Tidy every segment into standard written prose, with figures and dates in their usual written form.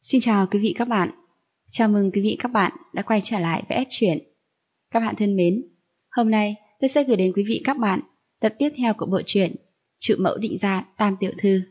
Xin chào quý vị các bạn. Chào mừng quý vị các bạn đã quay trở lại với S Truyện. Các bạn thân mến, hôm nay tôi sẽ gửi đến quý vị các bạn tập tiếp theo của bộ truyện Trụ mẫu định gia Tam tiểu thư.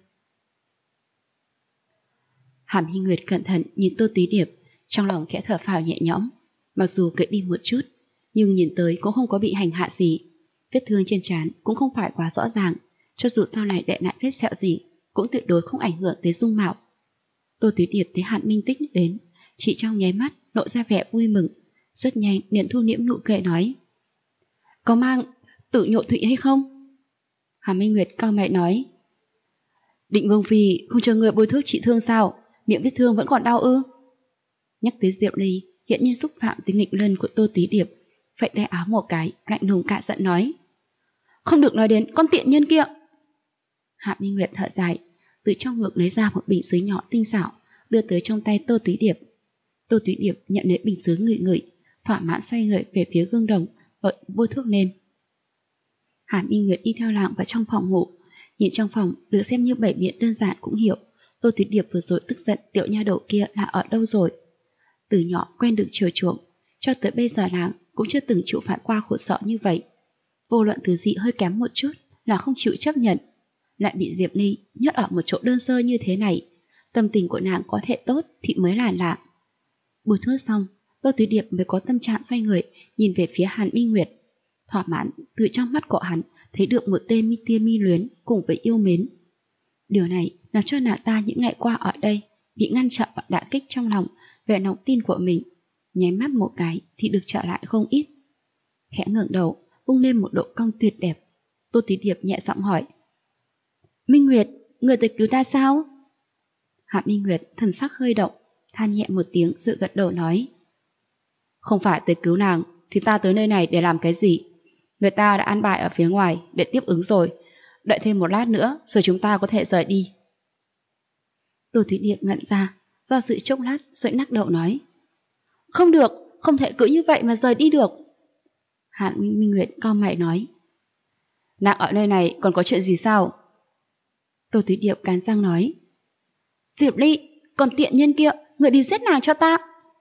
Hàm Hinh Nguyệt cẩn thận nhìn Tô Túy Điệp, trong lòng khẽ thở phào nhẹ nhõm. Mặc dù cười đi một chút, nhưng nhìn tới cũng không có bị hành hạ gì. Vết thương trên trán cũng không phải quá rõ ràng, cho dù sau này để lại vết sẹo gì cũng tuyệt đối không ảnh hưởng tới dung mạo. Tô Túy Điệp thấy Hàn Minh Tích đến, chỉ trong nháy mắt lộ ra vẻ vui mừng, rất nhanh liền thu liễm nụ cười nói: "Có mang Tử Nhộ Thụy hay không?" Hàn Minh Nguyệt cau mày nói: "Định Vương phi không cho người bôi thuốc trị thương sao? Miệng vết thương vẫn còn đau ư?" Nhắc tới Diệu Ly, hiện nhiên xúc phạm tới nghịch lân của Tô Túy Điệp, phẩy tay áo một cái, lạnh lùng cả giận nói: "Không được nói đến con tiện nhân kia." Hàn Minh Nguyệt thở dài, từ trong ngực lấy ra một bình sứ nhỏ tinh xảo, đưa tới trong tay Tô Túy Điệp. Tô Túy Điệp nhận lấy bình sứ ngửi ngửi, thỏa mãn xoay người về phía gương đồng, vội bôi thuốc lên. Hàn Minh Nguyệt đi theo nàng vào trong phòng ngủ, nhìn trong phòng được xem như bảy biện đơn giản cũng hiểu Tô Túy Điệp vừa rồi tức giận tiểu nha đầu kia là ở đâu rồi. Từ nhỏ quen được chiều chuộng, cho tới bây giờ nàng cũng chưa từng chịu phải qua khổ sở như vậy. Vô luận thứ gì hơi kém một chút là không chịu chấp nhận, lại bị Diệp Ly nhốt ở một chỗ đơn sơ như thế này. Tâm tình của nàng có thể tốt thì mới là lạ. Bôi thuốc xong, Tô Túy Điệp mới có tâm trạng xoay người nhìn về phía Hàn Minh Nguyệt. Thỏa mãn từ trong mắt của hắn thấy được một tia mi luyến cùng với yêu mến. Điều này làm cho nàng ta những ngày qua ở đây bị ngăn trở và đả kích trong lòng về lòng tin của mình. Nháy mắt một cái thì được trở lại không ít. Khẽ ngẩng đầu, vung lên một độ cong tuyệt đẹp. Tô Túy Điệp nhẹ giọng hỏi: "Minh Nguyệt, người tới cứu ta sao?" Hạ Minh Nguyệt thần sắc hơi động, than nhẹ một tiếng rồi gật đầu nói: "Không phải tới cứu nàng thì ta tới nơi này để làm cái gì? Người ta đã an bài ở phía ngoài để tiếp ứng rồi, đợi thêm một lát nữa rồi chúng ta có thể rời đi." Tô Thúy Điệp ngẩn ra, do dự chốc lát rồi lắc đầu nói: "Không được, không thể cứ như vậy mà rời đi được." Hạ Minh Nguyệt cau mày nói: "Nàng ở nơi này còn có chuyện gì sao?" Tô Thúy Điệp cắn răng nói: "Diệp Ly, còn tiện nhân kia, người đi giết nàng cho ta."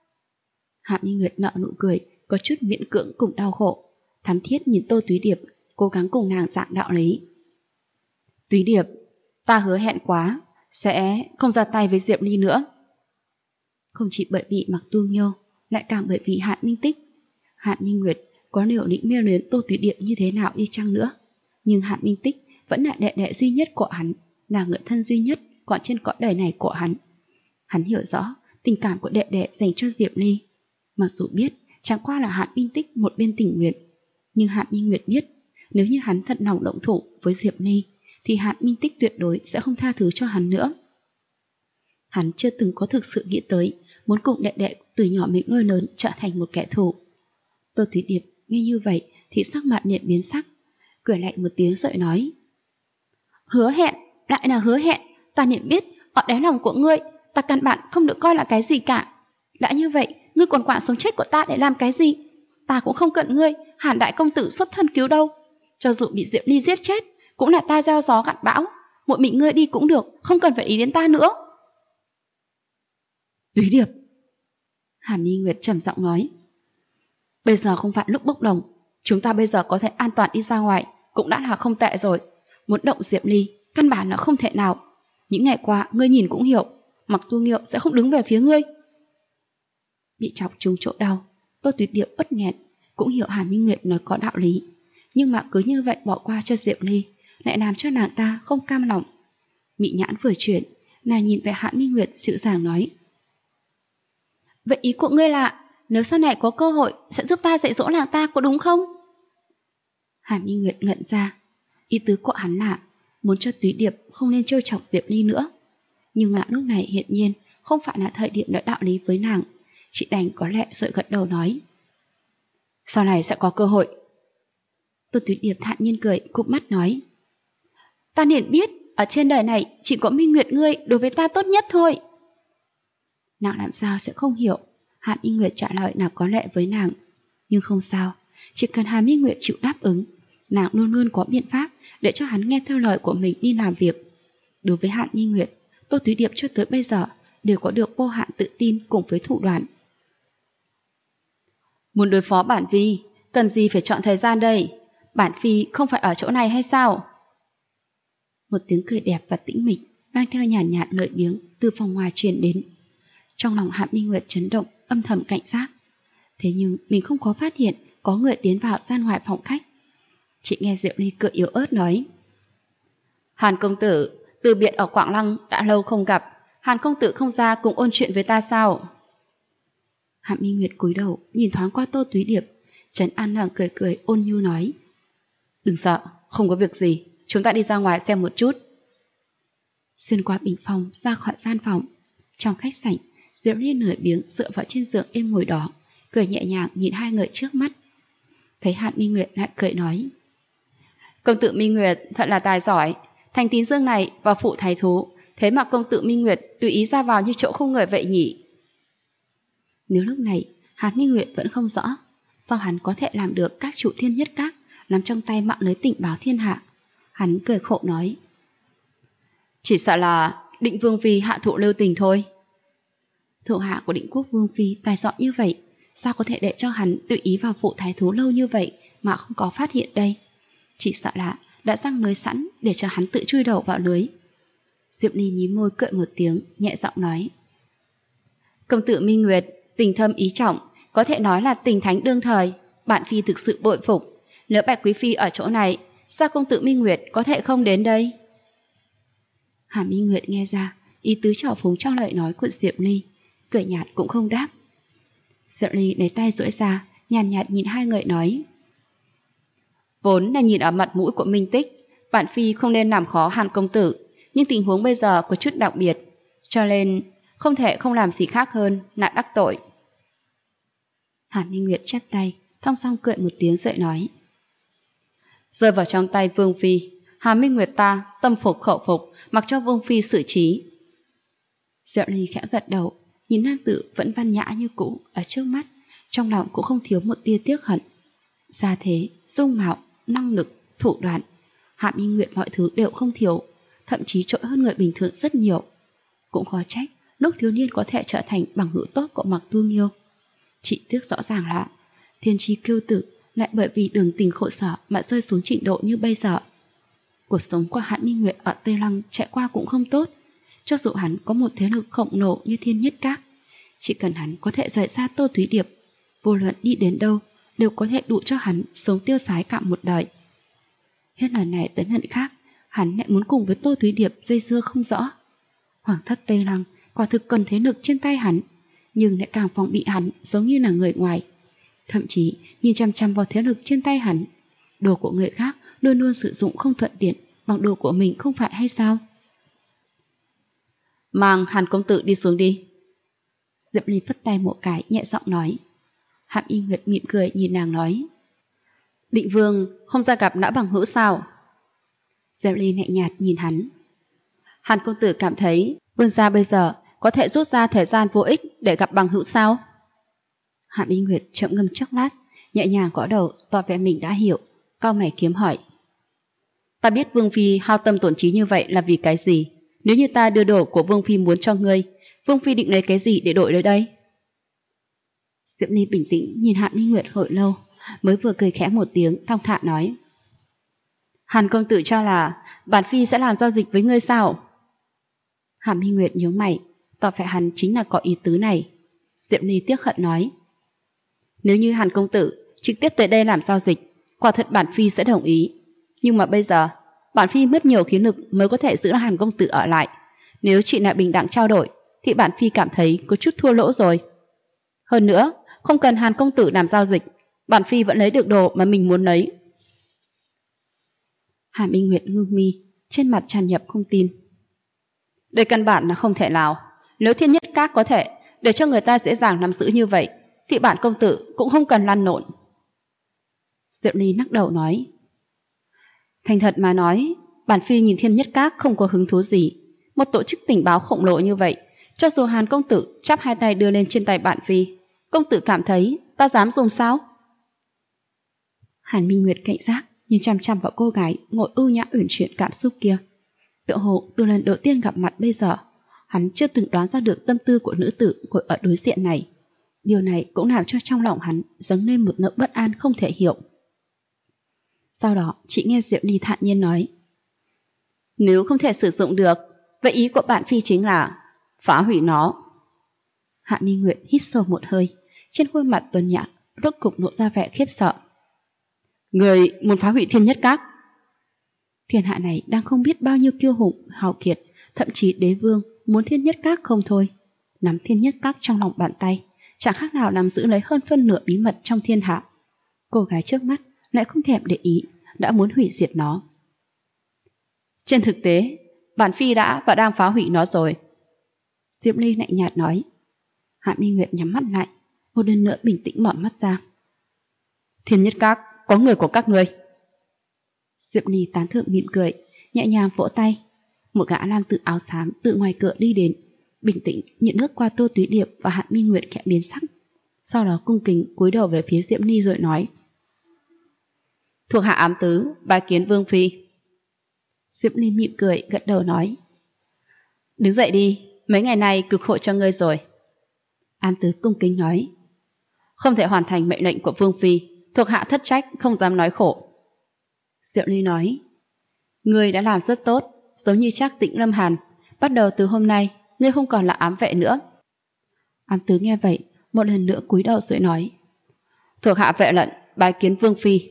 Hạ Minh Nguyệt nở nụ cười, có chút miễn cưỡng cùng đau khổ, thắm thiết nhìn Tô Túy Điệp, cố gắng cùng nàng dạng đạo lý. "Túy Điệp, ta hứa hẹn quá, sẽ không ra tay với Diệp Ly nữa." Không chỉ bởi vì Mặc Tu Nghiêu, lại càng bởi vì Hạ Minh Tích. Hạ Minh Nguyệt có liều lĩnh mê luyến Tô Túy Điệp như thế nào đi chăng nữa, nhưng Hạ Minh Tích vẫn là đệ đệ duy nhất của hắn, là người thân duy nhất còn trên cõi đời này của hắn. Hắn hiểu rõ tình cảm của đệ đệ dành cho Diệp Ly. Mặc dù biết chẳng qua là Hạ Minh Tích một bên tình nguyện, nhưng Hạ Minh Nguyệt biết nếu như hắn thật lòng động thủ với Diệp Ly thì Hạ Minh Tích tuyệt đối sẽ không tha thứ cho hắn nữa. Hắn chưa từng có thực sự nghĩ tới muốn cùng đệ đệ từ nhỏ mình nuôi lớn trở thành một kẻ thù. Tô Thúy Điệp nghe như vậy thì sắc mặt liền biến sắc, cười lạnh một tiếng rồi nói: "Hứa hẹn, lại là hứa hẹn. Ta nhận biết ở đáy lòng của ngươi, ta căn bản không được coi là cái gì cả. Đã như vậy, ngươi còn quản sống chết của ta để làm cái gì? Ta cũng không cần ngươi, Hàn đại công tử xuất thân cứu đâu. Cho dù bị Diệp Ly giết chết, cũng là ta gieo gió gặt bão. Một mình ngươi đi cũng được, không cần phải ý đến ta nữa." "Túy Điệp," Hàn Minh Nguyệt trầm giọng nói, "bây giờ không phải lúc bốc đồng. Chúng ta bây giờ có thể an toàn đi ra ngoài cũng đã là không tệ rồi. Muốn động Diệp Ly căn bản là không thể nào. Những ngày qua ngươi nhìn cũng hiểu, Mặc Tu Nghiêu sẽ không đứng về phía ngươi." Bị chọc trúng chỗ đau, Tô Tuyệt Điệp uất nghẹn, cũng hiểu Hàn Minh Nguyệt nói có đạo lý, nhưng mà cứ như vậy bỏ qua cho Diệp Ly lại làm cho nàng ta không cam lòng. Mị nhãn vừa chuyển, nàng nhìn về Hàn Minh Nguyệt dịu dàng nói: "Vậy ý của ngươi là nếu sau này có cơ hội sẽ giúp ta dạy dỗ nàng ta, có đúng không?" Hàn Minh Nguyệt ngẩn ra, ý tứ của hắn là muốn cho Túy Điệp không nên trêu chọc Diệp Ly nữa, nhưng mà lúc này hiện nhiên không phải là thời điểm nói đạo lý với nàng, chị đành có lẽ rồi gật đầu nói: "Sau này sẽ có cơ hội." Tô Túy Điệp thản nhiên cười, cụp mắt nói: "Ta liền biết ở trên đời này chỉ có Minh Nguyệt ngươi đối với ta tốt nhất thôi." Nàng làm sao sẽ không hiểu Hạ Minh Nguyệt trả lời là có lẽ với nàng, nhưng không sao, chỉ cần Hạ Minh Nguyệt chịu đáp ứng, nàng luôn luôn có biện pháp để cho hắn nghe theo lời của mình đi làm việc. Đối với Hạ Minh Nguyệt, Tô Túy Điệp cho tới bây giờ đều có được vô hạn tự tin cùng với thủ đoạn. Muốn đối phó bản Vi, cần gì phải chọn thời gian đây? Bản Phi không phải ở chỗ này hay sao? Một tiếng cười đẹp và tĩnh mịch mang theo nhàn nhạt lợi biếng từ phòng ngoài truyền đến. Trong lòng Hạ Minh Nguyệt chấn động, âm thầm cảnh giác. Thế nhưng mình không có phát hiện có người tiến vào gian ngoài phòng khách. Chị nghe Diệu Ly cười yếu ớt nói: Hàn công tử, từ biệt ở Quảng Lăng đã lâu không gặp, Hàn công tử không ra cùng ôn chuyện với ta sao? Hạ Minh Nguyệt cúi đầu nhìn thoáng qua Tô Túy Điệp, trấn an nàng cười cười ôn nhu nói: Đừng sợ, không có việc gì, chúng ta đi ra ngoài xem một chút. Xuyên qua bình phòng ra khỏi gian phòng, trong khách sảnh, Diệu Ly nửa biếng dựa vào trên giường êm ngồi đó, cười nhẹ nhàng nhìn hai người trước mắt. Thấy Hạ Minh Nguyệt lại cười nói: Công tử Minh Nguyệt thật là tài giỏi, thành tín dương này vào phụ thái thú, thế mà công tử Minh Nguyệt tùy ý ra vào như chỗ không người vậy nhỉ? Nếu lúc này Hạ Minh Nguyệt vẫn không rõ sao hắn có thể làm được các trụ thiên nhất các nắm trong tay mạng lưới tình báo thiên hạ, hắn cười khổ nói: Chỉ sợ là Định Vương Phi hạ thụ lưu tình thôi. Thủ hạ của Định Quốc Vương Phi tài giỏi như vậy, sao có thể để cho hắn tùy ý vào phụ thái thú lâu như vậy mà không có phát hiện đây? Chỉ sợ là đã răng lưới sẵn để cho hắn tự chui đầu vào lưới. Diệp Ly nhí môi cười một tiếng, nhẹ giọng nói: Công tử Minh Nguyệt tình thâm ý trọng, có thể nói là tình thánh đương thời, bản Phi thực sự bội phục. Nếu Bạch Quý Phi ở chỗ này, sao công tử Minh Nguyệt có thể không đến đây? Hà Minh Nguyệt nghe ra ý tứ trào phúng trong lời nói của Diệp Ly, cười nhạt cũng không đáp. Diệp Ly lấy tay duỗi ra, nhàn nhạt nhìn hai người nói: Vốn là nhìn ở mặt mũi của Minh Tích, bản Phi không nên làm khó Hàn công tử, nhưng tình huống bây giờ có chút đặc biệt, cho nên không thể không làm gì khác hơn là đắc tội. Hàn Minh Nguyệt chắp tay, thong song cười một tiếng rồi nói: Rơi vào trong tay Vương Phi, Hàn Minh Nguyệt ta tâm phục khẩu phục, mặc cho Vương Phi xử trí. Diệu Ly khẽ gật đầu, nhìn nam tử vẫn văn nhã như cũ ở trước mắt, trong lòng cũng không thiếu một tia tiếc hận. Gia thế, dung mạo, năng lực, thủ đoạn, Hạ Minh Nguyệt mọi thứ đều không thiếu, thậm chí trội hơn người bình thường rất nhiều. Cũng khó trách lúc thiếu niên có thể trở thành bằng hữu tốt của Mạc Tu Nghiêu. Chỉ tiếc rõ ràng là thiên tri kiêu tử lại bởi vì đường tình khổ sở mà rơi xuống trình độ như bây giờ. Cuộc sống của Hạ Minh Nguyệt ở Tây Lăng chạy qua cũng không tốt, cho dù hắn có một thế lực khổng lồ như Thiên Nhất Các, chỉ cần hắn có thể rời xa Tô Thúy Điệp, vô luận đi đến đâu đều có thể đủ cho hắn sống tiêu sái cả một đời. Hết lần này tới lần khác, hắn lại muốn cùng với Tô Thúy Điệp dây dưa không rõ. Hoàng thất Tây Lăng quả thực cần thế lực trên tay hắn, nhưng lại càng phòng bị hắn giống như là người ngoài, thậm chí nhìn chăm chăm vào thế lực trên tay hắn. Đồ của người khác luôn luôn sử dụng không thuận tiện bằng đồ của mình, không phải hay sao? Mang Hàn công tử đi xuống đi. Diệp Ly phất tay một cái, nhẹ giọng nói. Hàm Y Nguyệt mỉm cười nhìn nàng nói: Định Vương không ra gặp đã bằng hữu sao? Diệp Ly nhẹ nhạt nhìn hắn. Hàn công tử cảm thấy Vương gia bây giờ có thể rút ra thời gian vô ích để gặp bằng hữu sao? Hàm Y Nguyệt chậm ngâm chốc lát, nhẹ nhàng gõ đầu tỏ vẻ mình đã hiểu, cau mày kiếm hỏi: Ta biết Vương Phi hao tâm tổn trí như vậy là vì cái gì? Nếu như ta đưa đồ của Vương Phi muốn cho ngươi, Vương Phi định lấy cái gì để đổi lấy đây? Diệp Ly bình tĩnh nhìn Hạ Minh Nguyệt hồi lâu, mới vừa cười khẽ một tiếng, thong thả nói: Hàn công tử cho là bản Phi sẽ làm giao dịch với ngươi sao? Hạ Minh Nguyệt nhướng mày, tỏ vẻ hắn chính là có ý tứ này. Diệp Ly tiếc hận nói: Nếu như Hàn công tử trực tiếp tới đây làm giao dịch, quả thật bản Phi sẽ đồng ý. Nhưng mà bây giờ, bản Phi mất nhiều khí lực mới có thể giữ Hàn công tử ở lại. Nếu chị lại bình đẳng trao đổi, thì bản Phi cảm thấy có chút thua lỗ rồi. Hơn nữa, không cần Hàn công tử làm giao dịch, bản Phi vẫn lấy được đồ mà mình muốn lấy. Hà Minh Nguyệt ngưng mi, trên mặt tràn ngập không tin. Đây căn bản là không thể nào. Nếu Thiên Nhất Các có thể để cho người ta dễ dàng nắm giữ như vậy, thì bản công tử cũng không cần lăn lộn. Diệu Ly lắc đầu nói: Thành thật mà nói, bản Phi nhìn Thiên Nhất Các không có hứng thú gì. Một tổ chức tình báo khổng lồ như vậy, cho dù Hàn công tử chắp hai tay đưa lên trên tay bản Phi, công tử cảm thấy ta dám dùng sao? Hàn Minh Nguyệt cảnh giác nhìn chăm chăm vào cô gái ngồi ưu nhã uyển chuyển cảm xúc kia. Tựa hồ từ lần đầu tiên gặp mặt bây giờ, Hắn chưa từng đoán ra được tâm tư của nữ tử ngồi ở đối diện này. Điều này cũng làm cho trong lòng hắn dâng lên một nỗi bất an không thể hiểu. Sau đó chị nghe Diệp Ly thản nhiên nói: nếu không thể sử dụng được, vậy ý của bạn Phi chính là phá hủy nó. Hạ Minh Nguyệt hít sâu một hơi, trên khuôn mặt tuấn nhã rốt cục lộ ra vẻ khiếp sợ. Người muốn phá hủy Thiên Nhất Các? Thiên hạ này đang không biết bao nhiêu kiêu hùng hào kiệt, thậm chí đế vương muốn Thiên Nhất Các không thôi. Nắm Thiên Nhất Các trong lòng bàn tay, chẳng khác nào nắm giữ lấy hơn phân nửa bí mật trong thiên hạ. Cô gái trước mắt lại không thèm để ý, đã muốn hủy diệt nó. Trên thực tế, bản Phi đã và đang phá hủy nó rồi. Diệp Ly lạnh nhạt nói. Hạ Minh Nguyệt nhắm mắt lại, một lần nữa bình tĩnh mở mắt ra. Thiên Nhất Các có người của các người. Diệp Ly tán thưởng mỉm cười, nhẹ nhàng vỗ tay. Một gã nam tử áo xám từ ngoài cửa đi đến, bình tĩnh nhận nước qua Tô Túy Điệp và Hạ Minh Nguyệt khẽ biến sắc. Sau đó cung kính cúi đầu về phía Diệp Ly rồi nói: thuộc hạ ám tứ bái kiến Vương Phi. Diệp Ly mỉm cười gật đầu nói: đứng dậy đi, mấy ngày nay cực khổ cho ngươi rồi. Ám tứ cung kính nói: không thể hoàn thành mệnh lệnh của Vương Phi, thuộc hạ thất trách không dám nói khổ. Diệp Ly nói: ngươi đã làm rất tốt, giống như Trác Tĩnh Lâm Hàn, bắt đầu từ hôm nay ngươi không còn là ám vệ nữa. Ám tứ nghe vậy một lần nữa cúi đầu rồi nói: thuộc hạ Vệ Lận bái kiến Vương Phi.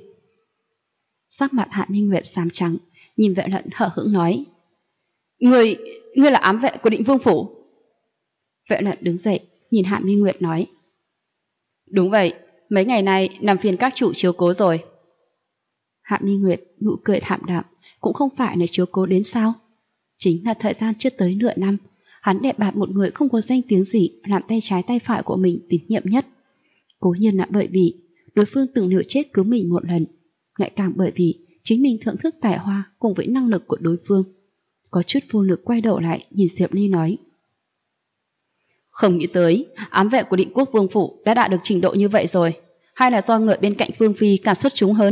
Sắc mặt Hạ Minh Nguyệt xám trắng, nhìn Vệ Lận hờ hững nói: ngươi là ám vệ của Định Vương phủ? Vệ Lận đứng dậy nhìn Hạ Minh Nguyệt nói: đúng vậy, mấy ngày nay nằm phiền các chủ chiếu cố rồi. Hạ Minh Nguyệt nụ cười thảm đạm, cũng không phải là chiếu cố đến sao. Chính là thời gian chưa tới nửa năm, hắn để bạt một người không có danh tiếng gì làm tay trái tay phải của mình tín nhiệm nhất. Cố nhiên là bởi vì đối phương từng liều chết cứu mình một lần, lại càng bởi vì chính mình thưởng thức tài hoa cùng với năng lực của đối phương. Có chút vô lực quay đầu lại nhìn Diệp Ly nói: không nghĩ tới ám vệ của Định Quốc Vương phủ đã đạt được trình độ như vậy rồi, hay là do người bên cạnh Vương Phi càng xuất chúng hơn?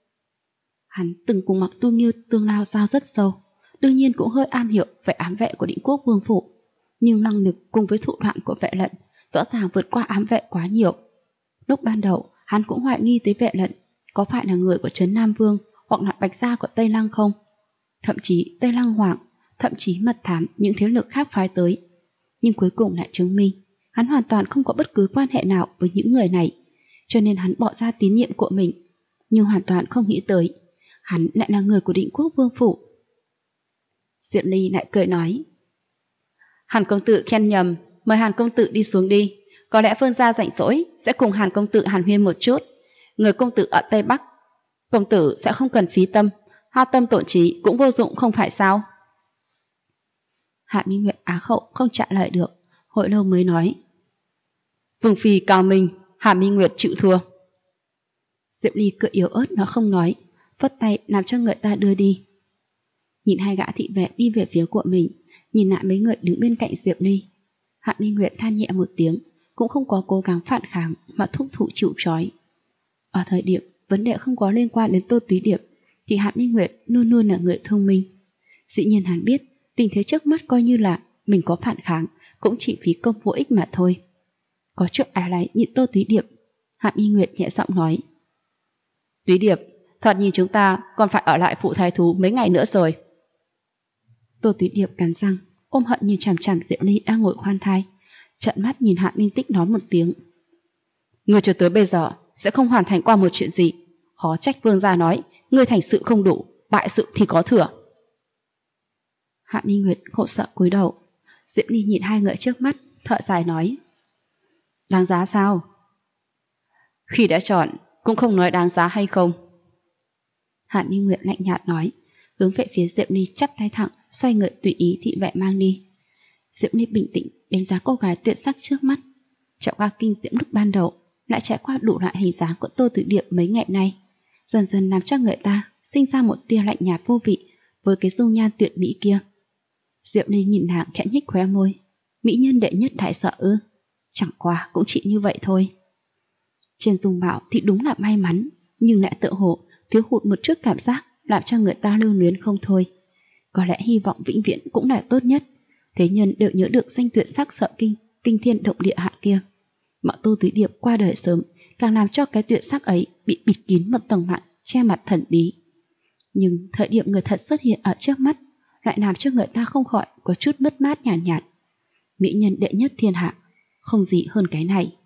Hắn từng cùng Mặc Tu Nghiêu tương lao giao rất sâu, đương nhiên cũng hơi am hiểu về ám vệ của Định Quốc Vương phủ, nhưng năng lực cùng với thủ đoạn của Vệ Lận rõ ràng vượt qua ám vệ quá nhiều. Lúc ban đầu hắn cũng hoài nghi tới Vệ Lận có phải là người của Trấn Nam Vương hoặc là Bạch Gia của Tây Lăng không, thậm chí Tây Lăng Hoàng, thậm chí mật thám những thế lực khác phái tới. Nhưng cuối cùng lại chứng minh hắn hoàn toàn không có bất cứ quan hệ nào với những người này, cho nên hắn bỏ ra tín nhiệm của mình, nhưng hoàn toàn không nghĩ tới hắn lại là người của Định Quốc Vương phủ. Diệp Ly lại cười nói: Hàn công tử khen nhầm, mời Hàn công tử đi xuống đi, có lẽ Vương gia rảnh rỗi sẽ cùng Hàn công tử hàn huyên một chút. Người công tử ở Tây Bắc, công tử sẽ không cần phí tâm, hao tâm tổn trí cũng vô dụng không phải sao? Hạ Minh Nguyệt á khẩu không trả lời được, hồi lâu mới nói: Vương phi cao minh, Hạ Minh Nguyệt chịu thua. Diệp Ly cười yếu ớt nó không nói, vất tay làm cho người ta đưa đi. Nhìn hai gã thị vệ đi về phía của mình, nhìn lại mấy người đứng bên cạnh Diệp Ly, Hạ Minh Nguyệt than nhẹ một tiếng, cũng không có cố gắng phản kháng mà thúc thủ chịu trói. Ở thời điểm vấn đề không có liên quan đến Tô Túy Điệp thì Hạ Minh Nguyệt luôn luôn là người thông minh. Dĩ nhiên hắn biết tình thế trước mắt coi như là mình có phản kháng cũng chỉ phí công vô ích mà thôi. Có chút ái náy nhìn Tô Túy Điệp, Hạ Minh Nguyệt nhẹ giọng nói: Túy Điệp, thoạt nhìn chúng ta còn phải ở lại phụ thái thú mấy ngày nữa rồi. Tô Túy Điệp cắn răng, ôm hận nhìn chằm chằm Diệp Ly đang ngồi khoan thai, trợn mắt nhìn Hạ Minh Tích nói một tiếng: Ngươi cho tới bây giờ sẽ không hoàn thành qua một chuyện gì, khó trách Vương gia nói ngươi thành sự không đủ, bại sự thì có thừa. Hạ Minh Nguyệt khổ sợ cúi đầu. Diệp Ly nhìn hai người trước mắt, thở dài nói: Đáng giá sao? Khi đã chọn cũng không nói đáng giá hay không. Hạ Minh Nguyệt lạnh nhạt nói, hướng về phía Diệp Ly chắp tay thẳng, xoay người tùy ý thị vệ mang đi. Diệp Ly bình tĩnh đánh giá cô gái tuyệt sắc trước mắt, trải qua kinh diễm lúc ban đầu, lại trải qua đủ loại hình dáng của Tô Tử Điệp mấy ngày nay, dần dần làm cho người ta sinh ra một tia lạnh nhạt vô vị với cái dung nhan tuyệt mỹ kia. Diệp Ly nhìn nàng khẽ nhích khóe môi: Mỹ nhân đệ nhất đại sợ ư? Chẳng qua cũng chỉ như vậy thôi. Trên dung mạo thì đúng là may mắn, nhưng lại tựa hồ thiếu hụt một chút cảm giác làm cho người ta lưu luyến không thôi. Có lẽ hy vọng vĩnh viễn cũng là tốt nhất, thế nhân đều nhớ được danh tuyệt sắc sợ kinh thiên động địa hạn kia. Mà Tô Túy Điệp qua đời sớm, càng làm cho cái tuyệt sắc ấy bị bịt kín một tầng mạn che mặt thần bí. Nhưng thời điểm người thật xuất hiện ở trước mắt lại làm cho người ta không khỏi có chút mất mát nhàn. Mỹ nhân đệ nhất thiên hạ, không gì hơn cái này.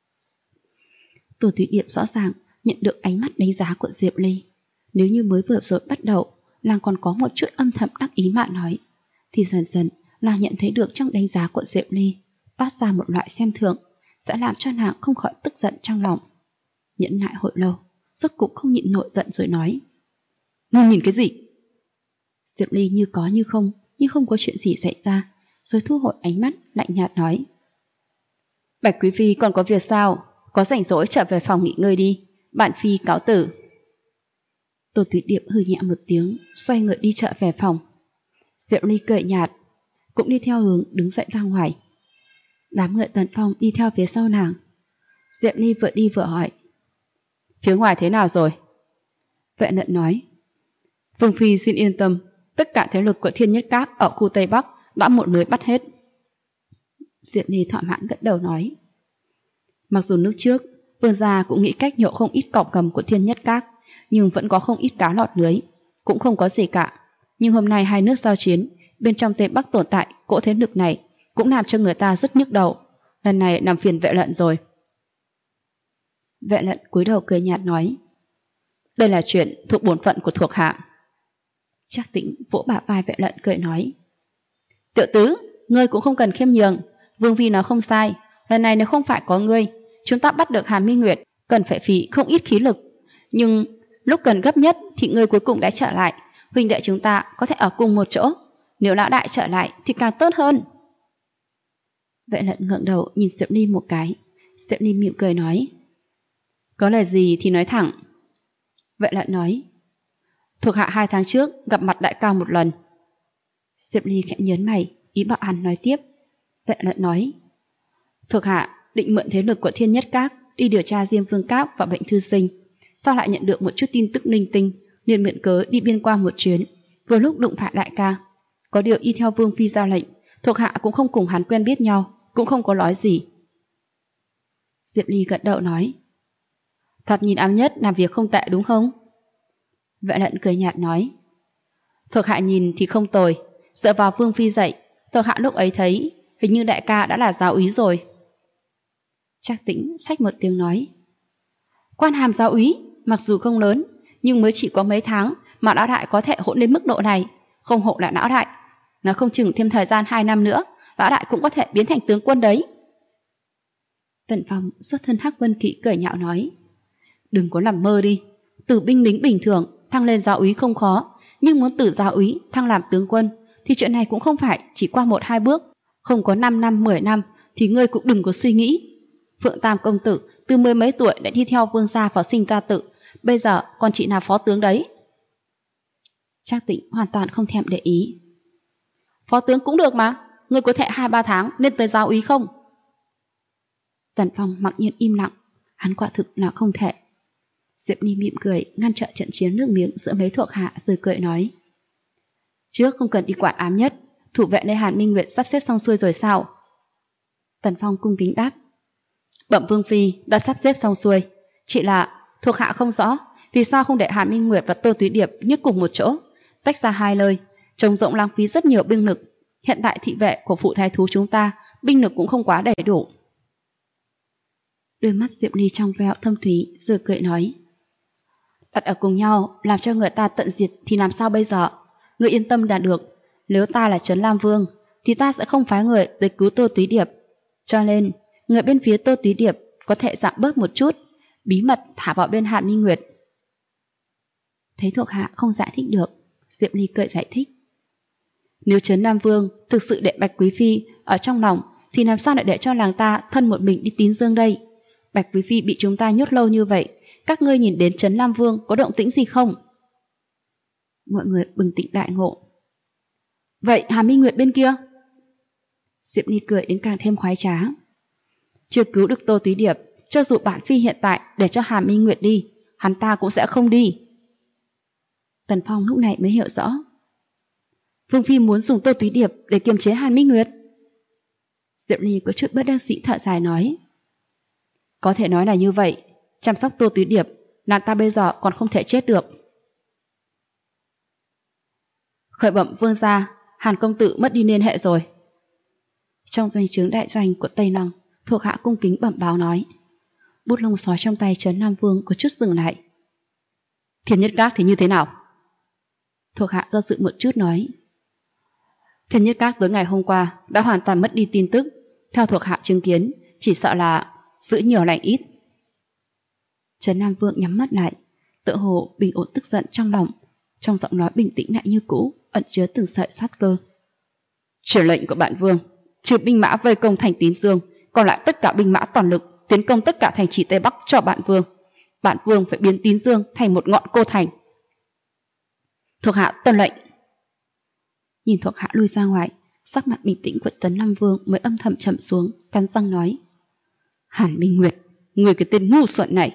Tô Túy Điệp rõ ràng nhận được ánh mắt đánh giá của Diệp Ly. Nếu như mới vừa rồi bắt đầu nàng còn có một chút âm thầm đắc ý mà nói, thì dần dần là nhận thấy được trong đánh giá của Diệp Ly toát ra một loại xem thường, sẽ làm cho nàng không khỏi tức giận trong lòng. Nhẫn nại hồi lâu, rốt cục không nhịn nổi giận rồi nói: "Ngươi nhìn cái gì?" Diệp Ly như có như không, nhưng không có chuyện gì xảy ra, rồi thu hồi ánh mắt lạnh nhạt nói: "Bạch quý phi còn có việc sao? Có rảnh rỗi trở về phòng nghỉ ngơi đi, bản phi cáo tử." Tô Túy Điệp hừ nhẹ một tiếng, xoay người đi trở về phòng. Diệp Ly cười nhạt, cũng đi theo hướng đứng dậy ra ngoài. Đám người Tần Phong đi theo phía sau nàng. Diệp Ly vừa đi vừa hỏi: "Phía ngoài thế nào rồi?" Vệ Lận nói: "Vương phi xin yên tâm, tất cả thế lực của Thiên Nhất Các ở khu Tây Bắc đã một lưới bắt hết." Diệp Ly thỏa mãn gật đầu nói: "Mặc dù lúc trước vương gia cũng nghĩ cách nhổ không ít cọc cầm của Thiên Nhất Các, nhưng vẫn có không ít cá lọt lưới, cũng không có gì cả. Nhưng hôm nay hai nước giao chiến, bên trong Tây Bắc tồn tại cỗ thế lực này cũng làm cho người ta rất nhức đầu. Lần này làm phiền Vệ Lận rồi." Vệ Lận cúi đầu cười nhạt nói: "Đây là chuyện thuộc bổn phận của thuộc hạ." Trác Tĩnh vỗ bả vai Vệ Lận cười nói: "Tiểu tứ, ngươi cũng không cần khiêm nhường, Vương phi nói không sai, lần này nếu không phải có ngươi, chúng ta bắt được Hàn Minh Nguyệt cần phải phí không ít khí lực, nhưng lúc cần gấp nhất thì ngươi cuối cùng đã trở lại, huynh đệ chúng ta có thể ở cùng một chỗ, nếu lão đại trở lại thì càng tốt hơn." Vệ Lận ngẩng đầu nhìn Diệp Ly một cái. Diệp Ly mỉm cười nói: "Có lời gì thì nói thẳng." Vệ Lận nói: "Thuộc hạ 2 tháng trước gặp mặt đại ca một lần." Diệp Ly khẽ nhớn mày, ý bảo hắn nói tiếp. Vệ Lận nói: "Thuộc hạ định mượn thế lực của Thiên Nhất Các đi điều tra Diêm Vương Các và bệnh thư sinh, sau lại nhận được một chút tin tức linh tinh, liền mượn cớ đi biên quan một chuyến, vừa lúc đụng phải đại ca. Có điều y theo Vương phi ra lệnh, thuộc hạ cũng không cùng hắn quen biết nhau, cũng không có nói gì." Diệp Ly gật đầu nói: "Thoạt nhìn ám nhất làm việc không tệ đúng không?" Vệ Lận cười nhạt nói: "Thuộc hạ nhìn thì không tồi, dựa vào Vương phi dạy, thuộc hạ lúc ấy thấy hình như đại ca đã là giáo úy rồi." Trác Tĩnh xách một tiếng nói: "Quan hàm giáo úy mặc dù không lớn, nhưng mới chỉ có mấy tháng mà lão đại có thể hỗn đến mức độ này, không hộ là lão đại, nó không chừng thêm thời gian 2 năm nữa lão đại cũng có thể biến thành tướng quân đấy." Tần Phong xuất thân Hắc Vân Kỵ cười nhạo nói: "Đừng có nằm mơ đi, từ binh lính bình thường thăng lên giáo úy không khó, nhưng muốn từ giáo úy thăng làm tướng quân thì chuyện này cũng không phải chỉ qua 1-2 bước, không có 5 năm 10 năm thì ngươi cũng đừng có suy nghĩ. Phượng Tam công tử từ 10 mấy tuổi đã đi theo vương gia vào sinh ra tự, bây giờ còn chỉ là phó tướng đấy." Trác Tĩnh hoàn toàn không thèm để ý: "Phó tướng cũng được mà, ngươi có thể 2-3 tháng lên tới giáo úy không?" Tần Phong mặc nhiên im lặng, hắn quả thực là không thể. Diệp Ly mỉm cười ngăn trở trận chiến nước miếng giữa mấy thuộc hạ rồi cười nói: "Trước không cần đi quản ám nhất, thủ vệ nơi Hàn Minh Nguyệt sắp xếp xong xuôi rồi sao?" Tần Phong cung kính đáp: "Bẩm Vương phi đã sắp xếp xong xuôi, chỉ là thuộc hạ không rõ vì sao không để Hàn Minh Nguyệt và Tô Túy Điệp nhức cùng một chỗ, tách ra 2 nơi, trông rộng lãng phí rất nhiều binh lực. Hiện tại thị vệ của phụ thái thú chúng ta binh lực cũng không quá đầy đủ." Đôi mắt Diệp Ly trong veo thâm thúy rồi cười nói: "Đặt ở cùng nhau làm cho người ta tận diệt thì làm sao bây giờ? Người yên tâm là được, nếu ta là Trấn Lam Vương thì ta sẽ không phái người tới cứu Tô Túy Điệp, cho nên người bên phía Tô Túy Điệp có thể giảm bớt một chút, bí mật thả vào bên Hàn Minh Nguyệt." Thấy thuộc hạ không giải thích được, Diệp Ly cười giải thích: "Nếu Trấn Nam Vương thực sự để Bạch Quý Phi ở trong lòng thì làm sao lại để cho làng ta thân một mình đi Tín Dương đây? Bạch Quý Phi bị chúng ta nhốt lâu như vậy, các ngươi nhìn đến Trấn Lam Vương có động tĩnh gì không?" Mọi người bừng tỉnh đại ngộ: "Vậy Hàn Minh Nguyệt bên kia?" Diệp Ly cười đến càng thêm khoái trá: "Chưa cứu được Tô Túy Điệp, cho dù bản phi hiện tại để cho Hàn Minh Nguyệt đi, hắn ta cũng sẽ không đi." Tần Phong lúc này mới hiểu rõ: Vương phi muốn dùng Tô Túy Điệp để kiềm chế Hàn Minh Nguyệt. Diệu Ly có chút bất đắc dĩ thở dài nói. Có thể nói là như vậy, chăm sóc Tô Túy Điệp, nàng ta bây giờ còn không thể chết được. Khởi bẩm vương gia, Hàn công tử mất đi liên hệ rồi. Trong doanh trướng đại doanh của Tây Lăng, thuộc hạ cung kính bẩm báo nói. Bút lông sói trong tay Trấn Nam Vương có chút dừng lại. Thiên Nhất Các thì như thế nào? Thuộc hạ do dự một chút nói. Thiên Nhất Các tới ngày hôm qua đã hoàn toàn mất đi tin tức. Theo thuộc hạ chứng kiến, chỉ sợ là giữ nhiều lành ít. Trấn Nam Vương nhắm mắt lại, tựa hồ bình ổn tức giận trong lòng, trong giọng nói bình tĩnh lại như cũ, ẩn chứa từng sợi sát cơ. Truyền lệnh của bản vương, trừ binh mã vây công thành Tín Dương, còn lại tất cả binh mã toàn lực tiến công tất cả thành trì Tây Bắc cho bản vương. Bản vương phải biến Tín Dương thành một ngọn cô thành. Thuộc hạ tuân lệnh. Nhìn thuộc hạ lui ra ngoài, sắc mặt bình tĩnh của Trấn Nam Vương mới âm thầm trầm xuống, cắn răng nói. Hàn Minh Nguyệt, người cái tên ngu xuẩn này.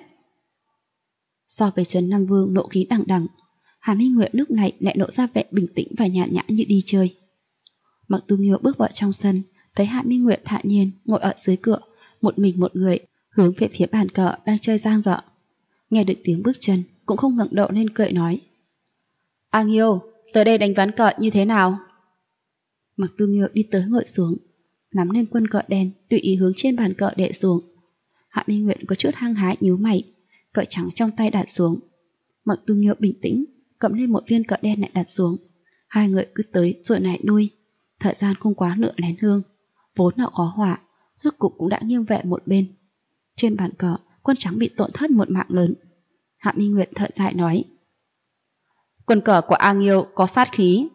So với Trấn Nam Vương nộ khí đằng đằng, Hàn Minh Nguyệt lúc này lại lộ ra vẻ bình tĩnh và nhàn nhã như đi chơi. Mặc Tu Nghiêu bước vào trong sân, thấy Hàn Minh Nguyệt thản nhiên ngồi ở dưới cửa, một mình một người, hướng về phía bàn cờ đang chơi giang dở. Nghe được tiếng bước chân, cũng không ngẩng đầu lên cười nói. A Nghiêu, tới đây đánh ván cờ như thế nào? Mặc Tu Nghiêu đi tới ngồi xuống, nắm lên quân cờ đen, tùy ý hướng trên bàn cờ đệ xuống. Hạ Minh Nguyệt có chút hăng hái nhíu mày, cờ trắng trong tay đặt xuống. Mặc Tu Nghiêu bình tĩnh, cầm lên một viên cờ đen lại đặt xuống. Hai người cứ tới rồi lại lui. Thời gian không quá nửa nén hương, vốn là khó hỏa, rốt cục cũng đã nghiêng về một bên. Trên bàn cờ, quân trắng bị tổn thất một mạng lớn. Hạ Minh Nguyệt thở dài nói. Quân cờ của A Nghiêu có sát khí.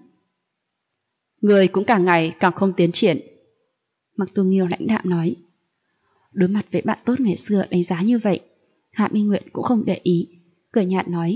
Người cũng càng ngày càng không tiến triển. Mặc Tu Nghiêu lãnh đạm nói. Đối mặt với bạn tốt ngày xưa đánh giá như vậy, Hạ Minh Nguyệt cũng không để ý, cười nhạt nói.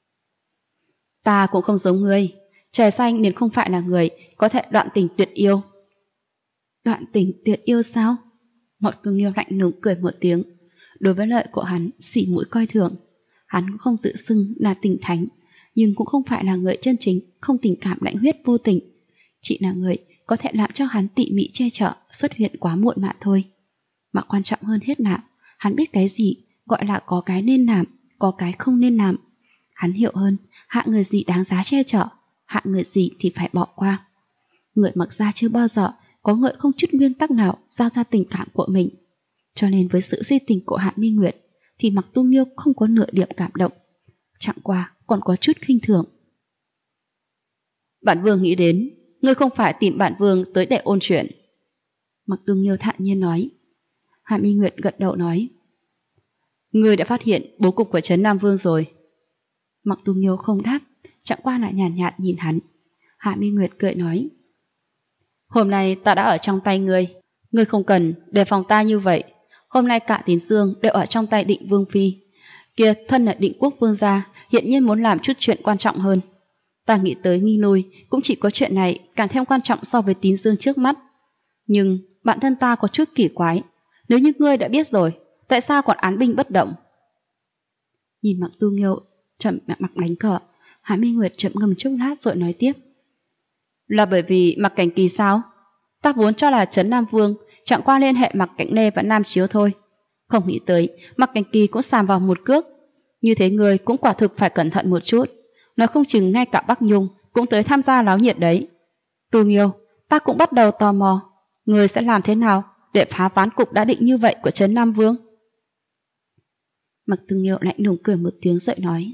Ta cũng không giống ngươi, trời xanh nên không phải là người có thể đoạn tình tuyệt yêu. Đoạn tình tuyệt yêu sao? Mặc Tu Nghiêu lạnh lùng cười một tiếng. Đối với lợi của hắn, xỉ mũi coi thường. Hắn cũng không tự xưng là tình thánh, nhưng cũng không phải là người chân chính, không tình cảm lãnh huyết vô tình. Chỉ là người có thể làm cho hắn tỉ mỉ che chở, xuất hiện quá muộn mà thôi. Mà quan trọng hơn hết là hắn biết cái gì gọi là có cái nên làm, có cái không nên làm. Hắn hiểu hơn hạ người gì đáng giá che chở, hạ người gì thì phải bỏ qua. Người Mặc gia chưa bao giờ có người không chút nguyên tắc nào giao ra tình cảm của mình. Cho nên với sự si tình của Hạ Minh Nguyệt thì Mặc Tu Nghiêu không có nửa điểm cảm động, chẳng qua còn có chút khinh thường. Bản vương nghĩ đến, ngươi không phải tìm bản vương tới để ôn chuyện. Mặc Tu Nghiêu thản nhiên nói. Hạ Minh Nguyệt gật đầu nói. Ngươi đã phát hiện bố cục của Trấn Nam Vương rồi. Mặc Tu Nghiêu không đáp, chẳng qua lại nhàn nhạt nhìn hắn. Hạ Minh Nguyệt cười nói. Hôm nay ta đã ở trong tay ngươi, ngươi không cần đề phòng ta như vậy. Hôm nay cả Tín Dương đều ở trong tay Định Vương Phi. Kia thân là Định Quốc Vương gia, hiện nhiên muốn làm chút chuyện quan trọng hơn. Ta nghĩ tới nghi nuôi cũng chỉ có chuyện này càng thêm quan trọng so với Tín Dương trước mắt. Nhưng bản thân ta có chút kỳ quái, nếu như ngươi đã biết rồi, tại sao còn án binh bất động? Nhìn Mặc Tu Nghiêu chậm mặc đánh cờ, Hạ Minh Nguyệt chậm ngâm chốc lát rồi nói tiếp. Là bởi vì Mặc Cảnh Kỳ sao? Ta vốn cho là Trấn Nam Vương chẳng qua liên hệ Mặc Cảnh Lê và Nam Chiếu thôi. Không nghĩ tới Mặc Cảnh Kỳ cũng sàm vào một cước. Như thế người cũng quả thực phải cẩn thận một chút. Nói không chừng ngay cả Bắc Nhung cũng tới tham gia náo nhiệt đấy. Tu Nghiêu, ta cũng bắt đầu tò mò, người sẽ làm thế nào để phá ván cục đã định như vậy của Trấn Nam Vương? Mặc Tu Nghiêu lạnh lùng cười một tiếng rồi nói.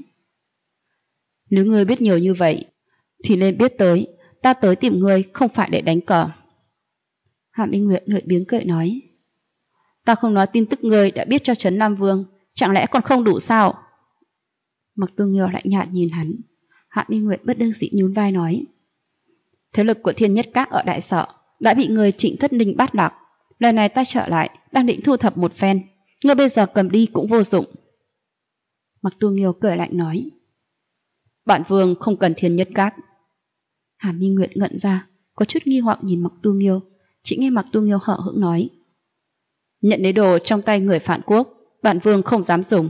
Nếu ngươi biết nhiều như vậy thì nên biết tới ta tới tìm ngươi không phải để đánh cờ. Hạ Minh Nguyệt ngợi biếng cười nói. Ta không nói tin tức ngươi đã biết cho Trấn Nam Vương, chẳng lẽ còn không đủ sao? Mặc Tu Nghiêu lạnh nhạt nhìn hắn. Hạ Minh Nguyệt bất đắc dĩ nhún vai nói. Thế lực của Thiên Nhất Các ở Đại Sở đã bị người Trịnh Thất Ninh bắt lạc. Lần này ta trở lại đang định thu thập một phen, ngươi bây giờ cầm đi cũng vô dụng. Mặc Tu Nghiêu cười lạnh nói. Bản vương không cần Thiên Nhất Các. Hạ Minh Nguyệt ngẩn ra, có chút nghi hoặc nhìn Mặc Tu Nghiêu. Chỉ nghe Mặc Tu Nghiêu hở hững nói. Nhận lấy đồ trong tay người phản quốc, bản vương không dám dùng.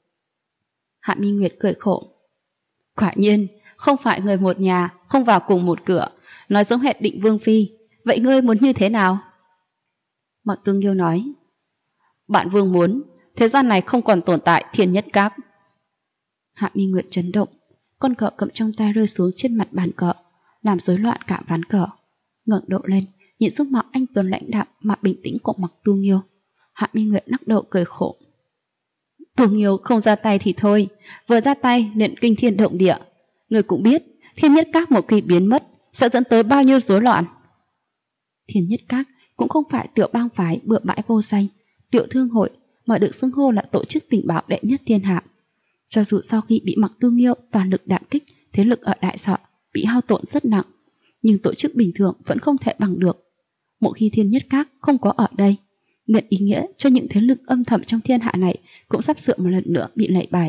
Hạ Minh Nguyệt cười khổ. Quả nhiên, không phải người một nhà, không vào cùng một cửa, nói giống hệt Định Vương phi. Vậy ngươi muốn như thế nào? Mạc Tu Nghiêu nói, bản vương muốn thế gian này không còn tồn tại Thiên Nhất Các. Hạ Minh Nguyệt chấn động, con cờ cầm trong tay rơi xuống trên mặt bàn cờ, làm rối loạn cả ván cờ. Ngẩng đầu lên, nhìn dung mạo anh tuấn lãnh đạm mà bình tĩnh của Mạc Tu Nghiêu. Hạ Minh Nguyệt lắc đầu cười khổ. Tu Nghiêu không ra tay thì thôi, vừa ra tay liền kinh thiên động địa. Người cũng biết, Thiên Nhất Các một khi biến mất sẽ dẫn tới bao nhiêu rối loạn. Thiên Nhất Các cũng không phải tiểu bang phái bừa bãi vô danh, tiểu thương hội mà được xưng hô là tổ chức tình báo đệ nhất thiên hạ. Cho dù sau khi bị Mạc Tu Nghiêu toàn lực đả kích, thế lực ở Đại Sở bị hao tổn rất nặng, nhưng tổ chức bình thường vẫn không thể bằng được. Một khi Thiên Nhất Các không có ở đây, liền ý nghĩa cho những thế lực âm thầm trong thiên hạ này cũng sắp sửa một lần nữa bị lạy bài.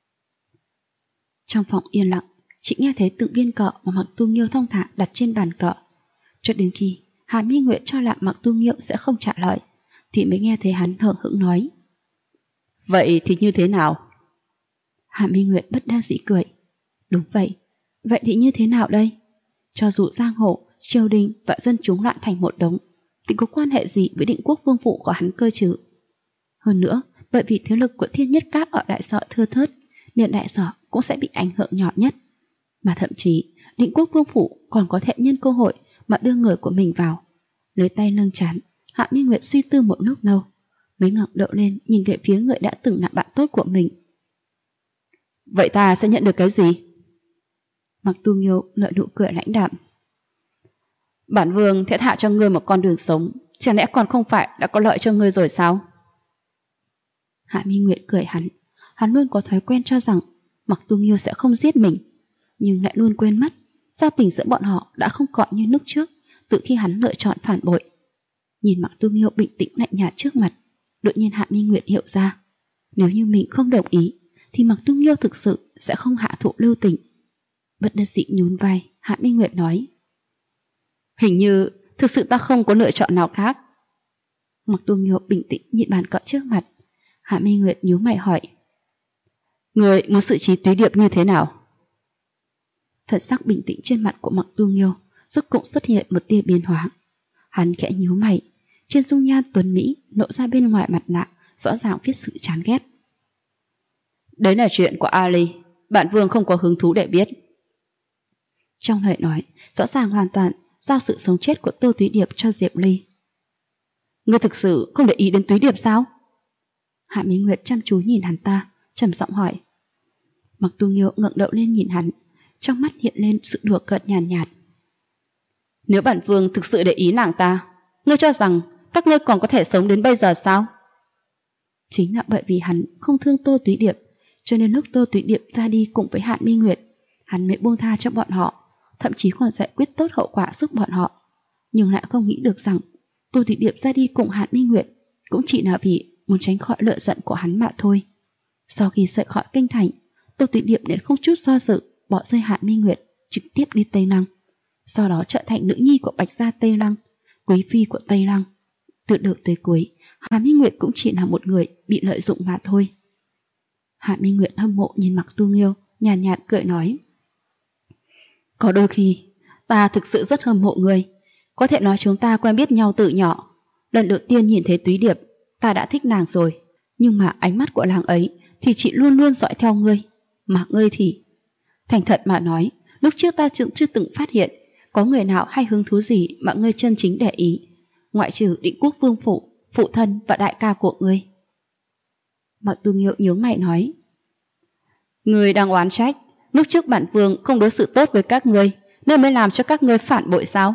Trong phòng yên lặng, chỉ nghe thấy từng viên cờ mà Mạc Tu Nghiêu thong thả đặt trên bàn cờ. Cho đến khi Hà Minh Nguyệt cho là Mạc Tu Nghiêu sẽ không trả lời, thì mới nghe thấy hắn hờ hững nói, vậy thì như thế nào? Hà Minh Nguyệt bất đắc dĩ cười, đúng vậy, vậy thì như thế nào đây? Cho dù giang hồ, triều đình và dân chúng loạn thành một đống, thì có quan hệ gì với Định Quốc vương phủ của hắn cơ chứ? Hơn nữa, bởi vì thế lực của Thiên Nhất Các ở Đại Sở thưa thớt, nên Đại Sở cũng sẽ bị ảnh hưởng nhỏ nhất. Mà thậm chí, Định Quốc vương phủ còn có thể nhân cơ hội mà đưa người của mình vào. Lấy tay nâng trán, Hạ Minh Nguyệt suy tư một lúc lâu, mới ngẩng đầu lên nhìn về phía người đã từng là bạn tốt của mình. Vậy ta sẽ nhận được cái gì? Mạc Tu Nghiêu nở nụ cười lãnh đạm. Bản vương sẽ thả cho ngươi một con đường sống, chẳng lẽ còn không phải đã có lợi cho ngươi rồi sao? Hạ Minh Nguyệt cười hắn luôn có thói quen cho rằng Mạc Tu Nghiêu sẽ không giết mình, nhưng lại luôn quên mất giao tình giữa bọn họ đã không còn như lúc trước từ khi hắn lựa chọn phản bội. Nhìn Mạc Tu Nghiêu bình tĩnh lạnh nhạt trước mặt, đột nhiên Hạ Minh Nguyệt hiểu ra, nếu như mình không đồng ý thì Mạc Tu Nghiêu thực sự sẽ không hạ thủ lưu tình. Bất đắc dĩ nhún vai, Hạ Minh Nguyệt nói, hình như thực sự ta không có lựa chọn nào khác. Mạc Tu Nghiêu bình tĩnh nhìn bàn cờ trước mặt. Hạ Minh Nguyệt nhíu mày hỏi, người muốn xử trí Túy Điệp như thế nào? Thần sắc bình tĩnh trên mặt của Mạc Tu Nghiêu rốt cục xuất hiện một tia biến hóa. Hắn khẽ nhíu mày, trên dung nhan tuấn mỹ lộ ra bên ngoài mặt nạ rõ ràng viết sự chán ghét. Đấy là chuyện của Ali, bản vương không có hứng thú để biết. Trong lời nói rõ ràng hoàn toàn giao sự sống chết của Tô Túy Điệp cho Diệp Ly. Ngươi thực sự không để ý đến Túy Điệp sao? Hạ Minh Nguyệt chăm chú nhìn hắn ta, trầm giọng hỏi. Mạc Tu Nghiêu ngẩng đầu lên nhìn hắn, trong mắt hiện lên sự đùa cợt nhàn nhạt. Nếu bản vương thực sự để ý nàng ta, ngươi cho rằng các ngươi còn có thể sống đến bây giờ sao? Chính là bởi vì hắn không thương Tô Túy Điệp, cho nên lúc Tô Túy Điệp ra đi cùng với Hạ Minh Nguyệt, hắn mới buông tha cho bọn họ, thậm chí còn giải quyết tốt hậu quả giúp bọn họ. Nhưng lại không nghĩ được rằng Tô Túy Điệp ra đi cùng Hạ Minh Nguyệt cũng chỉ là vì muốn tránh khỏi lửa giận của hắn mà thôi. Sau khi rời khỏi kinh thành, Tô Túy Điệp liền không chút do dự bỏ rơi Hạ Minh Nguyệt, trực tiếp đi Tây Lăng, sau đó trở thành nữ nhi của Bạch gia Tây Lăng, quý phi của Tây Lăng. Từ đầu tới cuối, Hạ Minh Nguyệt cũng chỉ là một người bị lợi dụng mà thôi. Hạ Minh Nguyệt hâm mộ nhìn Mạc Tu Nghiêu, nhàn nhạt cười nói, có đôi khi ta thực sự rất hâm mộ ngươi. Có thể nói chúng ta quen biết nhau từ nhỏ. Lần đầu tiên nhìn thấy Túy Điệp, ta đã thích nàng rồi, nhưng mà ánh mắt của nàng ấy thì chị luôn luôn dõi theo ngươi. Mà ngươi thì... Thành thật mà nói, lúc trước ta chưa từng phát hiện có người nào hay hứng thú gì mà ngươi chân chính để ý, ngoại trừ Định Quốc vương phủ, phụ thân và đại ca của ngươi. Mạc Tu Nghiêu nhướng mày nói, ngươi đang oán trách lúc trước bản vương không đối xử tốt với các ngươi nên mới làm cho các ngươi phản bội sao?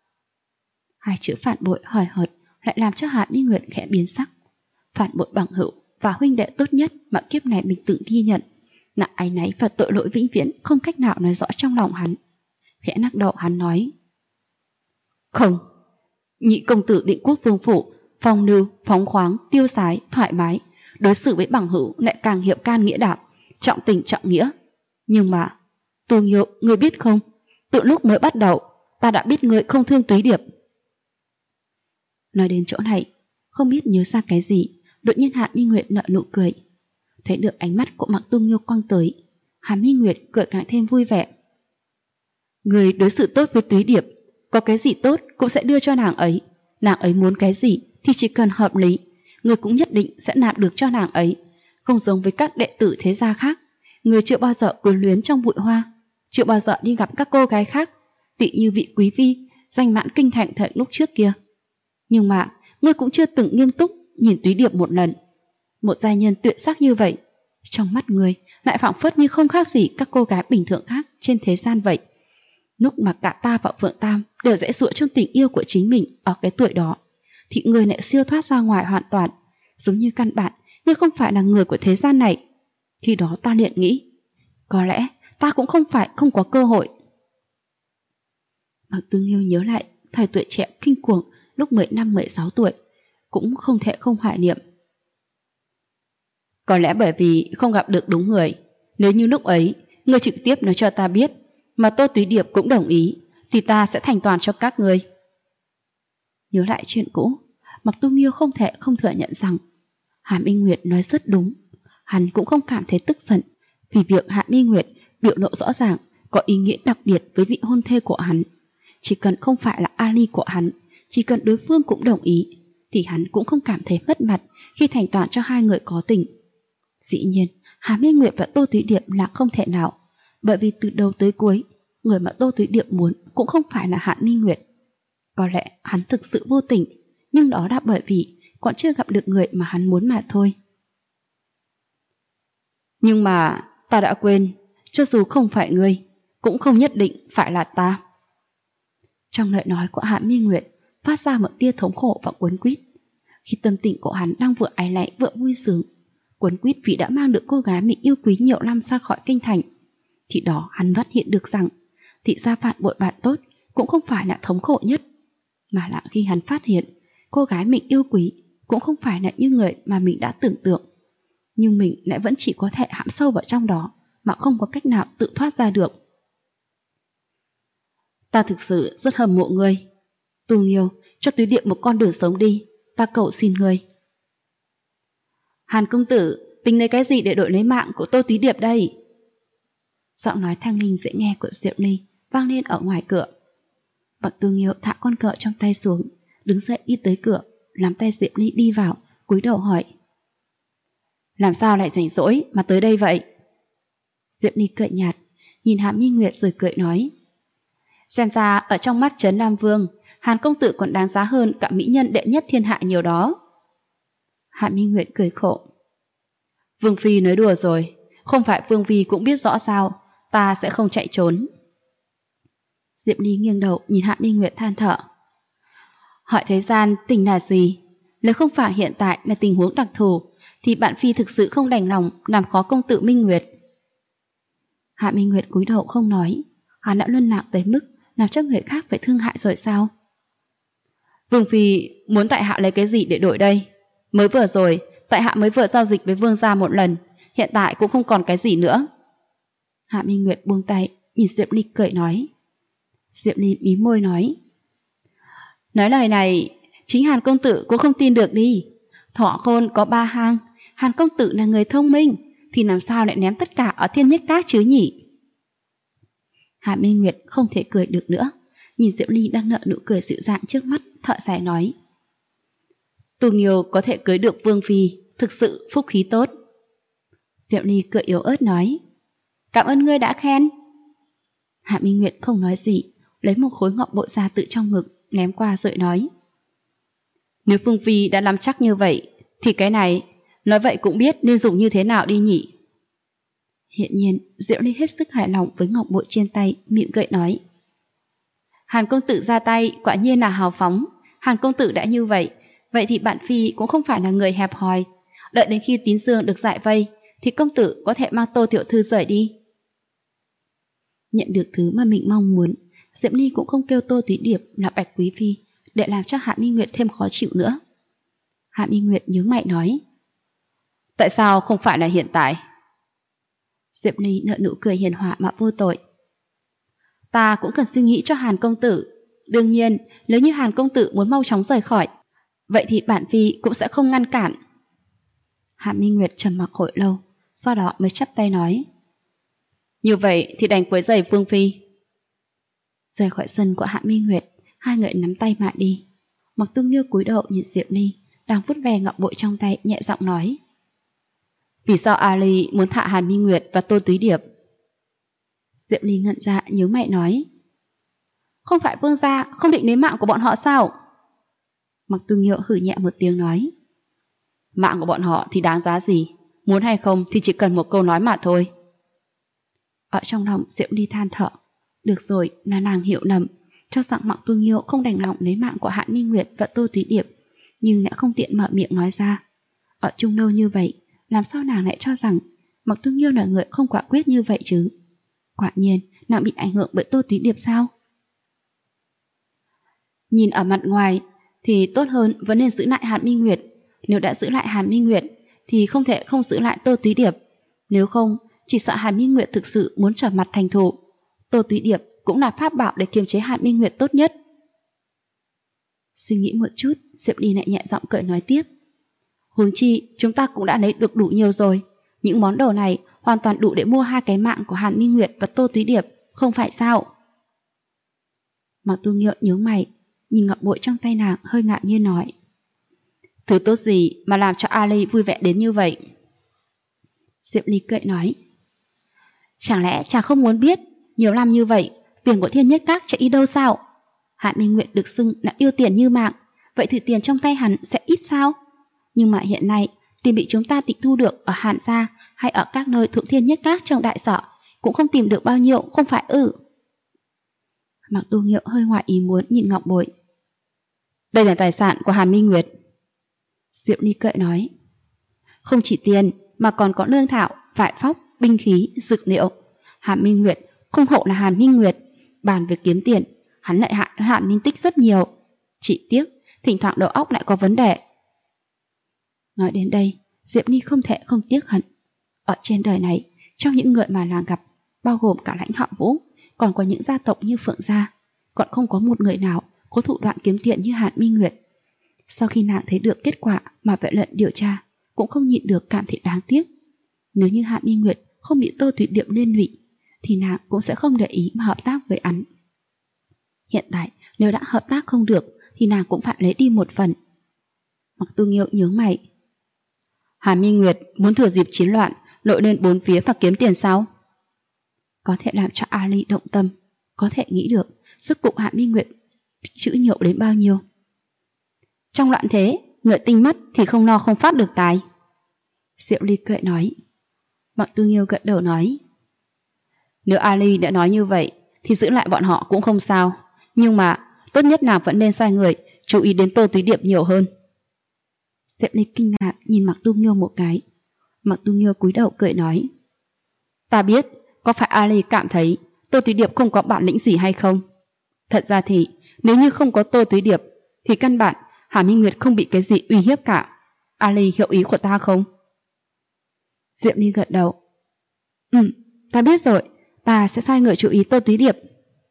Hai chữ phản bội hời hợt lại làm cho Hạ Minh Nguyệt khẽ biến sắc. Phản bội bằng hữu và huynh đệ tốt nhất mà kiếp này mình từng ghi nhận, nặng áy náy và tội lỗi vĩnh viễn không cách nào nói rõ trong lòng hắn. Khẽ lắc đầu hắn nói, không, nhị công tử Định Quốc vương phủ phong lưu, phóng khoáng, tiêu sái, thoải mái, đối xử với bằng hữu lại càng hiệp can nghĩa đảm, trọng tình trọng nghĩa. Nhưng mà Tu Nghiêu, ngươi biết không, từ lúc mới bắt đầu ta đã biết ngươi không thương Túy Điệp. Nói đến chỗ này, không biết nhớ ra cái gì, đột nhiên Hạ Minh Nguyệt nở nụ cười. Thấy được ánh mắt của Mạc Tu Nghiêu quăng tới, Hạ Minh Nguyệt cười càng thêm vui vẻ. Ngươi đối xử tốt với Túy Điệp có cái gì tốt cũng sẽ đưa cho nàng ấy. Nàng ấy muốn cái gì thì chỉ cần hợp lý, người cũng nhất định sẽ nạp được cho nàng ấy. Không giống với các đệ tử thế gia khác, người chưa bao giờ quyến luyến trong bụi hoa, chưa bao giờ đi gặp các cô gái khác, tỉ như vị quý phi danh mãn kinh thành thời lúc trước kia. Nhưng mà ngươi cũng chưa từng nghiêm túc nhìn Túy Điệp một lần. Một giai nhân tuyệt sắc như vậy, trong mắt ngươi lại phảng phất như không khác gì các cô gái bình thường khác trên thế gian vậy. Lúc mà cả ta và Phượng Tam đều dễ dụa trong tình yêu của chính mình ở cái tuổi đó, thì ngươi lại siêu thoát ra ngoài hoàn toàn, giống như căn bản ngươi không phải là người của thế gian này. Khi đó ta liền nghĩ, có lẽ ta cũng không phải không có cơ hội. Mạc Tư Nghiêu nhớ lại thời tuổi trẻ kinh cuồng lúc 15-16 tuổi, cũng không thể không hoài niệm. Có lẽ bởi vì không gặp được đúng người. Nếu như lúc ấy ngươi trực tiếp nói cho ta biết, mà Tô Túy Điệp cũng đồng ý, thì ta sẽ thành toàn cho các ngươi. Nhớ lại chuyện cũ, Mạc Tu Nghiêu không thể không thừa nhận rằng Hàn Minh Nguyệt nói rất đúng. Hắn cũng không cảm thấy tức giận vì việc Hàn Minh Nguyệt biểu lộ rõ ràng có ý nghĩa đặc biệt với vị hôn thê của hắn. Chỉ cần không phải là Ali của hắn, chỉ cần đối phương cũng đồng ý, thì hắn cũng không cảm thấy mất mặt khi thành toàn cho hai người có tình. Dĩ nhiên, Hàn Minh Nguyệt và Tô Túy Điệp là không thể nào, bởi vì từ đầu tới cuối, người mà Tô Túy Điệp muốn cũng không phải là Hàn Minh Nguyệt. Có lẽ hắn thực sự vô tình, nhưng đó là bởi vì còn chưa gặp được người mà hắn muốn mà thôi. Nhưng mà ta đã quên, cho dù không phải ngươi, cũng không nhất định phải là ta. Trong lời nói của Hàn Minh Nguyệt phát ra một tia thống khổ và quấn quýt. Khi tâm tình của hắn đang vừa áy náy vừa vui sướng, quấn quýt vì đã mang được cô gái mình yêu quý nhiều năm ra khỏi kinh thành, thì đó hắn phát hiện được rằng thị gia phản bội bạn tốt cũng không phải là thống khổ nhất, mà là khi hắn phát hiện cô gái mình yêu quý cũng không phải là như người mà mình đã tưởng tượng, nhưng mình lại vẫn chỉ có thể hãm sâu vào trong đó mà không có cách nào tự thoát ra được. Ta thực sự rất hâm mộ ngươi. Tu Nghiêu, cho Túy Điệp một con đường sống đi, ta cầu xin ngươi. Hàn công tử, tính lấy cái gì để đổi lấy mạng của Tô Túy Điệp đây? Giọng nói thanh linh dễ nghe của Diệu Ly vang lên ở ngoài cửa. Bậc Tu Nghiêu thả con cờ trong tay xuống, đứng dậy đi tới cửa, nắm tay Diệu Ly đi vào, cúi đầu hỏi: làm sao lại rảnh rỗi mà tới đây vậy? Diệu Ly cười nhạt, nhìn Hàn Minh Nguyệt rồi cười nói: xem ra ở trong mắt Trấn Nam Vương, Hàn công tử còn đáng giá hơn cả mỹ nhân đệ nhất thiên hạ nhiều đó. Hàn Minh Nguyệt cười khổ: Vương phi nói đùa rồi, không phải Vương phi cũng biết rõ sao, ta sẽ không chạy trốn. Diệp Ly nghiêng đầu nhìn Hàn Minh Nguyệt than thở: hỏi thế gian tình là gì? Nếu không phải hiện tại là tình huống đặc thù, thì bạn phi thực sự không đành lòng làm khó công tử Minh Nguyệt. Hàn Minh Nguyệt cúi đầu không nói. Hắn đã luân lạc tới mức làm cho người khác phải thương hại rồi sao? Vương phi muốn tại hạ lấy cái gì để đổi đây? Mới vừa rồi, tại hạ mới vừa giao dịch với vương gia một lần, hiện tại cũng không còn cái gì nữa. Hạ Minh Nguyệt buông tay, nhìn Diệp Ly cười nói. Diệp Ly mí môi nói lời này, chính Hàn công tử cũng không tin được đi. Thọ khôn có 3 hang, Hàn công tử là người thông minh, thì làm sao lại ném tất cả ở Thiên Nhất Các chứ nhỉ? Hạ Minh Nguyệt không thể cười được nữa, nhìn Diệu Ly đang nở nụ cười dịu dàng trước mắt, thở dài nói: Tu Nghiêu có thể cưới được Vương phi, thực sự phúc khí tốt. Diệu Ly cười yếu ớt nói: cảm ơn ngươi đã khen. Hạ Minh Nguyệt không nói gì, lấy một khối ngọc bội ra tự trong ngực ném qua rồi nói: nếu Vương phi đã nắm chắc như vậy, thì cái này, nói vậy cũng biết nên dùng như thế nào đi nhỉ? Hiện nhiên, Diệu Ly hết sức hài lòng với ngọc bội trên tay, miệng cười nói: Hàn công tử ra tay quả nhiên là hào phóng. Hàn công tử đã như vậy, vậy thì bạn phi cũng không phải là người hẹp hòi. Đợi đến khi Tín Dương được giải vây, thì công tử có thể mang Tô tiểu thư rời đi. Nhận được thứ mà mình mong muốn, Diệu Ly cũng không kêu Tô Túy Điệp là Bạch quý phi, để làm cho Hạ Minh Nguyệt thêm khó chịu nữa. Hạ Minh Nguyệt nhướng mày nói: tại sao không phải là hiện tại? Diệp Ly nở nụ cười hiền hòa mà vô tội: ta cũng cần suy nghĩ cho Hàn công tử. Đương nhiên, nếu như Hàn công tử muốn mau chóng rời khỏi, vậy thì bản phi cũng sẽ không ngăn cản. Hạ Minh Nguyệt trầm mặc hồi lâu, sau đó mới chắp tay nói: như vậy thì đành quấy rầy Vương phi. Rời khỏi sân của Hạ Minh Nguyệt, Hai người nắm tay mà đi. Mặc Tu Nghiêu cúi đầu nhìn Diệp Ly đang vuốt ve ngọc bội trong tay, nhẹ giọng nói: Vì sao Ali muốn thả Hàn Minh Nguyệt và Tô Túy Điệp? Diệp Ly ngẩn ra, nhíu mày nói: Không phải vương gia không định lấy mạng của bọn họ sao? Mặc Tu Nghiêu hử nhẹ một tiếng nói: Mạng của bọn họ thì đáng giá gì? Muốn hay không thì chỉ cần một câu nói mà thôi. Ở trong lòng Diệp Ly than thở. Được rồi, là nàng hiểu lầm, cho rằng Mặc Tu Nghiêu không đành lòng lấy mạng của Hàn Minh Nguyệt và Tô Túy Điệp, nhưng lại không tiện mở miệng nói ra. Ở chung lâu như vậy, làm sao nàng lại cho rằng Mặc Tu Nghiêu là người không quả quyết như vậy chứ? Quả nhiên, nàng bị ảnh hưởng bởi Tô Túy Điệp sao? Nhìn ở mặt ngoài thì tốt hơn vẫn nên giữ lại Hàn Minh Nguyệt. Nếu đã giữ lại Hàn Minh Nguyệt thì không thể không giữ lại Tô Túy Điệp. Nếu không, chỉ sợ Hàn Minh Nguyệt thực sự muốn trở mặt thành thù. Tô Túy Điệp cũng là pháp bảo để kiềm chế Hàn Minh Nguyệt tốt nhất. Suy nghĩ một chút, Diệp Ly lại nhẹ giọng cười nói tiếp: Huống chi chúng ta cũng đã lấy được đủ nhiều rồi. Những món đồ này hoàn toàn đủ để mua 2 cái mạng của Hàn Minh Nguyệt và Tô Túy Điệp, không phải sao? Mặc Tu Nghiêu nhướng mày, nhìn ngọc bội trong tay nàng, hơi ngạc nhiên nói: Thứ tốt gì mà làm cho Ali vui vẻ đến như vậy? Diệp Ly cười nói: Chẳng lẽ chàng không muốn biết nhiều năm như vậy tiền của Thiên Nhất Các chạy đi đâu sao? Hàn Minh Nguyệt được xưng là yêu tiền như mạng, vậy thì tiền trong tay hắn sẽ ít sao? Nhưng mà hiện nay tiền bị chúng ta tịch thu được ở Hàn gia hay ở các nơi thuộc Thiên Nhất Các trong đại sở cũng không tìm được bao nhiêu, không phải ư? Mặc Tu Nghiêu hơi ngoài ý muốn nhìn ngọc bội. Đây là tài sản của Hàn Minh Nguyệt. Diệp Ly cười nói: Không chỉ tiền mà còn có lương thảo, vải vóc, binh khí, dược liệu. Hàn Minh Nguyệt không hổ là Hàn Minh Nguyệt, bàn về kiếm tiền hắn lợi hại Hàn Minh Tích rất nhiều. Chỉ tiếc thỉnh thoảng đầu óc lại có vấn đề. Nói đến đây, Diệp Ly không thể không tiếc hận. Ở trên đời này, trong những người mà nàng gặp, bao gồm cả lãnh họ Vũ, còn có những gia tộc như Phượng gia, còn không có một người nào có thủ đoạn kiếm tiền như Hàn Minh Nguyệt. Sau khi nàng thấy được kết quả mà Vệ Lận điều tra, cũng không nhịn được cảm thấy đáng tiếc. Nếu như Hàn Minh Nguyệt không bị Tô Túy Điệp liên lụy, thì nàng cũng sẽ không để ý mà hợp tác với hắn. Hiện tại, nếu đã hợp tác không được, thì nàng cũng phải lấy đi một phần. Mặc Tu Nghiêu nhướng mày: Hàn Minh Nguyệt muốn thừa dịp chiến loạn lội lên 4 phía và kiếm tiền sao? Có thể làm cho Ali động tâm, có thể nghĩ được sức cụ Hàn Minh Nguyệt chữ nhiều đến bao nhiêu. Trong loạn thế, người tinh mắt thì không no không phát được tài. Diệu Ly cười nói. Mặc Tu Nghiêu gật đầu nói: Nếu Ali đã nói như vậy thì giữ lại bọn họ cũng không sao, nhưng mà tốt nhất nàng vẫn nên sai người chú ý đến Tô Túy Điệp nhiều hơn. Diệu Ly kinh ngạc nhìn Mặc Tu Nghiêu một cái. Mặc Tu Nghiêu cúi đầu cười nói: Ta biết, có phải Ali cảm thấy Tô Túy Điệp không có bản lĩnh gì hay không? Thật ra thì nếu như không có Tô Túy Điệp thì căn bản Hàn Minh Nguyệt không bị cái gì uy hiếp cả. Ali hiểu ý của ta không? Diệp Ly gật đầu. Ta biết rồi, ta sẽ sai người chú ý Tô Túy Điệp.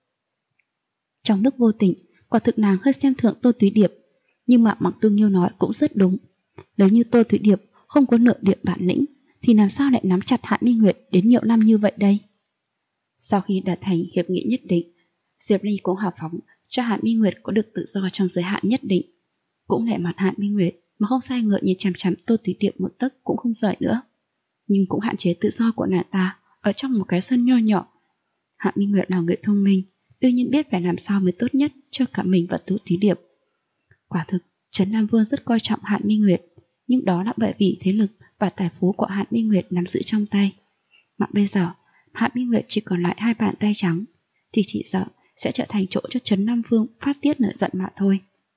Trong lúc vô tình, quả thực nàng hơi xem thường Tô Túy Điệp, nhưng mà Mặc Tu Nghiêu nói cũng rất đúng. Nếu như Tô Túy Điệp không có nửa điểm bản lĩnh, thì làm sao lại nắm chặt Hàn Minh Nguyệt đến nhiều năm như vậy đây? Sau khi đạt thành hiệp nghị nhất định, Diệp Ly cũng hào phóng cho Hàn Minh Nguyệt có được tự do trong giới hạn nhất định. Cũng để mặt Hàn Minh Nguyệt mà không sai ngựa nhìn chằm chằm Tô Túy Điệp một tấc cũng không rời nữa, nhưng cũng hạn chế tự do của nàng ta ở trong một cái sân nho nhỏ. Hàn Minh Nguyệt là người thông minh, đương nhiên biết phải làm sao mới tốt nhất cho cả mình và Tô Túy Điệp. Quả thực, Trấn Nam Vương rất coi trọng Hàn Minh Nguyệt, nhưng đó là bởi vì thế lực và tài phú của Hàn Minh Nguyệt nắm giữ trong tay. Mà bây giờ, Hàn Minh Nguyệt chỉ còn lại 2 bàn tay trắng, thì chỉ sợ sẽ trở thành chỗ cho Trấn Nam Vương phát tiết nợ giận mà thôi.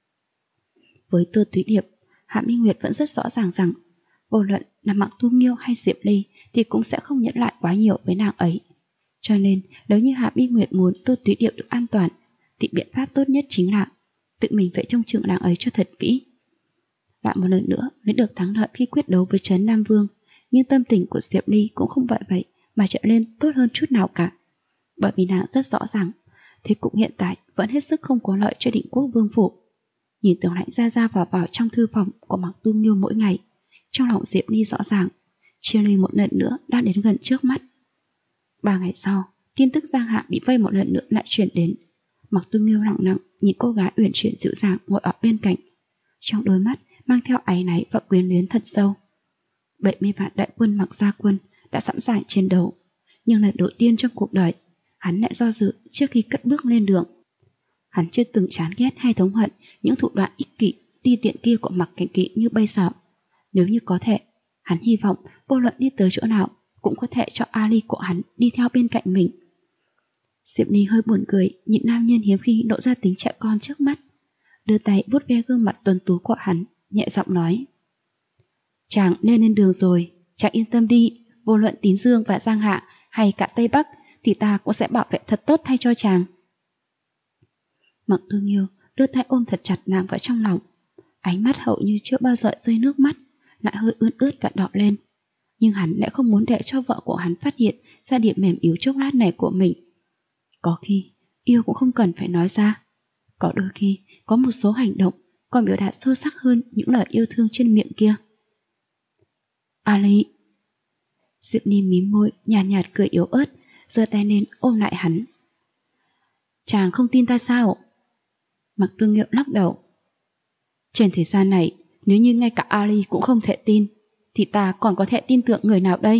Với Tô Túy Điệp, Hàn Minh Nguyệt vẫn rất rõ ràng rằng vô luận là Mặc Tu Nghiêu hay Diệp Ly thì cũng sẽ không nhẫn lại quá nhiều với nàng ấy. Cho nên nếu như Hàn Minh Nguyệt muốn Tô Túy Điệp được an toàn, thì biện pháp tốt nhất chính là tự mình phải trông chừng nàng ấy cho thật kỹ. Lại một lần nữa lấy được thắng lợi khi quyết đấu với Trấn Nam Vương, nhưng tâm tình của Diệp Ly cũng không vậy mà trở lên tốt hơn chút nào cả. Bởi vì nàng rất rõ ràng, thế cục hiện tại vẫn hết sức không có lợi cho Định Quốc Vương phủ. Nhìn tướng lãnh ra vào trong thư phòng của Mặc Tu Nghiêu mỗi ngày, trong lòng Diệp Ly rõ ràng, Chia Ly một lần nữa đã đến gần trước mắt. 3 ngày sau, tin tức Giang Hạ bị vây một lần nữa lại truyền đến. Mặc Tư Nghiêu lặng lặng nhìn cô gái uyển chuyển dịu dàng ngồi ở bên cạnh, trong đôi mắt mang theo áy náy và quyến luyến thật sâu. 70 vạn đại quân Mặc Gia quân đã sẵn sàng chiến đấu, nhưng lần đầu tiên trong cuộc đời hắn lại do dự trước khi cất bước lên đường. Hắn chưa từng chán ghét hay thống hận những thủ đoạn ích kỷ ti tiện kia của Mặc Cảnh Kỵ như bây giờ. Nếu như có thể, hắn hy vọng vô luận đi tới chỗ nào cũng có thể cho Ali của hắn đi theo bên cạnh mình. Diệp Ly hơi buồn cười nhìn nam nhân hiếm khi lộ ra tính trẻ con trước mắt, đưa tay vuốt ve gương mặt tuấn tú của hắn, nhẹ giọng nói: chàng nên lên đường rồi, chàng yên tâm đi, vô luận Tín Dương và Giang Hạ hay cả Tây Bắc thì ta cũng sẽ bảo vệ thật tốt thay cho chàng. Mặc Tư Nghiêu đưa tay ôm thật chặt nàng vào trong lòng, ánh mắt hậu như chưa bao giờ rơi nước mắt, lại hơi ươn ướt và đỏ lên. Nhưng hắn lại không muốn để cho vợ của hắn phát hiện ra điểm mềm yếu chốc lát này của mình. Có khi yêu cũng không cần phải nói ra, có đôi khi có một số hành động còn biểu đạt sâu sắc hơn những lời yêu thương trên miệng kia. Ali. Diệp Ly mím môi, nhàn nhạt cười yếu ớt, giơ tay lên ôm lại hắn. Chàng không tin ta sao? Mặc Tư Nghiêu lắc đầu. Trên thế gian này, nếu như ngay cả Ali cũng không thể tin, thì ta còn có thể tin tưởng người nào đây?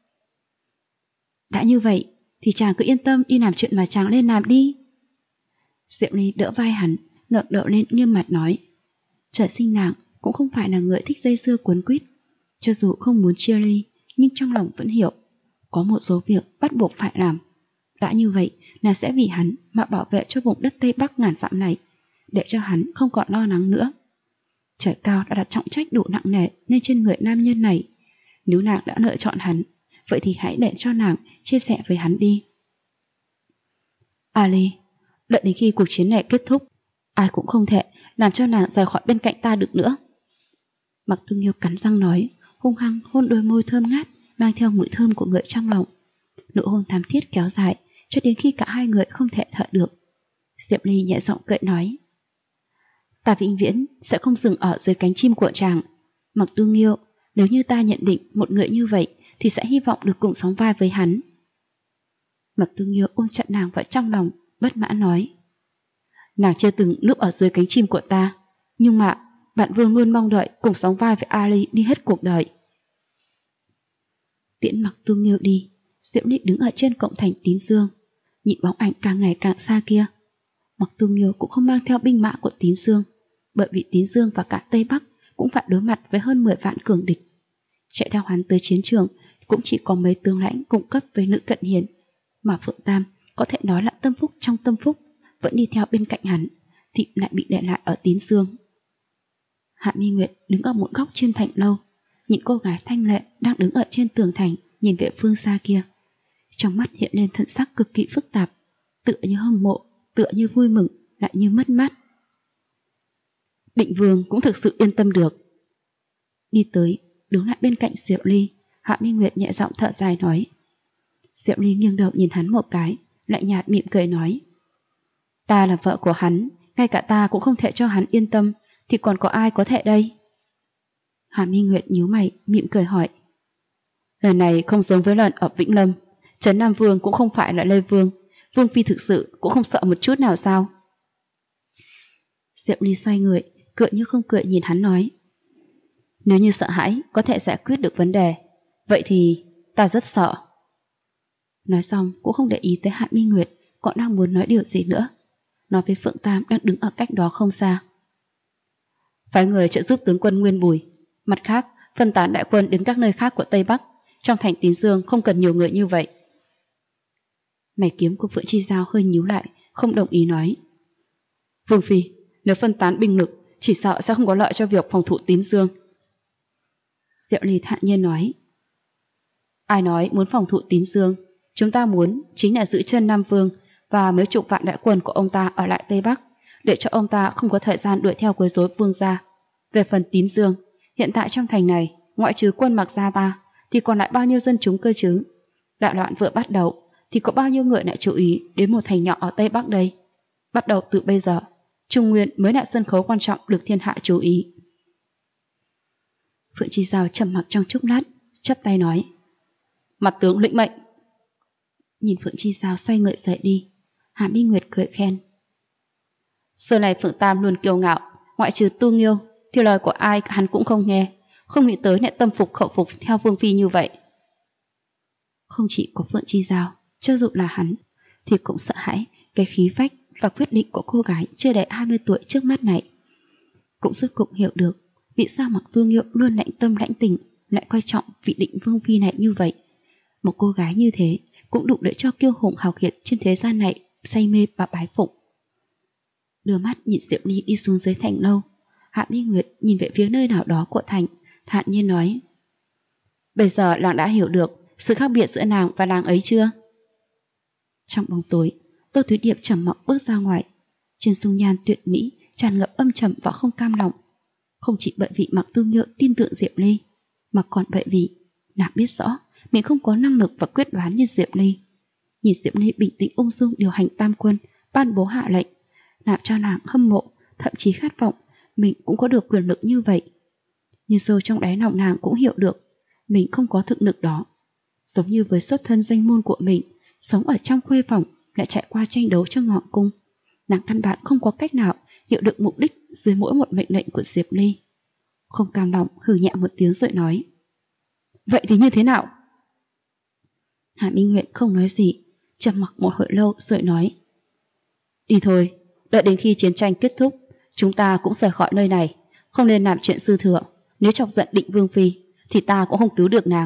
Đã như vậy, thì chàng cứ yên tâm đi làm chuyện mà chàng lên làm đi. Diệp Ly đỡ vai hắn, ngẩng đầu lên nghiêm mặt nói. Trời sinh nàng cũng không phải là người thích dây dưa cuốn quýt. Cho dù không muốn chia ly, nhưng trong lòng vẫn hiểu có một số việc bắt buộc phải làm. Đã như vậy là sẽ vì hắn mà bảo vệ cho vùng đất Tây Bắc ngàn dặm này, để cho hắn không còn lo lắng nữa. Trời cao đã đặt trọng trách đủ nặng nề lên trên người nam nhân này. Nếu nàng đã lựa chọn hắn, vậy thì hãy để cho nàng chia sẻ với hắn đi. Ali, đợi đến khi cuộc chiến này kết thúc, ai cũng không thể làm cho nàng rời khỏi bên cạnh ta được nữa. Mặc Tư Nghiêu cắn răng nói, hung hăng hôn đôi môi thơm ngát mang theo mùi thơm của người trong lòng. Nụ hôn thắm thiết kéo dài cho đến khi cả hai người không thể thở được. Diệp Ly nhẹ giọng cười nói, ta vĩnh viễn sẽ không dừng ở dưới cánh chim của chàng. Mặc Tư Nghiêu, nếu như ta nhận định một người như vậy thì sẽ hy vọng được cùng sóng vai với hắn. Mặc Tư Nghiêu ôm chặt nàng vào trong lòng, bất mãn nói, nàng chưa từng núp ở dưới cánh chim của ta, nhưng mà bạn Vương luôn mong đợi cùng sóng vai với Ali đi hết cuộc đời. Tiễn Mặc Tư Nghiêu đi, Diệu Ly đứng ở trên cổng thành Tín Dương, nhìn bóng ảnh càng ngày càng xa kia. Mặc Tư Nghiêu cũng không mang theo binh mã của Tín Dương, bởi vì Tín Dương và cả Tây Bắc cũng phải đối mặt với hơn 10 vạn cường địch. Chạy theo hắn tới chiến trường cũng chỉ có mấy tướng lãnh cung cấp với Nữ Cận Hiền, mà Phượng Tam có thể nói là tâm phúc trong tâm phúc vẫn đi theo bên cạnh hắn, thì lại bị để lại ở Tín Dương. Hạ Mi Nguyệt đứng ở một góc trên thành lâu, nhìn cô gái thanh lệ đang đứng ở trên tường thành nhìn về phương xa kia, trong mắt hiện lên thần sắc cực kỳ phức tạp, tựa như hâm mộ, tựa như vui mừng, lại như mất mát. Định Vương cũng thực sự yên tâm được. Đi tới, đứng lại bên cạnh Diệu Ly, Hạ Mi Nguyệt nhẹ giọng thở dài nói. Diệu Ly nghiêng đầu nhìn hắn một cái, lạnh nhạt mỉm cười nói, ta là vợ của hắn, ngay cả ta cũng không thể cho hắn yên tâm, thì còn có ai có thể đây? Hạ Mi Nguyệt nhíu mày, mỉm cười hỏi, lời này không giống với lần ở Vĩnh Lâm, Trấn Nam Vương cũng không phải là Lê Vương, Vương Phi thực sự cũng không sợ một chút nào sao? Diệu Ly xoay người, cười như không cười nhìn hắn nói, nếu như sợ hãi có thể giải quyết được vấn đề, vậy thì ta rất sợ. Nói xong cũng không để ý tới Hạ Mi Nguyệt còn đang muốn nói điều gì nữa, nói với Phượng Tam đang đứng ở cách đó không xa. Phái người trợ giúp tướng quân Nguyên Bùi, mặt khác phân tán đại quân đến các nơi khác của Tây Bắc, trong thành Tín Dương không cần nhiều người như vậy. Mày kiếm của Phượng Chi Giao hơi nhíu lại, không đồng ý nói, Vương Phi, nếu phân tán binh lực chỉ sợ sẽ không có lợi cho việc phòng thủ Tín Dương. Diệu Ly thản nhiên nói, ai nói muốn phòng thủ Tín Dương, chúng ta muốn chính là giữ chân Nam Vương và mấy chục vạn đại quân của ông ta ở lại Tây Bắc, để cho ông ta không có thời gian đuổi theo quấy rối vương gia. Về phần Tín Dương, hiện tại trong thành này, ngoại trừ quân Mặc gia ta, thì còn lại bao nhiêu dân chúng cơ chứ? Đại loạn vừa bắt đầu, thì có bao nhiêu người lại chú ý đến một thành nhỏ ở Tây Bắc đây? Bắt đầu từ bây giờ, Trung Nguyên mới là sân khấu quan trọng được thiên hạ chú ý. Phượng Chi Giao trầm mặc trong chốc lát, chắp tay nói, mặt tướng lĩnh mệnh. Nhìn Phượng Chi Giao xoay người dậy đi, Hạ Mi Nguyệt cười khen, Xưa này Phượng Tam luôn kiêu ngạo, ngoại trừ Tu Nghiêu thì lời của ai hắn cũng không nghe, không nghĩ tới lại tâm phục khẩu phục theo Vương phi như vậy. Không chỉ có Phượng Chi Giao, cho dù là hắn thì cũng sợ hãi cái khí phách và quyết định của cô gái chưa đầy 20 tuổi trước mắt này. Cũng rốt cục hiểu được vì sao Mặc Tu Nghiêu luôn lãnh tâm lãnh tình, lại coi trọng vị định vương phi này như vậy. Một cô gái như thế cũng đủ để cho kiêu hùng hào kiệt trên thế gian này say mê và bái phục. Đưa mắt nhìn Diệu Ly đi xuống dưới thành lâu, Hạ Minh Nguyệt nhìn về phía nơi nào đó của thành, thản nhiên nói: bây giờ nàng đã hiểu được sự khác biệt giữa nàng và nàng ấy chưa? Trong bóng tối, Tô Thúy Điệp trầm mặc bước ra ngoài. Trên dung nhan tuyệt mỹ tràn ngập âm trầm và không cam lòng. Không chỉ bởi vì Mặc Tu Nghiêu tin tưởng Diệp Ly, mà còn bởi vì nàng biết rõ mình không có năng lực và quyết đoán như Diệp Ly. Nhìn Diệp Ly bình tĩnh ung dung điều hành tam quân, ban bố hạ lệnh, làm cho nàng hâm mộ, thậm chí khát vọng mình cũng có được quyền lực như vậy. Nhưng sâu trong đáy lòng nàng cũng hiểu được mình không có thực lực đó. Giống như với xuất thân danh môn của mình, sống ở trong khuê phòng lại trải qua tranh đấu trong hoàng cung, nàng căn bản không có cách nào hiểu được mục đích dưới mỗi một mệnh lệnh của Diệp Ly. Không cam lòng hừ nhẹ một tiếng rồi nói: vậy thì như thế nào? Hạ Minh Nguyệt không nói gì, trầm mặc một hồi lâu rồi nói: đi thôi, đợi đến khi chiến tranh kết thúc, chúng ta cũng rời khỏi nơi này, không nên làm chuyện dư thừa. Nếu chọc giận Định Vương phi thì ta cũng không cứu được nàng.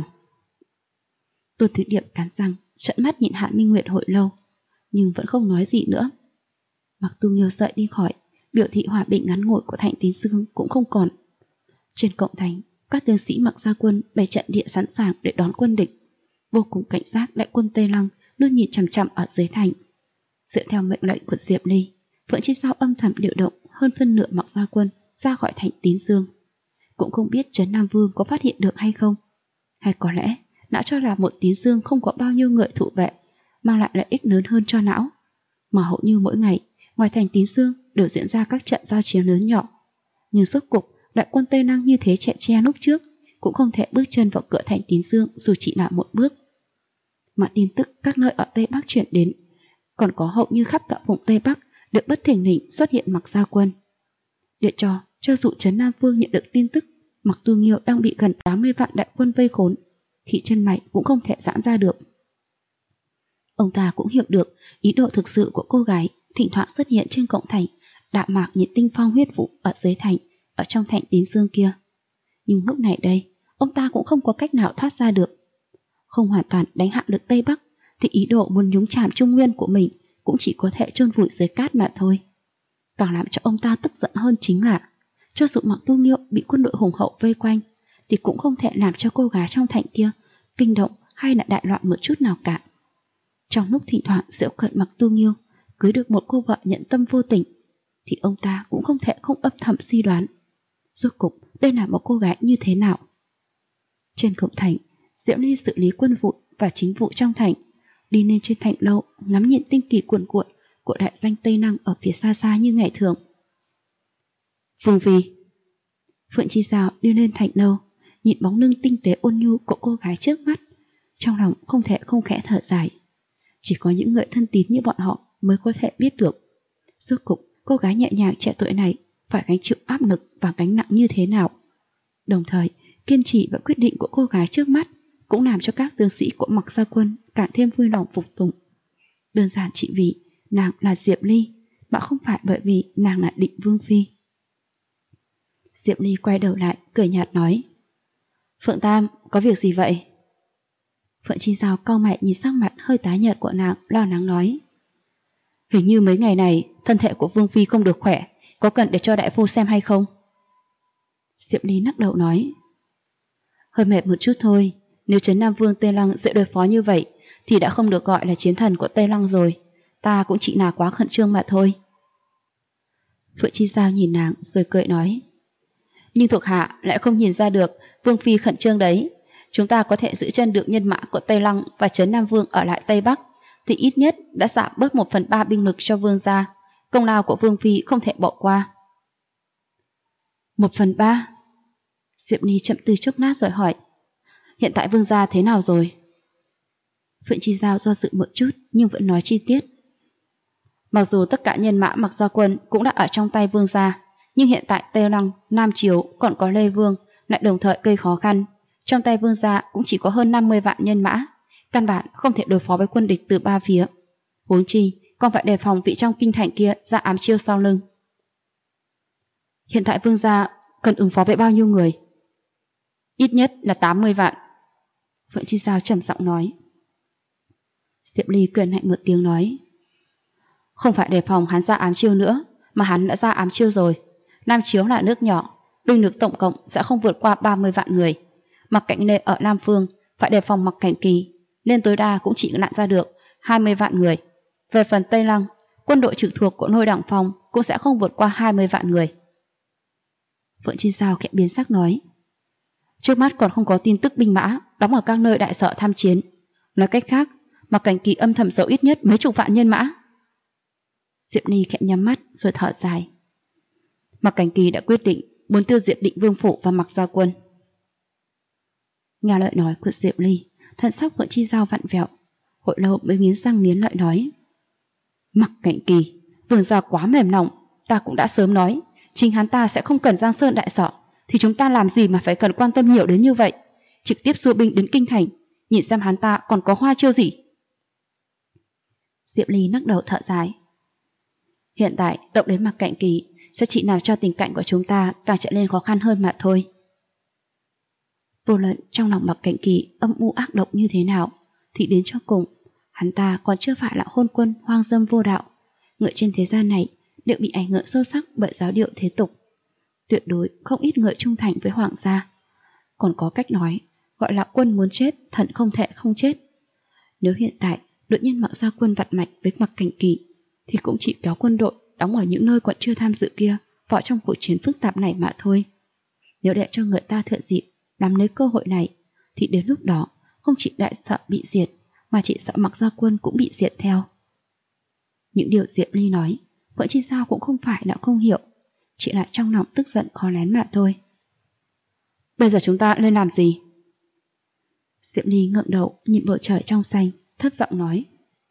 Tô Thúy Điệp cắn răng, trợn mắt nhìn Hạ Minh Nguyệt hồi lâu, nhưng vẫn không nói gì nữa. Mặc Tu Nghiêu sợi đi khỏi, biểu thị hòa bình ngắn ngủi của thành Tín Dương cũng không còn. Trên cổng thành, các tướng sĩ Mặc Gia quân bày trận địa sẵn sàng để đón quân địch. Vô cùng cảnh giác đại quân Tây Lăng luôn nhìn chằm chằm ở dưới thành. Dựa theo mệnh lệnh của Diệp Ly, Phượng Chi Giao âm thầm điều động hơn phân nửa Mặc Gia quân ra khỏi thành Tín Dương. Cũng không biết Trấn Nam Vương có phát hiện được hay không, hay có lẽ đã cho là một Tín Dương không có bao nhiêu người thủ vệ, mang lại lợi ích lớn hơn cho não. Mà hầu như mỗi ngày ngoài thành Tín Dương đều diễn ra các trận giao chiến lớn nhỏ. Nhưng rốt cục đại quân Tây Lăng như thế chẹt che lúc trước cũng không thể bước chân vào cửa thành Tín Dương dù chỉ là một bước. Mà tin tức các nơi ở Tây Bắc chuyển đến, còn có hầu như khắp cả vùng Tây Bắc đều bất thình lình xuất hiện Mặc Gia quân. Để cho dù Trấn Nam Vương nhận được tin tức Mặc Tu Nghiêu đang bị gần 80 vạn đại quân vây khốn, thì chân mày cũng không thể giãn ra được. Ông ta cũng hiểu được ý đồ thực sự của cô gái thỉnh thoảng xuất hiện trên cổng thành, đạm mạc nhiệt tinh phong huyết vụ ở dưới thành, ở trong thành Tín Dương kia. Nhưng lúc này đây, ông ta cũng không có cách nào thoát ra được. Không hoàn toàn đánh hạ được Tây Bắc, thì ý đồ muốn nhúng chàm Trung Nguyên của mình cũng chỉ có thể chôn vùi dưới cát mà thôi. Càng làm cho ông ta tức giận hơn chính là, cho dù Mặc Tu Nghiêu bị quân đội hùng hậu vây quanh, thì cũng không thể làm cho cô gái trong thành kia kinh động hay là đại loạn một chút nào cả. Trong lúc thỉnh thoảng giễu cợt Mặc Tu Nghiêu cưới được một cô vợ nhận tâm vô tình, thì ông ta cũng không thể không âm thầm suy đoán rốt cục đây là một cô gái như thế nào. Trên cổng thành, Diệu Ly xử lý quân vụ và chính vụ trong thành, đi lên trên thành lâu ngắm nhìn tinh kỳ cuồn cuộn của đại danh Tây Năng ở phía xa xa như ngày thường. Vương phi. Phượng Chi Giao đi lên thành lâu, nhìn bóng lưng tinh tế ôn nhu của cô gái trước mắt, trong lòng không thể không khẽ thở dài. Chỉ có những người thân tín như bọn họ mới có thể biết được rốt cục cô gái nhẹ nhàng trẻ tuổi này phải gánh chịu áp lực và gánh nặng như thế nào. Đồng thời, kiên trì và quyết định của cô gái trước mắt cũng làm cho các tướng sĩ của Mặc Gia quân càng thêm vui lòng phục tùng. Đơn giản chỉ vì nàng là Diệp Ly, mà không phải bởi vì nàng là Định Vương phi. Diệp Ly quay đầu lại cười nhạt nói: Phượng Tam, có việc gì vậy? Phượng Chi Giao cau mày nhìn sắc mặt hơi tái nhợt của nàng, lo lắng nói: hình như mấy ngày này thân thể của Vương phi không được khỏe, có cần để cho đại phu xem hay không? Diệp Ly lắc đầu nói: hơi mệt một chút thôi. Nếu Trấn Nam Vương Tây Lăng dễ đối phó như vậy thì đã không được gọi là chiến thần của Tây Lăng rồi. Ta cũng chỉ là quá khẩn trương mà thôi. Phượng Chi Giao nhìn nàng rồi cười nói: nhưng thuộc hạ lại không nhìn ra được Vương phi khẩn trương đấy. Chúng ta có thể giữ chân được nhân mã của Tây Lăng và Trấn Nam Vương ở lại Tây Bắc, thì ít nhất đã giảm bớt 1/3 binh lực cho Vương gia. Công lao của Vương phi không thể bỏ qua. 1/3? Diệp Ly chậm tư chốc lát rồi hỏi: hiện tại Vương gia thế nào rồi? Phượng Chi Giao do dự một chút nhưng vẫn nói chi tiết: Mặc dù tất cả nhân mã Mặc Gia Quân cũng đã ở trong tay vương gia, nhưng hiện tại Tây Lăng, Nam Chiếu còn có Lê Vương lại đồng thời gây khó khăn. Trong tay vương gia cũng chỉ có hơn 50 vạn nhân mã, căn bản không thể đối phó với quân địch từ ba phía. Huống chi còn phải đề phòng vị trong kinh thành kia ra ám chiêu sau lưng. Hiện tại vương gia cần ứng phó với bao nhiêu người? Ít nhất là 80 vạn. Phượng Chi Giao trầm giọng nói. Diệp Ly cười lạnh một tiếng nói, không phải đề phòng hắn ra ám chiêu nữa, mà hắn đã ra ám chiêu rồi. Nam Chiếu là nước nhỏ, binh lực tổng cộng sẽ không vượt qua 30 vạn người. Mặc Cảnh Lê ở Nam Phương phải đề phòng Mặc Cảnh Kỳ, nên tối đa cũng chỉ lặn ra được 20 vạn người. Về phần Tây Lăng, quân đội trực thuộc của Lôi Đẳng Phong cũng sẽ không vượt qua 20 vạn người. Phượng Chi Giao khẽ biến sắc nói, trước mắt còn không có tin tức binh mã đóng ở các nơi đại sở tham chiến. Nói cách khác, Mặc Cảnh Kỳ âm thầm giấu ít nhất mấy chục vạn nhân mã. Diệp Ly khẽ nhắm mắt rồi thở dài. Mặc Cảnh Kỳ đã quyết định muốn tiêu diệt Định Vương phủ và Mặc Gia Quân. Nghe lời nói của Diệp Ly, thân sắc Phượng Chi Giao vặn vẹo, hồi lâu mới nghiến răng nghiến lợi nói, Mặc Cảnh Kỳ, vương gia quá mềm lòng, ta cũng đã sớm nói, chính hắn ta sẽ không cần Giang Sơn đại sở, thì chúng ta làm gì mà phải cần quan tâm nhiều đến như vậy, trực tiếp xua binh đến kinh thành, nhìn xem hắn ta còn có hoa chiêu gì. Diệp Ly lắc đầu thở dài. Hiện tại động đến Mặc Cảnh Kỳ sẽ chỉ làm cho tình cảnh của chúng ta càng trở nên khó khăn hơn mà thôi. Vô luận trong lòng Mặc Cảnh Kỳ âm u ác độc như thế nào, thì đến cho cùng hắn ta còn chưa phải là hôn quân hoang dâm vô đạo. Người trên thế gian này đều bị ảnh hưởng sâu sắc bởi giáo điệu thế tục. Tuyệt đối không ít người trung thành với hoàng gia. Còn có cách nói gọi là quân muốn chết, thần không thể không chết. Nếu hiện tại đột nhiên Mặc Gia Quân vặt mạch với Mặc Cảnh Kỳ, thì cũng chỉ kéo quân đội đóng ở những nơi còn chưa tham dự kia vào trong cuộc chiến phức tạp này mà thôi. Nếu để cho người ta thừa dịp nắm lấy cơ hội này, thì đến lúc đó không chỉ đại sở bị diệt, mà chỉ sợ Mặc Gia Quân cũng bị diệt theo. Những điều Diệp Ly nói, Phượng Chi Giao cũng không phải là không hiểu, chỉ là trong lòng tức giận khó nén mà thôi. Bây giờ chúng ta nên làm gì? Diệp Ly ngẩng đầu nhìn bầu trời trong xanh, thấp giọng nói,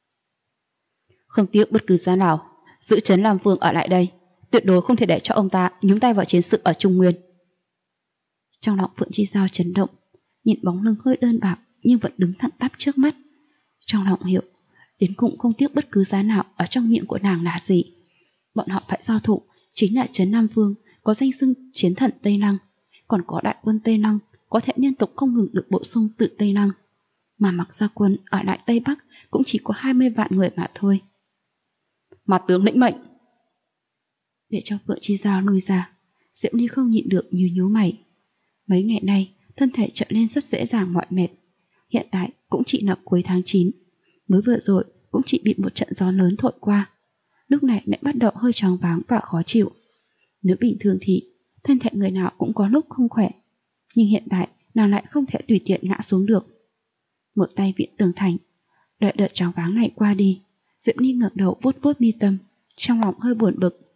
không tiếc bất cứ giá nào, giữ Trấn Lam Vương ở lại đây, tuyệt đối không thể để cho ông ta nhúng tay vào chiến sự ở Trung Nguyên. Trong lòng Phượng Chi Giao chấn động, nhìn bóng lưng hơi đơn bạc nhưng vẫn đứng thẳng tắp trước mắt. Trong lòng hiểu, đến cùng không tiếc bất cứ giá nào ở trong miệng của nàng là gì. Bọn họ phải giao thủ chính là Trấn Nam Vương có danh xưng chiến thần Tây Lăng, còn có đại quân Tây Lăng có thể liên tục không ngừng được bổ sung từ Tây Lăng, mà Mặc Gia Quân ở lại Tây Bắc cũng chỉ có 20 vạn người mà thôi. Mặt tướng lĩnh mệnh. Để cho Phượng Chi Giao lui ra, Diệp Ly không nhịn được nhíu mày. Mấy ngày nay thân thể trở lên rất dễ dàng mỏi mệt. Hiện tại cũng chỉ là cuối tháng 9, mới vừa rồi cũng chỉ bị một trận gió lớn thổi qua, lúc này lại bắt đầu hơi choáng váng và khó chịu. Nếu bình thường thì thân thể người nào cũng có lúc không khỏe, nhưng hiện tại nàng lại không thể tùy tiện ngã xuống được. Một tay viện tường thành, đợi đợt choáng váng này qua đi, Diệp Ly ngẩng đầu vuốt vuốt mi tâm, trong lòng hơi buồn bực.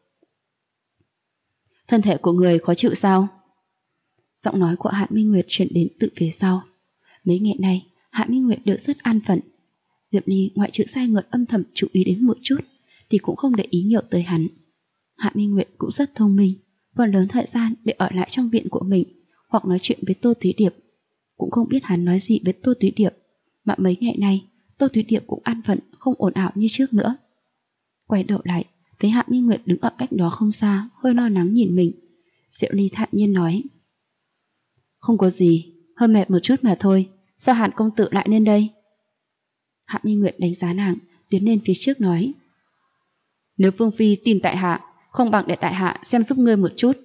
Thân thể của người khó chịu sao? Giọng nói của Hạ Minh Nguyệt truyền đến từ phía sau. Mấy ngày nay Hạ Minh Nguyệt đều rất an phận. Diệp Ly ngoại trừ sai người âm thầm chú ý đến một chút thì cũng không để ý nhiều tới hắn. Hạ Minh Nguyệt cũng rất thông minh, phần lớn thời gian để ở lại trong viện của mình hoặc nói chuyện với Tô Túy Điệp. Cũng không biết hắn nói gì với Tô Túy Điệp, mà mấy ngày nay Tô Túy Điệp cũng an phận, không ồn ào như trước nữa. Quay đầu lại thấy Hạ Minh Nguyệt đứng ở cách đó không xa, hơi lo lắng nhìn mình. Diệp Ly thản nhiên nói, không có gì, hơi mệt một chút mà thôi, sao Hàn công tử lại lên đây? Hạ Minh Nguyệt đánh giá nàng, tiến lên phía trước nói, nếu Vương Phi tìm tại hạ, không bằng để tại hạ xem giúp ngươi một chút.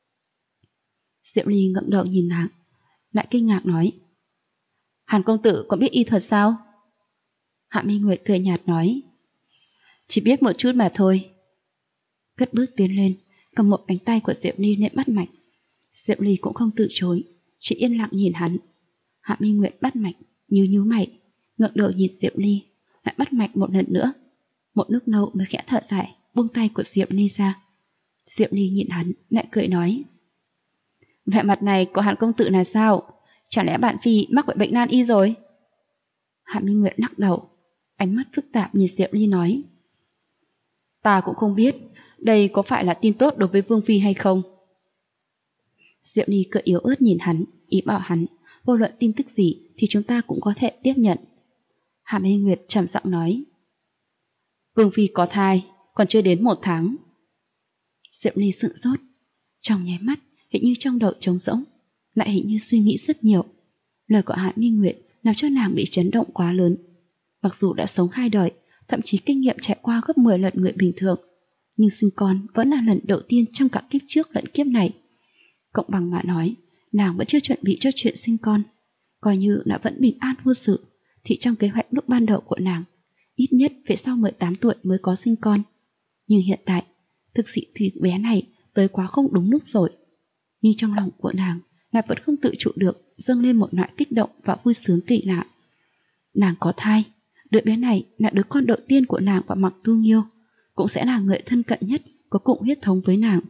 Diệp Ly ngẩng đầu nhìn nàng, lại kinh ngạc nói, Hàn công tử có biết y thuật sao? Hạ Minh Nguyệt cười nhạt nói, chỉ biết một chút mà thôi. Cất bước tiến lên, cầm một cánh tay của Diệp Ly lên bắt mạch. Diệp Ly cũng không từ chối, chỉ yên lặng nhìn hắn. Hạ Minh Nguyệt bắt mạch, nhíu mày, ngẩng đầu nhìn Diệp Ly, lại bắt mạch một lần nữa. Một lúc lâu mới khẽ thở dài, buông tay của Diệp Ly ra. Diệp Ly nhìn hắn, lại cười nói, vẻ mặt này của Hàn công tử là sao? Chẳng lẽ bạn Phi mắc bệnh nan y rồi? Hạ Minh Nguyệt lắc đầu, ánh mắt phức tạp nhìn Diệp Ly nói, Ta cũng không biết đây có phải là tin tốt đối với Vương Phi hay không. Diệu Ly cười yếu ớt nhìn hắn, ý bảo hắn, vô luận tin tức gì thì chúng ta cũng có thể tiếp nhận. Hàm Hy Nguyệt trầm giọng nói, Vương Phi có thai, còn chưa đến 1 tháng. Diệu Ly sững sốt, trong nháy mắt hình như trong đầu trống rỗng, lại hình như suy nghĩ rất nhiều. Lời của Hàm Hy Nguyệt làm cho nàng bị chấn động quá lớn. Mặc dù đã sống 2 đời, thậm chí kinh nghiệm trải qua gấp 10 lần người bình thường, nhưng sinh con vẫn là lần đầu tiên trong cả kiếp trước lẫn kiếp này. Cộng bằng mà nói, nàng vẫn chưa chuẩn bị cho chuyện sinh con. Coi như là vẫn bình an vô sự, thì trong kế hoạch lúc ban đầu của nàng, ít nhất về sau 18 tuổi mới có sinh con. Nhưng hiện tại, thực sự thì bé này tới quá không đúng lúc rồi. Nhưng trong lòng của nàng là vẫn không tự trụ được, dâng lên một loại kích động và vui sướng kỳ lạ. Nàng có thai, đứa bé này là đứa con đầu tiên của nàng và Mạc Tu Nghiêu, cũng sẽ là người thân cận nhất, có cùng huyết thống với nàng.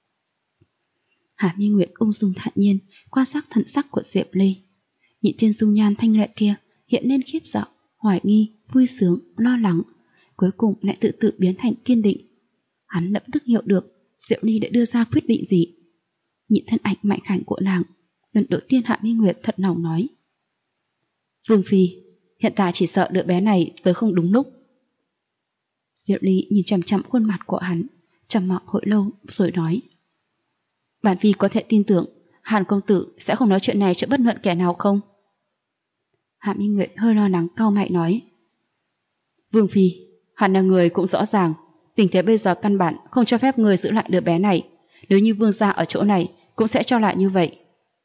Hàm Hy Nguyệt ung dung thản nhiên quan sát thần sắc của Diệp Ly. Nhìn trên dung nhan thanh lệ kia hiện lên khiếp sợ, hoài nghi, vui sướng, lo lắng, cuối cùng lại tự tự biến thành kiên định. Hắn lập tức hiểu được Diệu Ly đã đưa ra quyết định gì. Nhìn thân ảnh mạnh khảnh của nàng, lần đầu tiên Hàm Hy Nguyệt thật lòng nói, Vương Phi, hiện tại chỉ sợ đứa bé này tới không đúng lúc. Diệu Ly nhìn chằm chằm khuôn mặt của hắn, trầm mặc hồi lâu rồi nói, bản Phi có thể tin tưởng Hàn công tử sẽ không nói chuyện này cho bất luận kẻ nào không? Hàm Hy Nguyệt hơi lo lắng cau mày nói, Vương Phi, Hàn là người cũng rõ ràng, tình thế bây giờ căn bản không cho phép người giữ lại đứa bé này. Nếu như vương gia ở chỗ này cũng sẽ cho lại như vậy.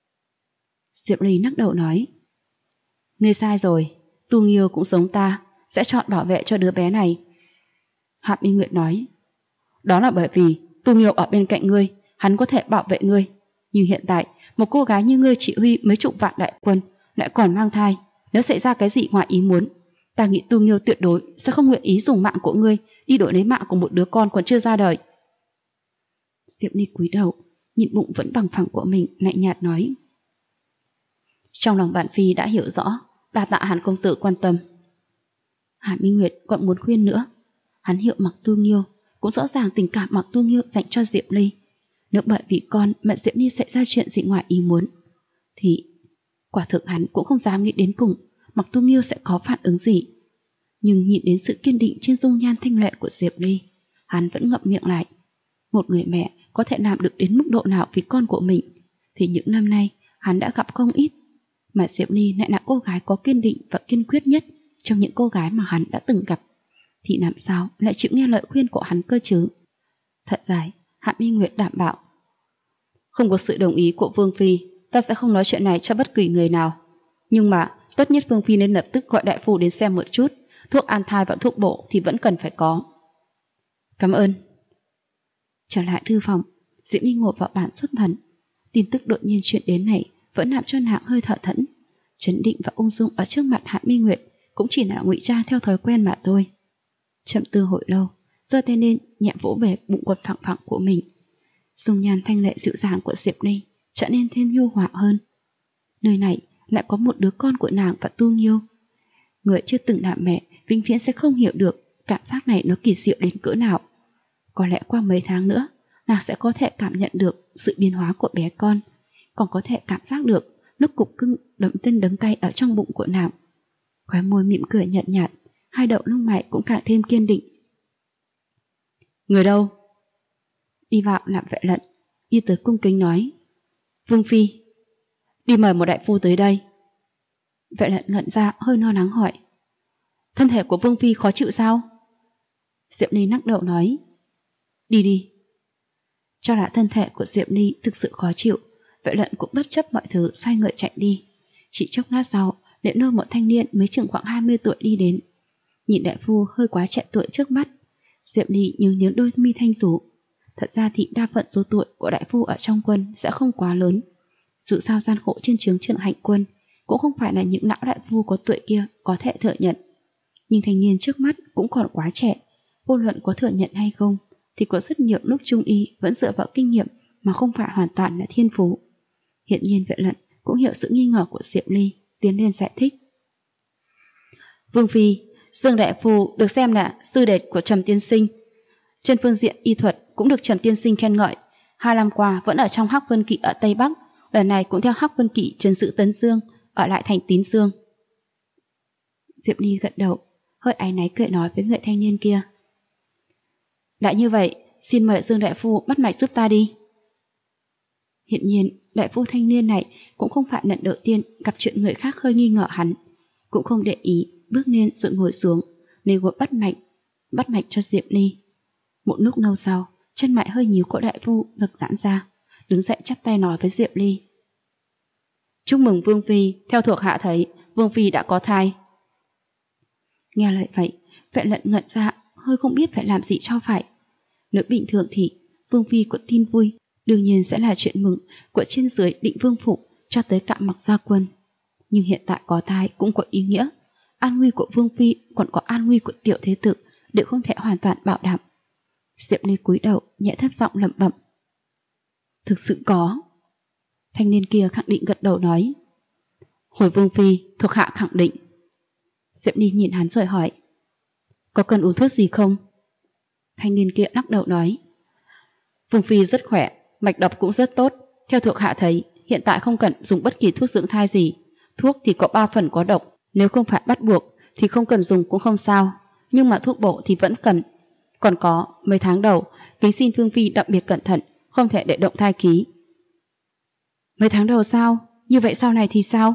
Diệp Ly lắc đầu nói, ngươi sai rồi, Tu Nghiêu cũng giống ta, sẽ chọn bảo vệ cho đứa bé này. Hàm Hy Nguyệt nói, đó là bởi vì Tu Nghiêu ở bên cạnh ngươi, hắn có thể bảo vệ ngươi. Nhưng hiện tại, một cô gái như ngươi chỉ huy mấy chục vạn đại quân, lại còn mang thai, nếu xảy ra cái gì ngoài ý muốn, ta nghĩ Tu Nghiêu tuyệt đối sẽ không nguyện ý dùng mạng của ngươi đi đổi lấy mạng của một đứa con còn chưa ra đời. Diệp Ly cúi đầu, nhìn bụng vẫn bằng phẳng của mình, lạnh nhạt nói, trong lòng bản Phi đã hiểu rõ, đa tạ Hàn công tử quan tâm. Hàm Hy Nguyệt còn muốn khuyên nữa. Hắn hiểu Mạc Tu Nghiêu, cũng rõ ràng tình cảm Mạc Tu Nghiêu dành cho Diệp Ly. Nếu bởi vì con mà Diệp Ly xảy ra chuyện gì ngoài ý muốn, thì quả thực hắn cũng không dám nghĩ đến cùng Mạc Tu Nghiêu sẽ có phản ứng gì. Nhưng nhìn đến sự kiên định trên dung nhan thanh lệ của Diệp Ly, hắn vẫn ngậm miệng lại. Một người mẹ có thể làm được đến mức độ nào vì con của mình, thì những năm nay hắn đã gặp không ít. Mà Diệp Ly lại là cô gái có kiên định và kiên quyết nhất trong những cô gái mà hắn đã từng gặp, thì làm sao lại chịu nghe lời khuyên của hắn cơ chứ? Thật dài, Hàm Hy Nguyệt đảm bảo, không có sự đồng ý của Vương Phi, ta sẽ không nói chuyện này cho bất kỳ người nào. Nhưng mà tốt nhất Vương Phi nên lập tức gọi đại phu đến xem một chút, thuốc an thai và thuốc bổ thì vẫn cần phải có. Cảm ơn. Trở lại thư phòng, Diễm Ly ngồi vào bàn xuất thần. Tin tức đột nhiên chuyện đến này vẫn làm cho nàng hơi thở thẫn. Chấn định và ung dung ở trước mặt Hàm Hy Nguyệt cũng chỉ là ngụy trang theo thói quen mà thôi. Chậm tư hồi lâu, giơ tay lên nhẹ vỗ về bụng quật phẳng phẳng của mình. Dung nhan thanh lệ dịu dàng của Diệp Ly trở nên thêm nhu hòa hơn. Nơi này lại có một đứa con của nàng và Tu Nghiêu. Người chưa từng làm mẹ vĩnh viễn sẽ không hiểu được cảm giác này nó kỳ diệu đến cỡ nào. Có lẽ qua mấy tháng nữa, nàng sẽ có thể cảm nhận được sự biến hóa của bé con, còn có thể cảm giác được lúc cục cưng đấm tay ở trong bụng của nàng. Khóe môi mỉm cười nhợt nhạt, hai đầu lông mày cũng càng thêm kiên định. Người đâu? Đi vào làm vệ lận, đi tới cung kính nói, Vương Phi, đi mời một đại phu tới đây. Vệ lận ngẩn ra hơi lo lắng hỏi, thân thể của Vương Phi khó chịu sao? Diệp Ly lắc đầu nói, đi đi. Cho là thân thể của Diệp Ly thực sự khó chịu, vệ lận cũng bất chấp mọi thứ xoay người chạy đi. Chỉ chốc lát sau, liền lôi một thanh niên mới chừng khoảng 20 tuổi đi đến. Nhìn đại phu hơi quá trẻ tuổi trước mắt, Diệp Ly nhướng đôi mi thanh tú. Thật ra thì đa phần số tuổi của đại phu ở trong quân sẽ không quá lớn. Dù sao gian khổ trên chướng Trường Hạnh Quân cũng không phải là những lão đại phu có tuổi kia có thể thừa nhận. Nhưng thanh niên trước mắt cũng còn quá trẻ, vô luận có thừa nhận hay không thì có rất nhiều lúc trung y vẫn dựa vào kinh nghiệm mà không phải hoàn toàn là thiên phú. Hiện nhiên vệ lận cũng hiểu sự nghi ngờ của Diệp Ly, tiến lên giải thích. Vương Phi, Dương đại phu được xem là sư đệ của Trầm tiên sinh. Trên phương diện y thuật cũng được Trầm tiên sinh khen ngợi. 2 năm qua vẫn ở trong Hắc Vân Kỵ ở Tây Bắc, lần này cũng theo Hắc Vân Kỵ trấn giữ Tấn Dương, ở lại thành Tín Dương. Diệp Ly gật đầu, hơi áy náy cười nói với người thanh niên kia. Đã như vậy, xin mời Dương đại phu bắt mạch giúp ta đi. Hiện nhiên, đại phu thanh niên này cũng không phải lần đầu tiên gặp chuyện người khác hơi nghi ngờ hắn, cũng không để ý, bước lên rồi ngồi xuống, lấy gối bắt mạch cho Diệp Ly. Một lúc lâu sau, chân mày hơi nhíu của đại phu ngực giãn ra, đứng dậy chắp tay nói với Diệp Ly. Chúc mừng Vương Phi, theo thuộc hạ thấy, Vương Phi đã có thai. Nghe lời vậy, Vệ Lận ngẩn ra, hơi không biết phải làm gì cho phải. Nếu bình thường thì Vương Phi có tin vui, đương nhiên sẽ là chuyện mừng của trên dưới Định Vương phủ cho tới cả Mặc Gia Quân. Nhưng hiện tại có thai cũng có ý nghĩa, an nguy của Vương Phi còn có an nguy của tiểu thế tử đều không thể hoàn toàn bảo đảm. Diệp Ly cúi đầu nhẹ thấp giọng lẩm bẩm. Thực sự có. Thanh niên kia khẳng định gật đầu nói. Hồi Vương Phi, thuộc hạ khẳng định. Diệp Ly nhìn hắn rồi hỏi. Có cần uống thuốc gì không? Thanh niên kia lắc đầu nói. Vương Phi rất khỏe, mạch đập cũng rất tốt. Theo thuộc hạ thấy, hiện tại không cần dùng bất kỳ thuốc dưỡng thai gì. Thuốc thì có 3 phần có độc, nếu không phải bắt buộc thì không cần dùng cũng không sao. Nhưng mà thuốc bổ thì vẫn cần. Còn có, mấy tháng đầu, kính xin Vương Phi đặc biệt cẩn thận, không thể để động thai khí. Mấy tháng đầu sao? Như vậy sau này thì sao?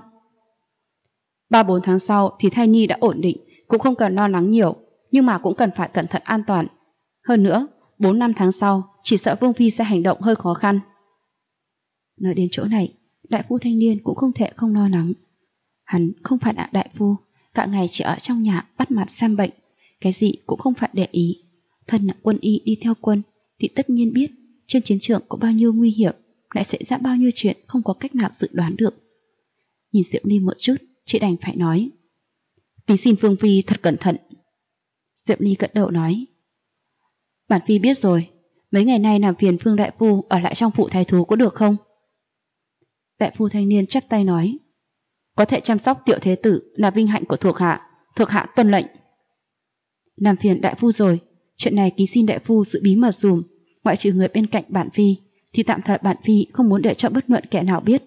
3-4 tháng sau thì thai nhi đã ổn định, cũng không cần lo lắng nhiều, nhưng mà cũng cần phải cẩn thận an toàn. Hơn nữa, 4-5 tháng sau, chỉ sợ Vương Phi sẽ hành động hơi khó khăn. Nói đến chỗ này, đại phu thanh niên cũng không thể không lo lắng. Hắn không phải là đại phu, cả ngày chỉ ở trong nhà bắt mạch xem bệnh, cái gì cũng không phải để ý. Thân là quân y đi theo quân thì tất nhiên biết trên chiến trường có bao nhiêu nguy hiểm, lại xảy ra bao nhiêu chuyện không có cách nào dự đoán được. Nhìn Diệp Ly một chút, chị đành phải nói. Kính xin Vương Phi thật cẩn thận. Diệp Ly gật đầu nói. Bản Phi biết rồi, mấy ngày nay làm phiền Phương đại phu ở lại trong phủ thái thú có được không? Đại phu thanh niên chắp tay nói. Có thể chăm sóc tiểu thế tử là vinh hạnh của thuộc hạ tuân lệnh. Làm phiền đại phu rồi, chuyện này kính xin đại phu giữ bí mật dùm, ngoại trừ người bên cạnh bản Phi thì tạm thời bản Phi không muốn để cho bất luận kẻ nào biết.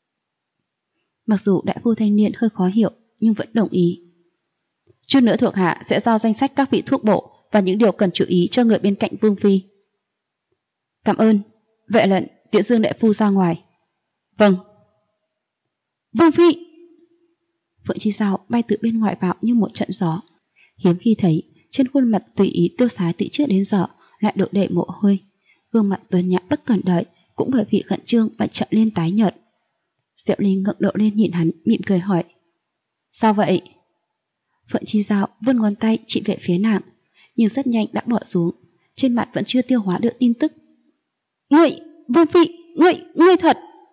Mặc dù đại phu thanh niên hơi khó hiểu nhưng vẫn đồng ý. Chút nữa thuộc hạ sẽ giao danh sách các vị thuốc bổ và những điều cần chú ý cho người bên cạnh Vương Phi. Cảm ơn. Vệ Lận, tiễn Dương đại phu ra ngoài. Vâng. Vương Phi. Phượng Chi Giao bay từ bên ngoài vào như một trận gió. Hiếm khi thấy trên khuôn mặt tùy ý tiêu sái từ trước đến giờ lại đổ đầy mồ hôi, gương mặt tuấn nhã bất cần đợi cũng bởi vì khẩn trương mà trở lên tái nhợt. Diệp Ly ngẩng đầu lên nhìn hắn, mỉm cười hỏi. Sao vậy? Phượng Chi Giao vươn ngón tay chỉ về phía nàng, nhưng rất nhanh đã bỏ xuống, trên mặt vẫn chưa tiêu hóa được tin tức. Ngươi, Vương Phi, ngươi thật.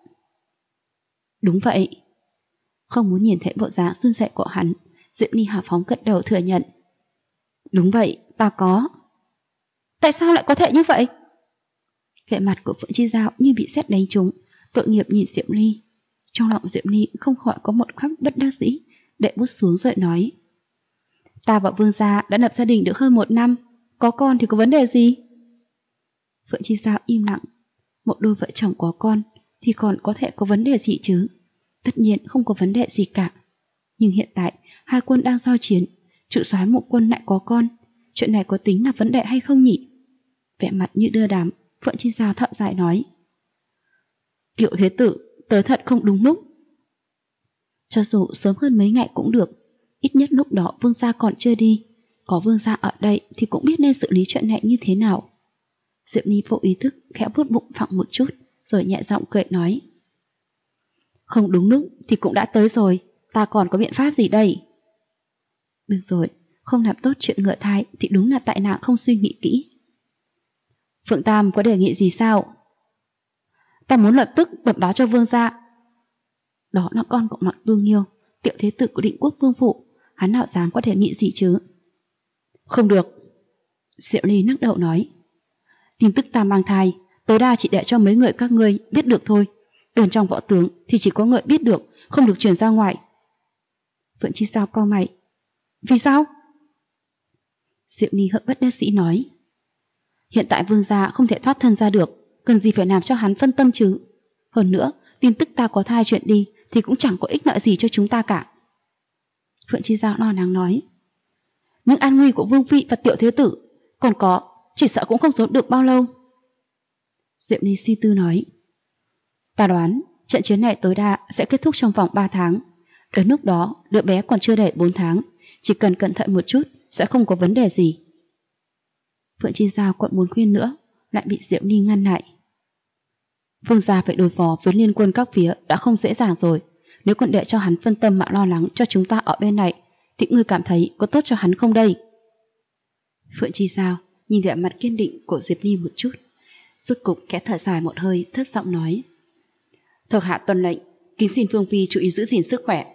Đúng vậy. Không muốn nhìn thấy bộ dáng run rẩy của hắn, Diệp Ly hào phóng gật đầu thừa nhận. Đúng vậy, ta có. Tại sao lại có thể như vậy? Vẻ mặt của Phượng Chi Giao như bị sét đánh trúng, tội nghiệp nhìn Diệp Ly. Trong lòng Diệp Ly không khỏi có một khắc bất đắc dĩ, để bút xuống rồi nói. Ta và Vương gia đã lập gia đình được hơn 1 năm, có con thì có vấn đề gì? Phượng Chi Giao im lặng. Một đôi vợ chồng có con thì còn có thể có vấn đề gì chứ? Tất nhiên không có vấn đề gì cả. Nhưng hiện tại hai quân đang giao chiến, chủ soái một quân lại có con, chuyện này có tính là vấn đề hay không nhỉ? Vẻ mặt như đưa đám, Phượng Chi Giao thở dài nói. Tiểu thế tử tới thật không đúng lúc. Cho dù sớm hơn mấy ngày cũng được, ít nhất lúc đó Vương gia còn chưa đi, có Vương gia ở đây thì cũng biết nên xử lý chuyện này như thế nào. Diệp Ly vô ý thức khẽ vuốt bụng phẳng một chút, rồi nhẹ giọng cười nói. Không đúng lúc thì cũng đã tới rồi, ta còn có biện pháp gì đây? Được rồi, không làm tốt chuyện ngựa thai thì đúng là tại nàng không suy nghĩ kỹ. Phượng Tam có đề nghị gì sao? Ta muốn lập tức bẩm báo cho Vương gia. Đó là con của Mạc Tương Nghiêu, tiểu thế tử của Định Quốc Vương phủ, hắn nào dám có đề nghị gì chứ? Không được. Diệu Ly lắc đầu nói. Tin tức ta mang thai, tối đa chỉ để cho mấy người các ngươi biết được thôi. Bên trong võ tướng thì chỉ có người biết được, không được truyền ra ngoài. Phượng Chi Giao cau mày. Vì sao? Diệu Ly hơi bất đắc dĩ nói. Hiện tại vương gia không thể thoát thân ra được, cần gì phải làm cho hắn phân tâm chứ. Hơn nữa, tin tức ta có thai chuyện đi thì cũng chẳng có ích lợi gì cho chúng ta cả. Phượng Chi Giao lo lắng nói. Nhưng an nguy của vương phi và tiểu thế tử còn có, chỉ sợ cũng không sống được bao lâu. Diệp Ly suy tư nói. Ta đoán trận chiến này tối đa sẽ kết thúc trong vòng 3 tháng. Đến lúc đó đứa bé còn chưa đầy 4 tháng, chỉ cần cẩn thận một chút sẽ không có vấn đề gì. Phượng Chi Giao còn muốn khuyên nữa, lại bị Diệp Ly ngăn lại. Vương gia phải đối phó với liên quân các phía đã không dễ dàng rồi, nếu còn để cho hắn phân tâm mà lo lắng cho chúng ta ở bên này thì ngươi cảm thấy có tốt cho hắn không đây? Phượng Chi Giao nhìn vẻ mặt kiên định của Diệp Ly một chút, rốt cục khẽ thở dài một hơi, thất giọng nói. Thuộc hạ tuân lệnh, kính xin Vương phi chú ý giữ gìn sức khỏe.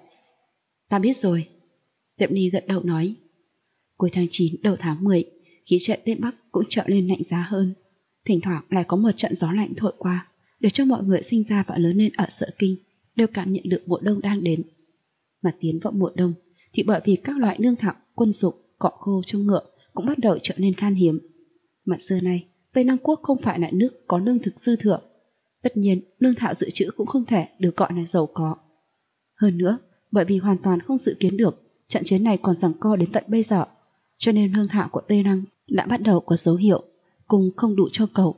Ta biết rồi. Diệp Ly gật đầu nói. Cuối tháng 9 đầu tháng 10, khí trời Tây Bắc cũng trở lên lạnh giá hơn. Thỉnh thoảng lại có một trận gió lạnh thổi qua, để cho mọi người sinh ra và lớn lên ở Sở Kinh đều cảm nhận được mùa đông đang đến. Mà tiến vào mùa đông thì bởi vì các loại lương thảo, quân dụng, cỏ khô cho ngựa cũng bắt đầu trở nên khan hiếm. Mà xưa nay Tây Nam Quốc không phải là nước có lương thực dư thừa, tất nhiên lương thảo dự trữ cũng không thể được gọi là giàu có. Hơn nữa, bởi vì hoàn toàn không dự kiến được trận chiến này còn giằng co đến tận bây giờ, cho nên lương thảo của Tây Lăng đã bắt đầu có dấu hiệu cùng không đủ cho cầu.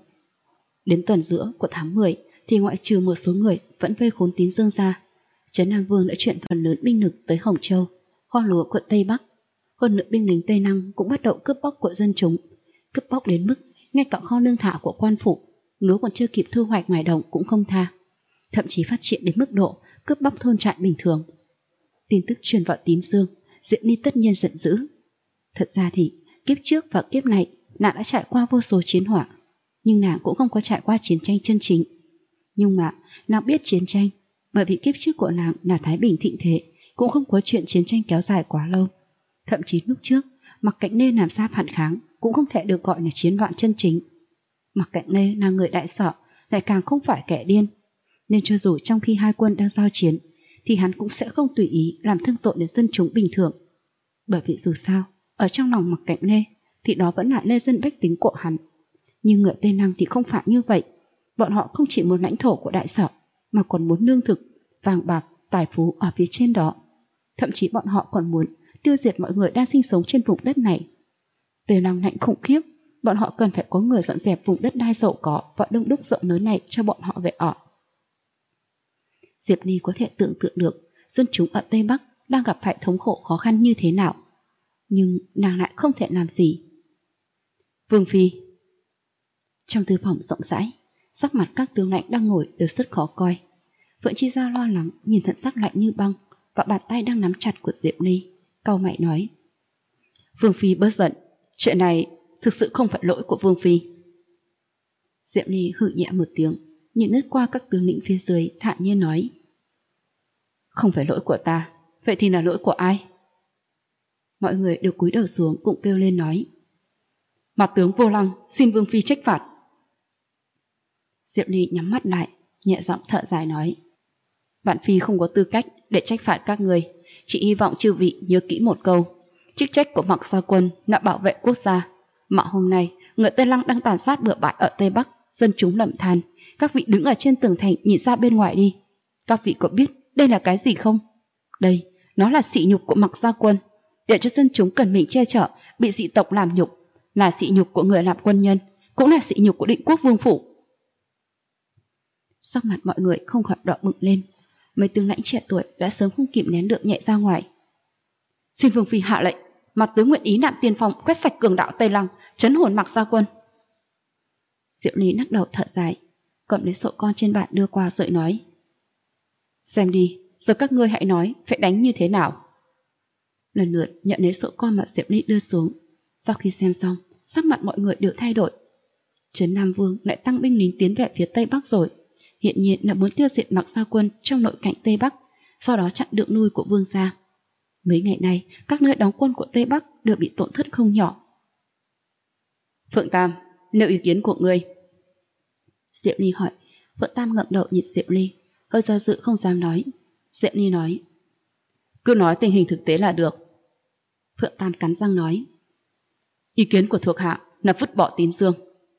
Đến tuần giữa của tháng 10 thì ngoại trừ một số người vẫn vây khốn Tín Dương ra, Trấn Nam Vương đã chuyển phần lớn binh lực tới Hồng Châu, kho lúa quận Tây Bắc. Hơn nữa binh lính Tây Lăng cũng bắt đầu cướp bóc của dân chúng, cướp bóc đến mức ngay cả kho lương thảo của quan phủ, lúa còn chưa kịp thu hoạch ngoài đồng cũng không tha, thậm chí phát triển đến mức độ cướp bóc thôn trại bình thường. Tin tức truyền vào Tín Dương, Diệp Ly tất nhiên giận dữ. Thật ra thì kiếp trước và kiếp này nàng đã trải qua vô số chiến hỏa, nhưng nàng cũng không có trải qua chiến tranh chân chính. Nhưng mà nàng biết chiến tranh, bởi vì kiếp trước của nàng là Thái Bình thịnh thế, cũng không có chuyện chiến tranh kéo dài quá lâu. Thậm chí lúc trước Mặc Cạnh Lê làm ra phản kháng cũng không thể được gọi là chiến loạn chân chính. Mặc Cạnh Lê là người đại sở, lại càng không phải kẻ điên, nên cho dù trong khi hai quân đang giao chiến thì hắn cũng sẽ không tùy ý làm thương tổn đến dân chúng bình thường. Bởi vì dù sao, ở trong lòng Mặc Cạnh Lê thì đó vẫn là lê dân bách tính của hắn. Nhưng người Tây Lăng thì không phải như vậy. Bọn họ không chỉ muốn lãnh thổ của đại sở, mà còn muốn lương thực, vàng bạc, tài phú ở phía trên đó. Thậm chí bọn họ còn muốn tiêu diệt mọi người đang sinh sống trên vùng đất này. Tây Lăng lạnh khủng khiếp, bọn họ cần phải có người dọn dẹp vùng đất đai giàu có và đông đúc rộng lớn này cho bọn họ về ở. Diệp Ly có thể tưởng tượng được dân chúng ở Tây Bắc đang gặp phải thống khổ khó khăn như thế nào, nhưng nàng lại không thể làm gì. Vương phi. Trong thư phòng rộng rãi, sắc mặt các tướng lãnh đang ngồi đều rất khó coi. Phượng Chi Giao lo lắng nhìn thần sắc lạnh như băng và bàn tay đang nắm chặt của Diệp Ly, cau mày nói. Vương phi bớt giận, chuyện này thực sự không phải lỗi của Vương phi. Diệp Ly hừ nhẹ một tiếng, nhìn lướt qua các tướng lĩnh phía dưới, thản nhiên nói. Không phải lỗi của ta, vậy thì là lỗi của ai? Mọi người đều cúi đầu xuống cũng kêu lên nói. Mặt tướng Vô Lăng xin Vương phi trách phạt. Diệp Ly nhắm mắt lại, nhẹ giọng thở dài nói. Bản phi không có tư cách để trách phạt các người, chỉ hy vọng chư vị nhớ kỹ một câu. Chức trách của Mặc Gia Quân là bảo vệ quốc gia, mà hôm nay người Tây Lăng đang tàn sát bừa bãi ở Tây Bắc, dân chúng lầm than. Các vị đứng ở trên tường thành nhìn ra bên ngoài đi. Các vị có biết đây là cái gì không? Đây, nó là sỉ nhục của Mặc Gia Quân, để cho dân chúng cần mình che chở, bị dị tộc làm nhục, là sỉ nhục của người làm quân nhân, cũng là sỉ nhục của Định Quốc Vương phủ. Sắc mặt mọi người không khỏi đỏ bừng lên, mấy tướng lãnh trẻ tuổi đã sớm không kịp nén được nhẹ ra ngoài. Xin Vương phi hạ lệnh, mặt tướng nguyện ý nạm tiên phong quét sạch cường đạo Tây Lăng, trấn hồn Mặc Gia Quân. Diệu Lý lắc đầu thở dài, cầm lấy sổ con trên bàn đưa qua rồi nói. Xem đi, giờ các ngươi hãy nói phải đánh như thế nào. Lần lượt nhận lấy sổ con mà Diệu Lý đưa xuống. Sau khi xem xong, sắc mặt mọi người đều thay đổi. Trấn Nam Vương lại tăng binh lính tiến về phía Tây Bắc rồi, hiện nhiên là muốn tiêu diệt Mặc Gia Quân trong nội cảnh Tây Bắc, sau đó chặn đường lui của Vương gia. Mấy ngày nay, các nơi đóng quân của Tây Bắc đều bị tổn thất không nhỏ. Phượng Tam, nêu ý kiến của ngươi. Diệu Ly hỏi. Phượng Tam ngậm đầu nhìn Diệu Ly, hơi do dự không dám nói. Diệu Ly nói. Cứ nói tình hình thực tế là được. Phượng Tam cắn răng nói. Ý kiến của thuộc hạ là vứt bỏ Tín Dương,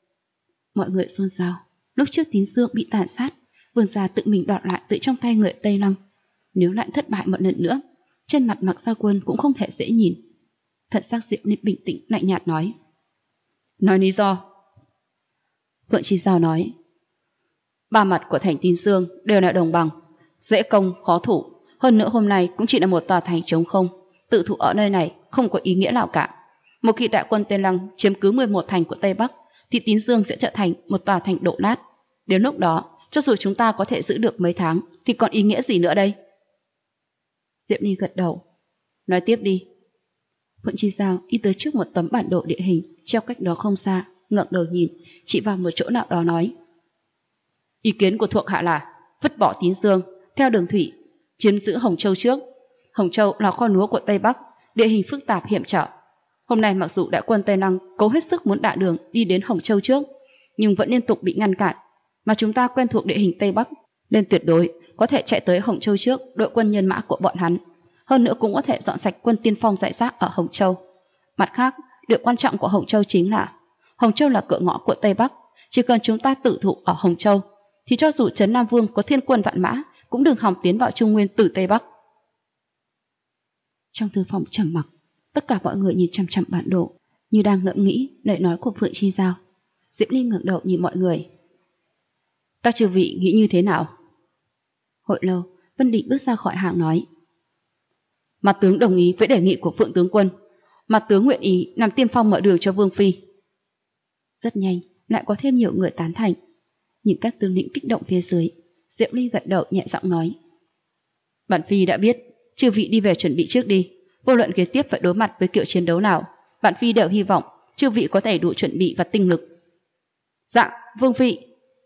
Mọi người xôn xao. Lúc trước Tín Dương bị tàn sát, Vương gia tự mình đoạt lại từ trong tay người Tây Lăng. Nếu lại thất bại một lần nữa, trên mặt Mạc Gia Quân cũng không thể dễ nhìn. Thần sắc Diệp Ly bình tĩnh lạnh nhạt nói. Nói lý do. Phượng Chi Giao nói. Ba mặt của thành Tín Dương đều là đồng bằng, dễ công khó thủ. Hơn nữa hôm nay cũng chỉ là một tòa thành trống không, tự thủ ở nơi này không có ý nghĩa nào cả. Một khi đại quân Tây Lăng chiếm cứ 11 thành của Tây Bắc, thì Tín Dương sẽ trở thành một tòa thành đổ nát. Đến lúc đó, cho dù chúng ta có thể giữ được mấy tháng, thì còn ý nghĩa gì nữa đây? Diệp Ly gật đầu. Nói tiếp đi. Phượng Chi Giao đi tới trước một tấm bản đồ địa hình treo cách đó không xa, ngẩng đầu nhìn, chỉ vào một chỗ nào đó nói. Ý kiến của thuộc hạ là vứt bỏ Tín Dương, theo đường thủy, chiếm giữ Hồng Châu trước. Hồng Châu là kho lúa của Tây Bắc, địa hình phức tạp hiểm trở. Hôm nay mặc dù đại quân Tây Lăng cố hết sức muốn đả đường đi đến Hồng Châu trước, nhưng vẫn liên tục bị ngăn cản. Mà chúng ta quen thuộc địa hình Tây Bắc, nên tuyệt đối có thể chạy tới Hồng Châu trước đội quân nhân mã của bọn hắn. Hơn nữa cũng có thể dọn sạch quân tiên phong rải rác ở Hồng Châu. Mặt khác, điều quan trọng của Hồng Châu chính là Hồng Châu là cửa ngõ của Tây Bắc. Chỉ cần chúng ta tự thủ ở Hồng Châu, thì cho dù Trấn Nam Vương có thiên quân vạn mã cũng đừng hòng tiến vào Trung Nguyên từ Tây Bắc. Trong thư phòng trầm mặc, tất cả mọi người nhìn chăm chăm bản đồ, như đang ngẫm nghĩ lời nói của Phượng Chi Giao. Diệp Ly ngẩng đầu nhìn mọi người. Các chư vị nghĩ như thế nào? Hồi lâu, Vân Định bước ra khỏi hàng nói. Mặt tướng đồng ý với đề nghị của Phượng tướng quân. Mặt tướng nguyện ý làm tiên phong mở đường cho Vương phi. Rất nhanh, lại có thêm nhiều người tán thành. Nhìn các tướng lĩnh kích động phía dưới, Diệp Ly gật đầu nhẹ giọng nói. Bản phi đã biết, chư vị đi về chuẩn bị trước đi. Vô luận kế tiếp phải đối mặt với kiểu chiến đấu nào, bản phi đều hy vọng chư vị có thể đủ chuẩn bị và tinh lực. Dạ, Vương phi.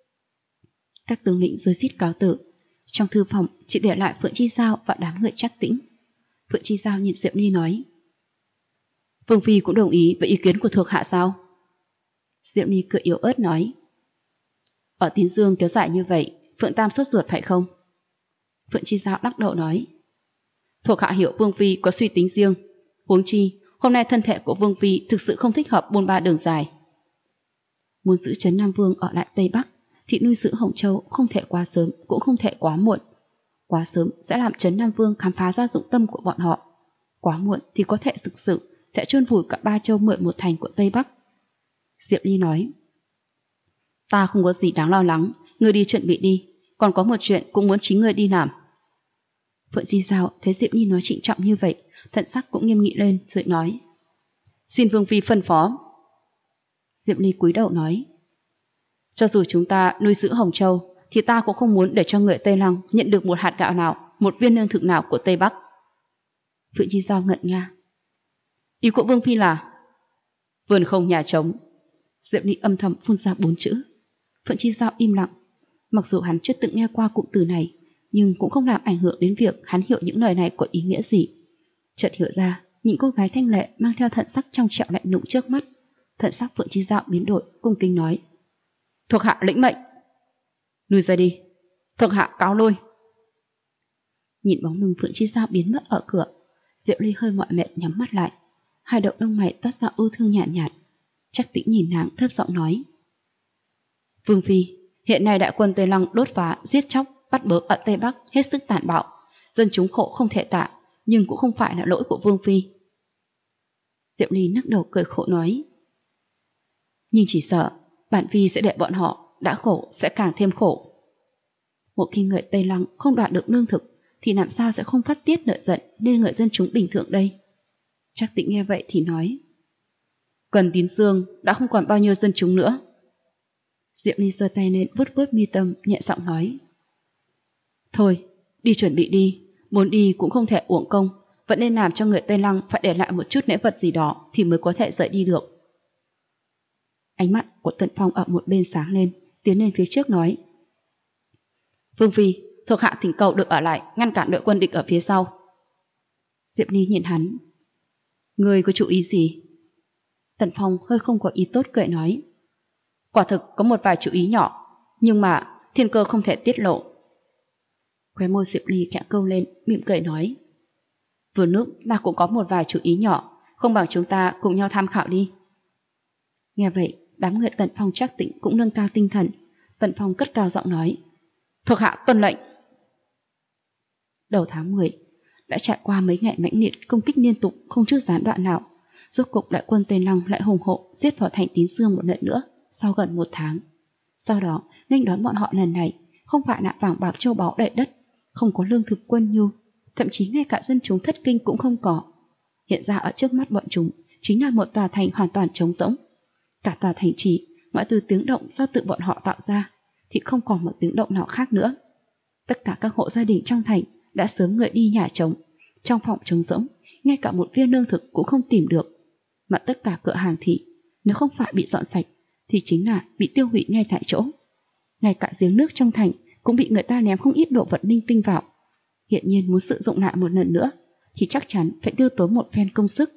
Các tướng lĩnh rối rít cáo từ. Trong thư phòng chỉ để lại Phượng Chi Giao và đám người Trác Tĩnh. Phượng Chi Giao nhìn Diệp Ly nói. Vương phi cũng đồng ý với ý kiến của thuộc hạ sao? Diệp Ly cười yếu ớt nói. Ở Tín Dương kéo dài như vậy, Phượng Tam sốt ruột phải không? Phượng Chi Giao lắc đầu nói. Thuộc hạ hiểu Vương phi có suy tính riêng. Huống chi, hôm nay thân thể của Vương phi thực sự không thích hợp buôn ba đường dài. Muốn giữ Trấn Nam Vương ở lại Tây Bắc, thì nuôi giữ Hồng Châu không thể quá sớm cũng không thể quá muộn. Quá sớm sẽ làm Trấn Nam Vương khám phá ra dụng tâm của bọn họ. Quá muộn thì có thể thực sự sẽ chôn vùi cả 3 châu 11 thành của Tây Bắc. Diệp Ly nói. Ta không có gì đáng lo lắng, ngươi đi chuẩn bị đi. Còn có một chuyện cũng muốn chính ngươi đi làm. Phượng Chi Giao thấy Diệp Ly nói trịnh trọng như vậy, thần sắc cũng nghiêm nghị lên rồi nói. Xin Vương phi phân phó. Diệp Ly cúi đầu nói. Cho dù chúng ta nuôi giữ Hồng Châu, thì ta cũng không muốn để cho người Tây Lăng nhận được một hạt gạo nào, một viên lương thực nào của Tây Bắc. Phượng Chi Giao ngẩn nga. Ý của Vương phi là vườn không nhà trống. Diệp Ly âm thầm phun ra 4 chữ. Phượng Chi Giao im lặng. Mặc dù hắn chưa từng nghe qua cụm từ này, nhưng cũng không làm ảnh hưởng đến việc hắn hiểu những lời này có ý nghĩa gì. Chợt hiểu ra, những cô gái thanh lệ mang theo thần sắc trong trẻo lạnh lùng trước mắt. Thần sắc Phượng Chi Giao biến đổi, cung kính nói. Thuộc hạ lĩnh mệnh. Lui ra đi. Thuộc hạ cáo lui. Nhìn bóng lưng Phượng Chi Giao biến mất ở cửa, Diệp Ly hơi mỏi mệt nhắm mắt lại. Hai đầu lông mày toát ra ưu thương nhàn nhạt. Trác Tĩnh nhìn nàng thấp giọng nói. Vương phi, hiện nay đại quân Tây Lăng đốt phá, giết chóc, bắt bớ ở Tây Bắc hết sức tàn bạo. Dân chúng khổ không thể tả, nhưng cũng không phải là lỗi của Vương phi. Diệp Ly nắc đầu cười khổ nói. Nhưng chỉ sợ bản phi sẽ để bọn họ đã khổ sẽ càng thêm khổ. Một khi người Tây Lăng không đoạt được lương thực, thì làm sao sẽ không phát tiết nợ giận lên người dân chúng bình thường đây? Trác Tĩnh nghe vậy thì nói. Cần Tín Dương đã không còn bao nhiêu dân chúng nữa. Diệp Ly giơ tay lên vuốt vuốt mi tâm, nhẹ giọng nói. Thôi, đi chuẩn bị đi. Muốn đi cũng không thể uổng công, vẫn nên làm cho người Tây Lăng phải để lại một chút lễ vật gì đó thì mới có thể rời đi được. Ánh mắt của Tần Phong ở một bên sáng lên, tiến lên phía trước nói. Vương phi, thuộc hạ thỉnh cầu được ở lại ngăn cản đội quân địch ở phía sau. Diệp Ly nhìn hắn. Ngươi có chú ý gì? Tần Phong hơi không có ý tốt cười nói. Quả thực có một vài chú ý nhỏ, nhưng mà thiên cơ không thể tiết lộ. Khóe môi Diệp Ly khẽ câu lên, mỉm cười nói. Vừa lúc ta cũng có một vài chú ý nhỏ, không bằng chúng ta cùng nhau tham khảo đi. Nghe vậy, Đám người Tần Phong Trác Tĩnh cũng nâng cao tinh thần. Tần Phong cất cao giọng nói: "Thuộc hạ tuân lệnh." Đầu tháng 10 đã trải qua mấy ngày mãnh liệt công kích liên tục không chút gián đoạn nào, rốt cục đại quân Tây Lăng lại hùng hộ giết vào thành Tín Dương một lần nữa sau gần 1 tháng. Sau đó nghênh đón bọn họ lần này không phải là vàng bạc châu báu đầy đất, không có lương thực quân nhu, thậm chí ngay cả dân chúng thất kinh cũng không có. Hiện ra ở trước mắt bọn chúng chính là một tòa thành hoàn toàn trống rỗng. Cả tòa thành trì, ngoại trừ tiếng động do tự bọn họ tạo ra thì không còn một tiếng động nào khác nữa. Tất cả các hộ gia đình trong thành đã sớm người đi nhà trống, trong phòng trống rỗng, ngay cả một viên lương thực cũng không tìm được. Mà tất cả cửa hàng thì nếu không phải bị dọn sạch thì chính là bị tiêu hủy ngay tại chỗ. Ngay cả giếng nước trong thành cũng bị người ta ném không ít đồ vật linh tinh vào. Hiện nhiên muốn sử dụng lại một lần nữa thì chắc chắn phải tiêu tốn một phen công sức.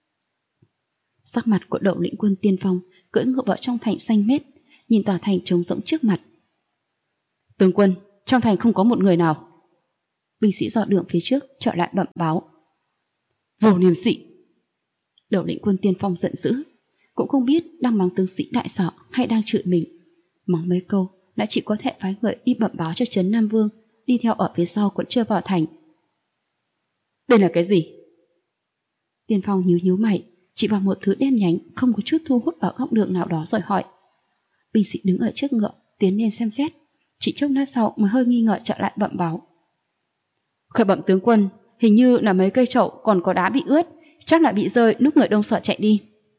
Sắc mặt của Đậu Lĩnh Quân tiên phong cưỡi ngựa vào trong thành xanh mét, nhìn tòa thành trống rỗng trước mặt. "Tướng quân, trong thành không có một người nào." Binh sĩ dò đường phía trước trở lại bẩm báo. "Vô liêm sỉ!" Đậu Lĩnh Quân tiên phong giận dữ, cũng không biết đang mắng tướng sĩ đại sở hay đang chửi mình. Mắng mấy câu lại chỉ có thể phái người đi bẩm báo cho Trấn Nam Vương đi theo ở phía sau còn chưa vào thành. "Đây là cái gì?" Tiên phong nhíu nhíu mày, chỉ vào một thứ đen nhánh không có chút thu hút ở góc đường nào đó rồi hỏi. Binh sĩ đứng ở trước ngựa tiến lên xem xét, chỉ chốc lát sau mới hơi nghi ngờ trở lại bẩm báo. "Khởi bẩm tướng quân, hình như là mấy cây chậu còn có đá bị ướt, chắc là bị rơi lúc người đông sợ chạy đi."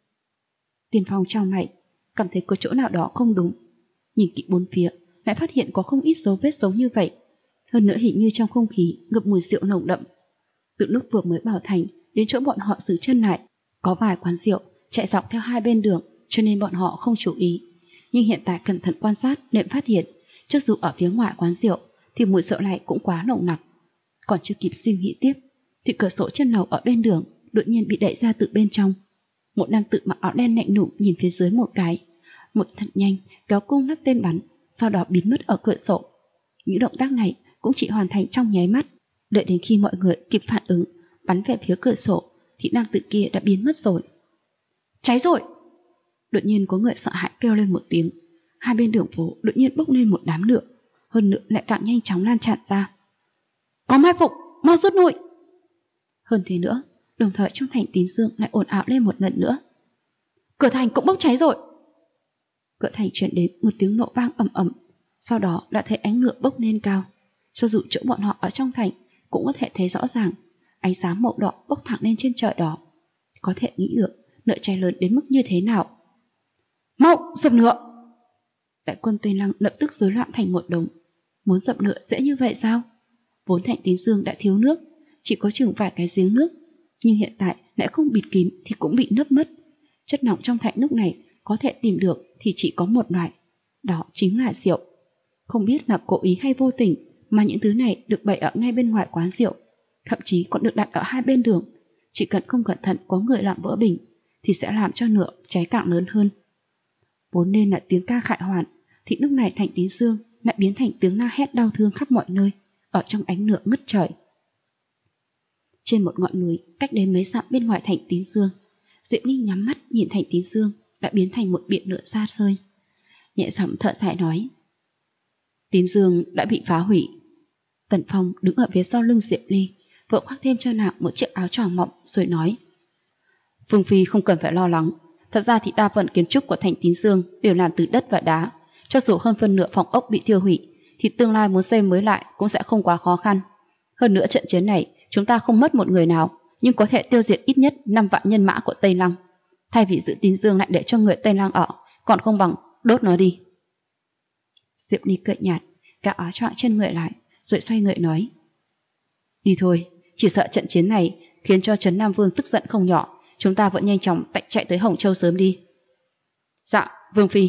Tiên phong chau mày, cảm thấy có chỗ nào đó không đúng. Nhìn kỹ bốn phía lại phát hiện có không ít dấu vết giống như vậy. Hơn nữa hình như trong không khí ngập mùi rượu nồng đậm. Từ lúc vừa mới vào thành đến chỗ bọn họ dừng chân lại, có vài quán rượu chạy dọc theo hai bên đường, cho nên bọn họ không chú ý. Nhưng hiện tại cẩn thận quan sát nên phát hiện, cho dù ở phía ngoài quán rượu thì mùi rượu này cũng quá nồng nặc. Còn chưa kịp suy nghĩ tiếp thì cửa sổ trên lầu ở bên đường đột nhiên bị đẩy ra từ bên trong. Một nam tử mặc áo đen lạnh lùng nhìn phía dưới một cái, một thật nhanh kéo cung nắp tên bắn, sau đó biến mất ở cửa sổ. Những động tác này cũng chỉ hoàn thành trong nháy mắt. Đợi đến khi mọi người kịp phản ứng bắn về phía cửa sổ thì nam tử kia đã biến mất rồi. "Cháy rồi!" Đột nhiên có người sợ hãi kêu lên một tiếng. Hai bên đường phố đột nhiên bốc lên một đám lửa, hơn nữa lại càng nhanh chóng lan tràn ra. "Có mai phục, mau rút lui!" Hơn thế nữa, đồng thời trong thành Tín Dương lại ồn ào lên một lần nữa. "Cửa thành cũng bốc cháy rồi!" Cửa thành truyền đến một tiếng nổ vang ầm ầm, sau đó đã thấy ánh lửa bốc lên cao. Cho dù chỗ bọn họ ở trong thành cũng có thể thấy rõ ràng, ánh sáng màu đỏ bốc thẳng lên trên trời đó. Có thể nghĩ được lửa cháy lớn đến mức như thế nào. "Mau dập lửa!" Đại quân Tây Lăng lập tức rối loạn thành một đống. Muốn dập lửa dễ như vậy sao? Vốn thành Tín Dương đã thiếu nước, chỉ có chừng vài cái giếng nước, nhưng hiện tại lại không bịt kín thì cũng bị nấp mất. Chất lỏng trong thành lúc này có thể tìm được thì chỉ có một loại, đó chính là rượu. Không biết là cố ý hay vô tình mà những thứ này được bày ở ngay bên ngoài quán rượu, thậm chí còn được đặt ở hai bên đường. Chỉ cần không cẩn thận có người làm vỡ bình thì sẽ làm cho lửa cháy càng lớn hơn. Vốn nên là tiếng ca khải hoàn thì lúc này thành Tín Dương lại biến thành tiếng la hét đau thương khắp mọi nơi, ở trong ánh lửa ngất trời. Trên một ngọn núi cách đến mấy dặm bên ngoài thành Tín Dương, Diệu Ly nhắm mắt nhìn thành Tín Dương đã biến thành một biển lửa xa xôi. Nhẹ giọng thở dài nói: "Tín Dương đã bị phá hủy." Tần Phong đứng ở phía sau lưng Diệu Ly, vội khoác thêm cho nàng một chiếc áo choàng mỏng rồi nói: "Phương Phi không cần phải lo lắng. Thật ra thì đa phần kiến trúc của thành Tín Dương đều làm từ đất và đá. Cho dù hơn phân nửa phòng ốc bị thiêu hủy thì tương lai muốn xây mới lại cũng sẽ không quá khó khăn. Hơn nữa trận chiến này chúng ta không mất một người nào, nhưng có thể tiêu diệt ít nhất 5 vạn nhân mã của Tây Lăng. Thay vì giữ Tín Dương lại để cho người Tây Lăng ở, còn không bằng đốt nó đi." Diệu Ly cười nhạt, kéo áo choàng trên người lại, rồi xoay người nói: "Đi thôi, chỉ sợ trận chiến này khiến cho Trấn Nam Vương tức giận không nhỏ, chúng ta vẫn nhanh chóng chạy tới Hồng Châu sớm đi." "Dạ, Vương Phi."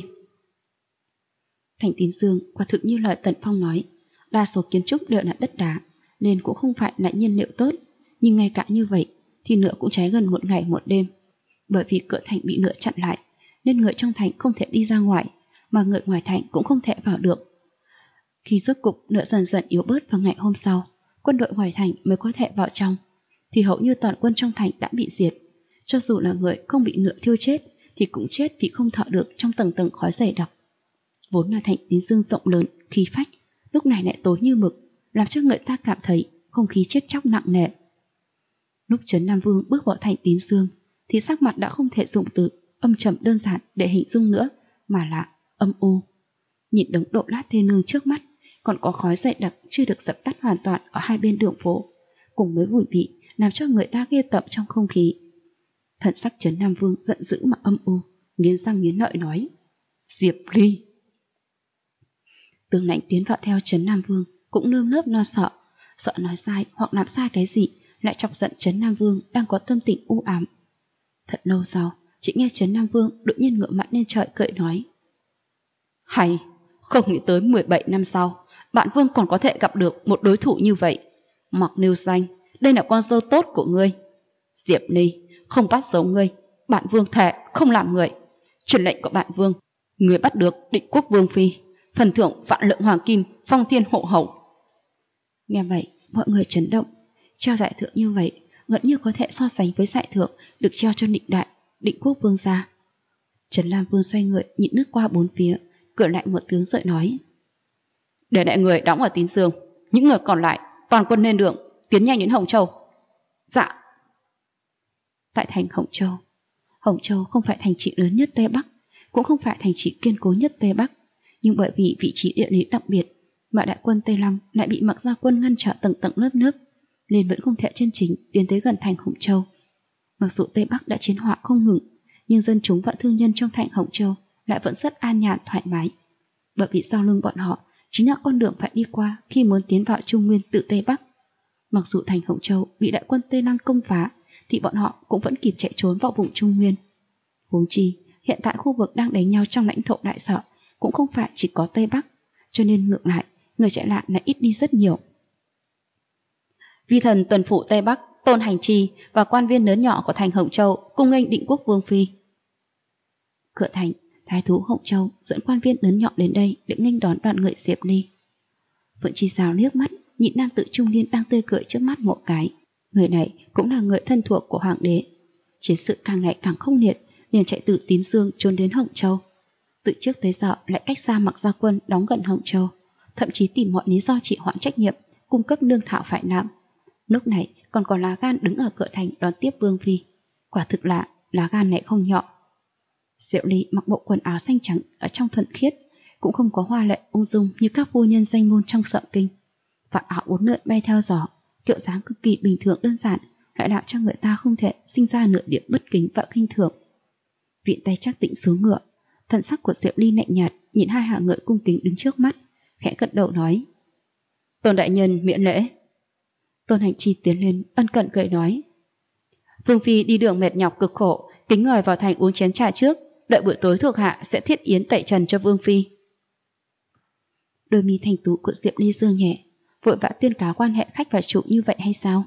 Thành Tín Dương quả thực như lời Tần Phong nói, đa số kiến trúc đều là đất đá, nên cũng không phải là nhiên liệu tốt, nhưng ngay cả như vậy thì lửa cũng cháy gần một ngày một đêm. Bởi vì cửa thành bị lửa chặn lại, nên người trong thành không thể đi ra ngoài, mà người ngoài thành cũng không thể vào được. Khi rốt cục lửa dần dần yếu bớt vào ngày hôm sau, quân đội ngoài thành mới có thể vào trong, thì hầu như toàn quân trong thành đã bị diệt. Cho dù là người không bị lửa thiêu chết thì cũng chết vì không thở được trong tầng tầng khói dày đặc. Vốn là thành Tín Dương rộng lớn, khí phách, lúc này lại tối như mực, làm cho người ta cảm thấy không khí chết chóc nặng nề. Lúc Trấn Nam Vương bước vào thành Tín Dương thì sắc mặt đã không thể dùng từ âm trầm đơn giản để hình dung nữa, mà là âm u. Nhìn đống đổ lát thê nương trước mắt, còn có khói dày đặc chưa được dập tắt hoàn toàn ở hai bên đường phố, cùng với mùi vị làm cho người ta ghê tởm trong không khí. Thần sắc Trấn Nam Vương giận dữ mà âm u, nghiến răng nghiến lợi nói: Diệp Ly. Tướng lãnh tiến vào theo Trấn Nam Vương cũng nơm nớp lo sợ, sợ nói sai hoặc làm sai cái gì lại chọc giận Trấn Nam Vương đang có tâm tình u ám. Thật lâu sau, chỉ nghe Trấn Nam Vương đột nhiên ngửa mặt lên trời cười nói: Hay, không nghĩ tới 17 năm sau, bạn Vương còn có thể gặp được một đối thủ như vậy. Mặc Nưu Danh, đây là con dâu tốt của ngươi. Diệp Ly, không bắt giấu ngươi, bạn Vương thề không làm người. Truyền lệnh của bạn Vương, ngươi bắt được Định Quốc Vương phi, phần thưởng vạn lượng hoàng kim, phong thiên hộ hậu. Nghe vậy, mọi người chấn động. Treo giải thưởng như vậy gần như có thể so sánh với giải thưởng được treo cho Định Quốc Vương gia. Trấn Nam Vương xoay người nhìn nước qua bốn phía, cười lại một tiếng rồi nói: Để đại người đóng ở Tín Dương, những người còn lại toàn quân lên đường, tiến nhanh đến Hồng Châu. Dạ. Tại thành Hồng Châu không phải thành trì lớn nhất Tây Bắc, cũng không phải thành trì kiên cố nhất Tây Bắc, nhưng bởi vì vị trí địa lý đặc biệt mà đại quân Tây Lăng lại bị Mặc Gia quân ngăn trở tầng tầng lớp lớp, nên vẫn không thể chân chính tiến tới gần thành Hồng Châu. Mặc dù Tây Bắc đã chiến hỏa không ngừng, nhưng dân chúng và thương nhân trong thành Hồng Châu lại vẫn rất an nhàn thoải mái, bởi vì sau lưng bọn họ chính là con đường phải đi qua khi muốn tiến vào Trung Nguyên từ Tây Bắc. Mặc dù thành Hồng Châu bị đại quân Tây Lăng công phá, thì bọn họ cũng vẫn kịp chạy trốn vào vùng Trung Nguyên. Huống chi, hiện tại khu vực đang đánh nhau trong lãnh thổ Đại Sở cũng không phải chỉ có Tây Bắc, cho nên ngược lại, người chạy nạn lại ít đi rất nhiều. Vi thần tuần phủ Tây Bắc, Tôn Hành Chi và quan viên lớn nhỏ của thành Hồng Châu cung nghênh Định Quốc Vương phi. Cửa thành, thái thú Hồng Châu dẫn quan viên lớn nhỏ đến đây để nghênh đón đoàn người Diệp Ly. Phượng Chi Giao liếc mắt nhìn nam tử trung niên đang tươi cười trước mắt một cái. Người này cũng là người thân thuộc của hoàng đế. Chiến sự càng ngày càng không liệt, liền chạy từ Tín Dương trốn đến Hồng Châu. Từ trước tới giờ lại cách xa Mặc Gia quân đóng gần Hồng Châu, thậm chí tìm mọi lý do trì hoãn trách nhiệm, cung cấp lương thảo phải làm. Lúc này còn có lá gan đứng ở cửa thành đón tiếp Vương phi. Quả thực là lá gan này không nhỏ. Diệu Ly mặc bộ quần áo xanh trắng ở trong thuần khiết, cũng không có hoa lệ ung dung như các phu nhân danh môn trong Sợ Kinh. Vạt áo uốn lượn bay theo gió, kiểu dáng cực kỳ bình thường đơn giản, lại làm cho người ta không thể sinh ra nửa điểm bất kính và khinh thường. Viện tay chắc tĩnh xuống ngựa, thần sắc của Diệu Ly lạnh nhạt nhìn hai hạ ngựa cung kính đứng trước mắt, khẽ gật đầu nói: Tôn đại nhân miễn lễ. Tôn Hành Chi tiến lên ân cần cười nói: Vương phi đi đường mệt nhọc cực khổ, kính mời vào thành uống chén trà trước, đợi buổi tối thuộc hạ sẽ thiết yến tẩy trần cho Vương phi. Đôi mi thanh tú của Diệp Ly dương nhẹ, vội vã tuyên cáo quan hệ khách và chủ như vậy hay sao?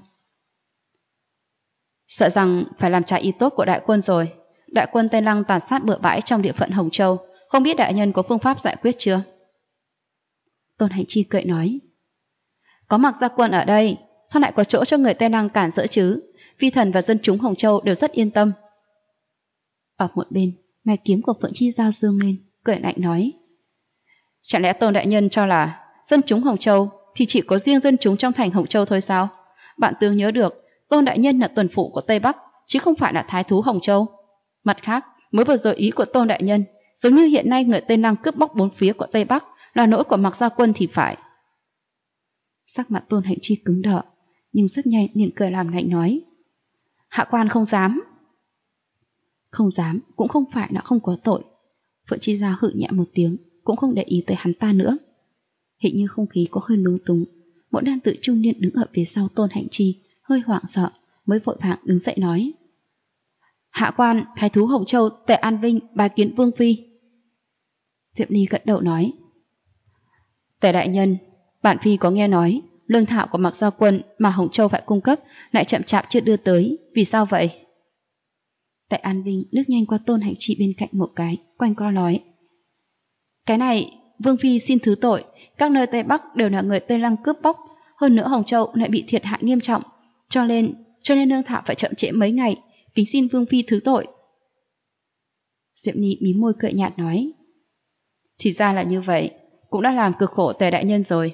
Sợ rằng phải làm trái ý tốt của đại quân rồi. Đại quân Tây Lăng tàn sát bừa bãi trong địa phận Hồng Châu, không biết đại nhân có phương pháp giải quyết chưa? Tôn Hành Chi cười nói: Có Mặc Gia quân ở đây, sao lại có chỗ cho người Tây Lăng cản rỡ chứ? Vi thần và dân chúng Hồng Châu đều rất yên tâm. Ở một bên, mày kiếm của Phượng Chi Giao dương lên, cười lạnh nói: Chẳng lẽ Tôn đại nhân cho là dân chúng Hồng Châu thì chỉ có riêng dân chúng trong thành Hồng Châu thôi sao? Bạn tương nhớ được, Tôn đại nhân là tuần phủ của Tây Bắc, chứ không phải là thái thú Hồng Châu. Mặt khác, mới vừa rồi ý của Tôn đại nhân, giống như hiện nay người Tây Lăng cướp bóc bốn phía của Tây Bắc là lỗi của Mặc Gia quân thì phải. Sắc mặt Tôn Hành Chi cứng đờ, nhưng rất nhanh liền cười làm lạnh nói: Hạ quan không dám. Không dám cũng không phải là không có tội. Phượng Chi Giao hự nhẹ một tiếng, cũng không để ý tới hắn ta nữa. Hình như không khí có hơi lung túng, một nam tử trung niên đứng ở phía sau Tôn Hành Chi hơi hoảng sợ, mới vội vàng đứng dậy nói: Hạ quan thái thú Hồng Châu Tề An Vinh bái kiến Vương phi. Diệp Ly gật đầu nói: Tề đại nhân, bản phi có nghe nói lương thảo của Mặc Gia quân mà Hồng Châu phải cung cấp lại chậm chạp chưa đưa tới, vì sao vậy? Tề An Vinh lướt nhanh qua Tôn Hành Chi bên cạnh một cái, quanh co nói: Cái này Vương phi xin thứ tội, các nơi Tây Bắc đều là người Tây Lăng cướp bóc, hơn nữa Hồng Châu lại bị thiệt hại nghiêm trọng, cho nên lương thảo phải chậm trễ mấy ngày, kính xin Vương phi thứ tội. Diệp Ly mím môi cười nhạt nói. Thì ra là như vậy, cũng đã làm cực khổ Tề đại nhân rồi.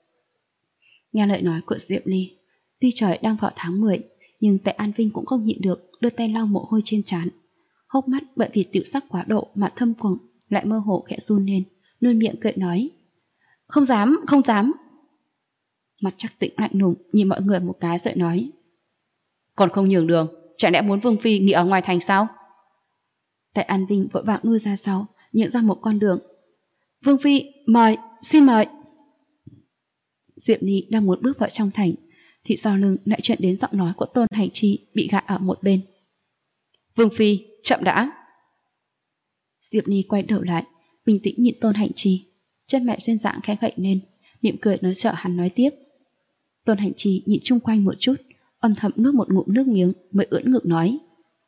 Nghe lời nói của Diệp Ly, tuy trời đang vào tháng 10, nhưng Tề An Vinh cũng không nhịn được đưa tay lau mồ hôi trên trán. Hốc mắt bởi vì tiểu sắc quá độ mà thâm quầng, lại mơ hồ khẽ run lên, luôn miệng cười nói. Không dám, không dám. Mặt Trác Tĩnh lạnh lùng nhìn mọi người một cái rồi nói. Còn không nhường đường, chẳng lẽ muốn Vương phi nghỉ ở ngoài thành sao? Tề An Vinh vội vàng lui ra sau, nhượng ra một con đường. Vương phi, mời, xin mời. Diệp Ly đang muốn bước vào trong thành, thì sau lưng lại chuyện đến giọng nói của Tôn Hành Chi bị gạt ở một bên. Vương phi, chậm đã. Diệp Ly quay đầu lại, bình tĩnh nhìn Tôn Hành Chi, chân mẹ duyên dạng khẽ gậy lên, mỉm cười nói sợ hắn nói tiếp. Tôn Hành Chi nhìn chung quanh một chút, âm thầm nuốt một ngụm nước miếng mới ưỡn ngực nói.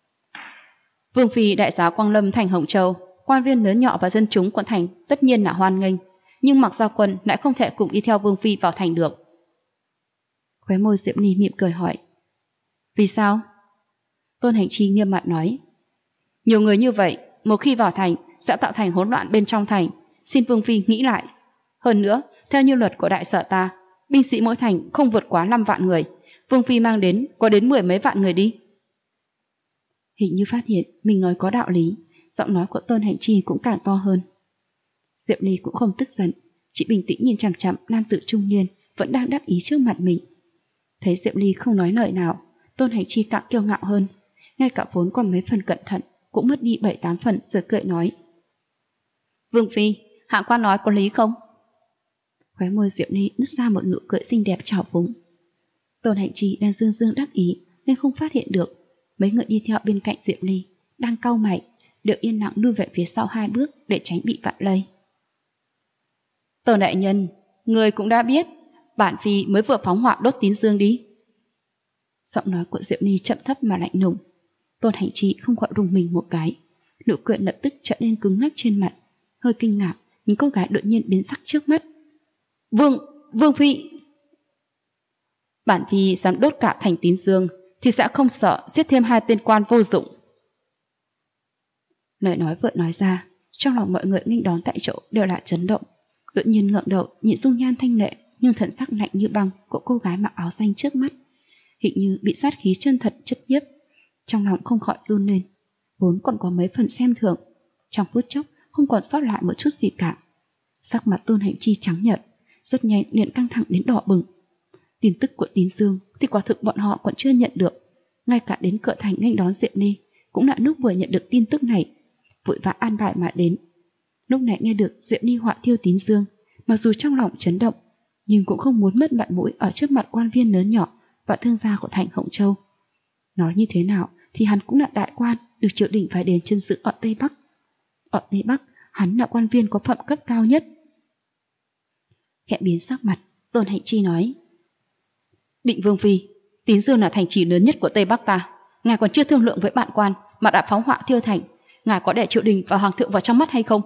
Vương phi đại giá Quang Lâm thành Hồng Châu, quan viên lớn nhỏ và dân chúng quận thành tất nhiên là hoan nghênh, nhưng Mặc Gia Quân lại không thể cùng đi theo Vương phi vào thành được. Khóe môi Diệp Ly mỉm cười hỏi. Vì sao? Tôn Hành Chi nghiêm mặt nói. Nhiều người như vậy, một khi vào thành sẽ tạo thành hỗn loạn bên trong thành, xin Vương phi nghĩ lại. Hơn nữa, theo như luật của đại sở ta, binh sĩ mỗi thành không vượt quá 5 vạn người, Vương phi mang đến có đến 10 mấy vạn người đi. Hình như phát hiện mình nói có đạo lý, giọng nói của Tôn Hành Chi cũng càng to hơn. Diệp Ly cũng không tức giận, chỉ bình tĩnh nhìn chằm chằm nam tử trung niên vẫn đang đắc ý trước mặt mình. Thấy Diệp Ly không nói lời nào, Tôn Hành Chi càng kiêu ngạo hơn, ngay cả vốn còn mấy phần cẩn thận cũng mất đi 7-8 phần rồi cười nói. Vương phi, hạ quan nói có lý không? Khóe môi Diệp Ly nứt ra một nụ cười xinh đẹp trào phúng. Tôn Hành Chi đang dương dương đắc ý nên không phát hiện được mấy người đi theo bên cạnh Diệp Ly đang cau mày, đều yên lặng lui về phía sau 2 bước để tránh bị vạ lây. Tôn đại nhân, người cũng đã biết, bản phi mới vừa phóng hỏa đốt tín dương đi. Giọng nói của Diệp Ly chậm thấp mà lạnh lùng. Tôn Hành Chi không gọi rùng mình một cái, nụ cười lập tức trở nên cứng ngắc trên mặt, hơi kinh ngạc nhìn cô gái đột nhiên biến sắc trước mắt. Vương phi. Bản phi dám đốt cả thành tín dương thì sẽ không sợ giết thêm 2 tên quan vô dụng. Lời nói vừa nói ra, trong lòng mọi người nghênh đón tại chỗ đều là chấn động, đột nhiên ngẩng đầu nhìn dung nhan thanh lệ nhưng thần sắc lạnh như băng của cô gái mặc áo xanh trước mắt, hình như bị sát khí chân thật chất nhiếp, trong lòng không khỏi run lên, vốn còn có mấy phần xem thường, trong phút chốc không còn sót lại một chút gì cả. Sắc mặt Tôn Hành Chi trắng nhợt, rất nhanh liền căng thẳng đến đỏ bừng. Tin tức của tín dương thì quả thực bọn họ còn chưa nhận được, ngay cả đến cửa thành nghênh đón Diệp Ly cũng là lúc vừa nhận được tin tức này, vội vã an bài mà đến. Lúc này nghe được Diệp Ly họa thiêu tín dương, mặc dù trong lòng chấn động, nhưng cũng không muốn mất mặt mũi ở trước mặt quan viên lớn nhỏ và thương gia của thành Hồng Châu. Nói như thế nào thì hắn cũng là đại quan được triều đình phải đến chân giữ ở Tây Bắc. Ở Tây Bắc, hắn là quan viên có phẩm cấp cao nhất. Khẽ biến sắc mặt, Tôn Hành Chi nói. Định Vương phi, tín dương là thành trì lớn nhất của Tây Bắc ta, ngài còn chưa thương lượng với bạn quan mà đã phóng họa thiêu thành, ngài có để triều đình và hoàng thượng vào trong mắt hay không?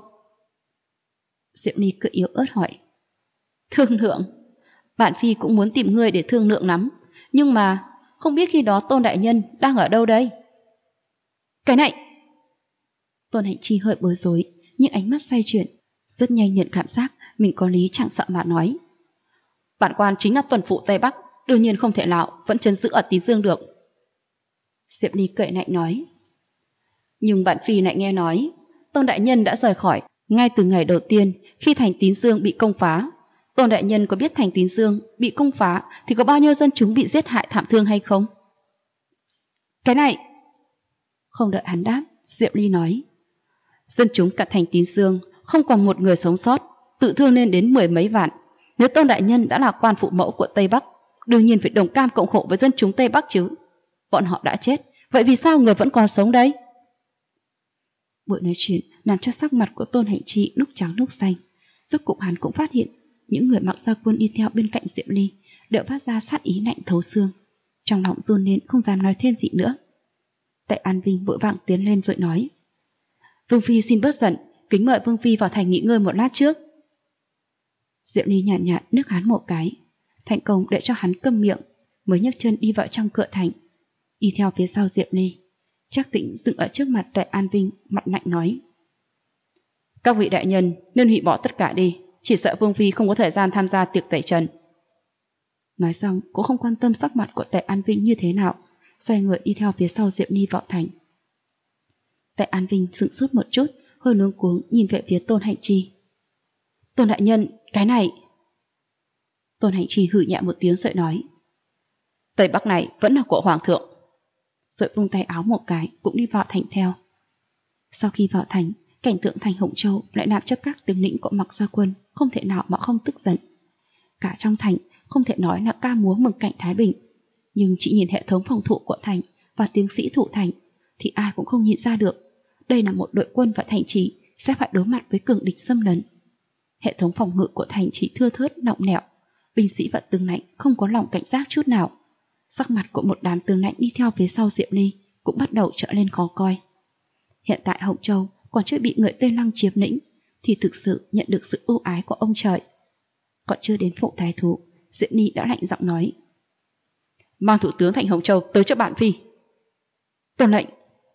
Diệp Ly cười yếu ớt hỏi. Thương lượng? Bản phi cũng muốn tìm ngươi để thương lượng lắm, nhưng mà không biết khi đó Tôn đại nhân đang ở đâu đây? Cái này! Tôn Hành Chi hơi bối rối, nhưng ánh mắt xoay chuyển, rất nhanh nhận cảm giác mình có lý chẳng sợ mà nói. Bản quan chính là tuần phụ Tây Bắc, đương nhiên không thể nào vẫn trấn giữ ở tín dương được. Diệp Ly cười lạnh nói. Nhưng bản phi lại nghe nói Tôn đại nhân đã rời khỏi ngay từ ngày đầu tiên khi thành tín dương bị công phá. Tôn đại nhân có biết thành tín dương bị công phá thì có bao nhiêu dân chúng bị giết hại thảm thương hay không? Cái này! Không đợi hắn đáp, Diệp Ly nói. Dân chúng cả thành tín dương không còn một người sống sót, tự thương lên đến 10 mấy vạn. Nếu Tôn đại nhân đã là quan phụ mẫu của Tây Bắc, đương nhiên phải đồng cam cộng khổ với dân chúng Tây Bắc chứ. Bọn họ đã chết, vậy vì sao người vẫn còn sống đây? Buổi nói chuyện làm cho sắc mặt của Tôn Hành Chi lúc trắng lúc xanh. Rốt cục hắn cũng phát hiện những người Mặc Gia Quân đi theo bên cạnh Diệp Ly đều phát ra sát ý lạnh thấu xương. Trong lòng run lên không dám nói thêm gì nữa. Tề An Vinh vội vàng tiến lên rồi nói. Vương phi xin bớt giận, kính mời Vương phi vào thành nghỉ ngơi một lát trước. Diệp Ly nhàn nhạt nước hắn một cái, thành công để cho hắn câm miệng, mới nhấc chân đi vào trong cửa thành. Đi theo phía sau Diệp Ly, Trác Tĩnh dựng ở trước mặt Tề An Vinh, mặt lạnh nói: Các vị đại nhân nên hủy bỏ tất cả đi, chỉ sợ Vương phi không có thời gian tham gia tiệc tẩy trần. Nói xong cũng không quan tâm sắc mặt của Tề An Vinh như thế nào, xoay người đi theo phía sau Diệp Ni vào thành. Tề An Vinh sững sốt một chút, hơi luống cuống nhìn về phía Tôn Hạnh Chi. Tôn đại nhân, cái này... Tôn Hạnh Chi hử nhẹ một tiếng rồi nói: Tây Bắc này vẫn là của hoàng thượng. Rồi vung tay áo một cái cũng đi vào thành theo. Sau khi vào thành, cảnh tượng thành Hồng Châu lại làm cho các tướng lĩnh của Mặc Gia Quân không thể nào mà không tức giận. Cả trong thành không thể nói là ca múa mừng cảnh thái bình, nhưng chỉ nhìn hệ thống phòng thủ của thành và tướng sĩ thủ thành thì ai cũng không nhìn ra được đây là một đội quân và thành trì sẽ phải đối mặt với cường địch xâm lấn. Hệ thống phòng ngự của thành trì thưa thớt lỏng lẻo, binh sĩ và tướng lãnh không có lòng cảnh giác chút nào. Sắc mặt của một đám tướng lãnh đi theo phía sau Diệp Ly cũng bắt đầu trở lên khó coi. Hiện tại Hồng Châu còn chưa bị người Tây Lăng chiếm lĩnh thì thực sự nhận được sự ưu ái của ông trời. Còn chưa đến phủ thái thú, Diệp Ly đã lạnh giọng nói: Mang thủ tướng thành Hồng Châu tới cho bản phi. Tuân lệnh.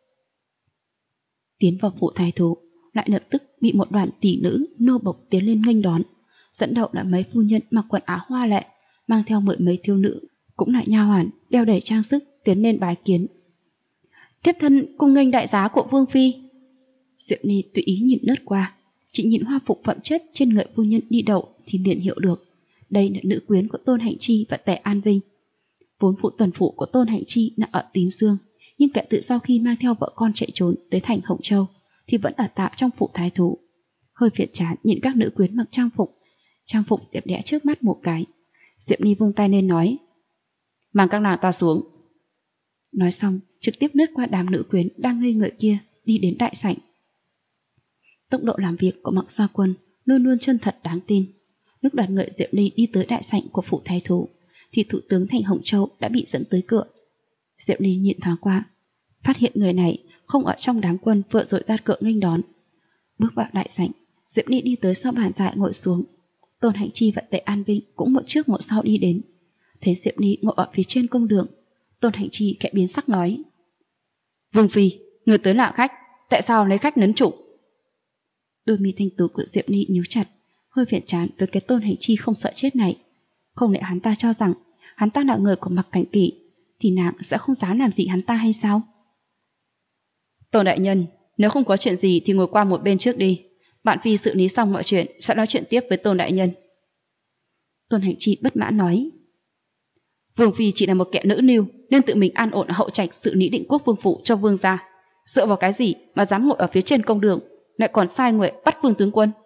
Tiến vào phủ thái thú, lại lập tức bị một đoàn tỷ nữ nô bộc tiến lên nghênh đón, dẫn đầu là mấy phu nhân mặc quần áo hoa lệ, mang theo mười mấy thiếu nữ cũng là nha hoàn đeo đầy trang sức tiến lên bái kiến. Thiếp thân cung nghênh đại giá của Vương phi. Diệp Ni tùy ý nhìn lướt qua, chỉ nhìn hoa phục phẩm chất trên người phu nhân đi đậu thì liền hiểu được đây là nữ quyến của Tôn Hạnh Chi và Tề An Vinh. Vốn phụ tuần phụ của Tôn Hạnh Chi là ở Tín Dương, nhưng kể từ sau khi mang theo vợ con chạy trốn tới thành Hồng Châu thì vẫn ở tạm trong phủ thái thú. Hơi phiền chán nhìn các nữ quyến mặc trang phục đẹp đẽ trước mắt một cái, Diệp Ni vung tay lên nói: Mang các nàng ta xuống. Nói xong trực tiếp lướt qua đám nữ quyến đang ngây người kia đi đến đại sảnh. Tốc độ làm việc của Mặc Gia Quân luôn luôn chân thật đáng tin. Lúc đoàn người Diệp Ly đi tới đại sảnh của phủ thái thú thì thủ tướng thành Hồng Châu đã bị dẫn tới cửa. Diệp Ly nhìn thoáng qua, phát hiện người này không ở trong đám quân vừa rồi ra cửa nghênh đón. Bước vào đại sảnh, Diệp Ly đi tới sau bàn dài ngồi xuống. Tôn Hạnh Chi và Tề An Vinh cũng một trước một sau đi đến. Thấy Diệp Ly ngồi ở phía trên công đường, Tôn Hạnh Chi khẽ biến sắc nói: Vương phi, người tới là khách, tại sao lấy khách nấn trụ? Đôi mi thanh tú của Diệp Ly nhíu chặt, hơi phiền chán với cái Tôn Hạnh Chi không sợ chết này. Không lẽ hắn ta cho rằng hắn ta là người của Mặc Cảnh Kỷ thì nàng sẽ không dám làm gì hắn ta hay sao? Tôn đại nhân, nếu không có chuyện gì thì ngồi qua một bên trước đi, bạn phi xử lý xong mọi chuyện sẽ nói chuyện tiếp với Tôn đại nhân. Tôn Hạnh Chi bất mãn nói: Vương phi chỉ là một kẻ nữ nưu nên tự mình an ổn ở hậu trạch xử lý định quốc vương phụ cho vương gia, dựa vào cái gì mà dám ngồi ở phía trên công đường lại còn sai người bắt vương tướng quân?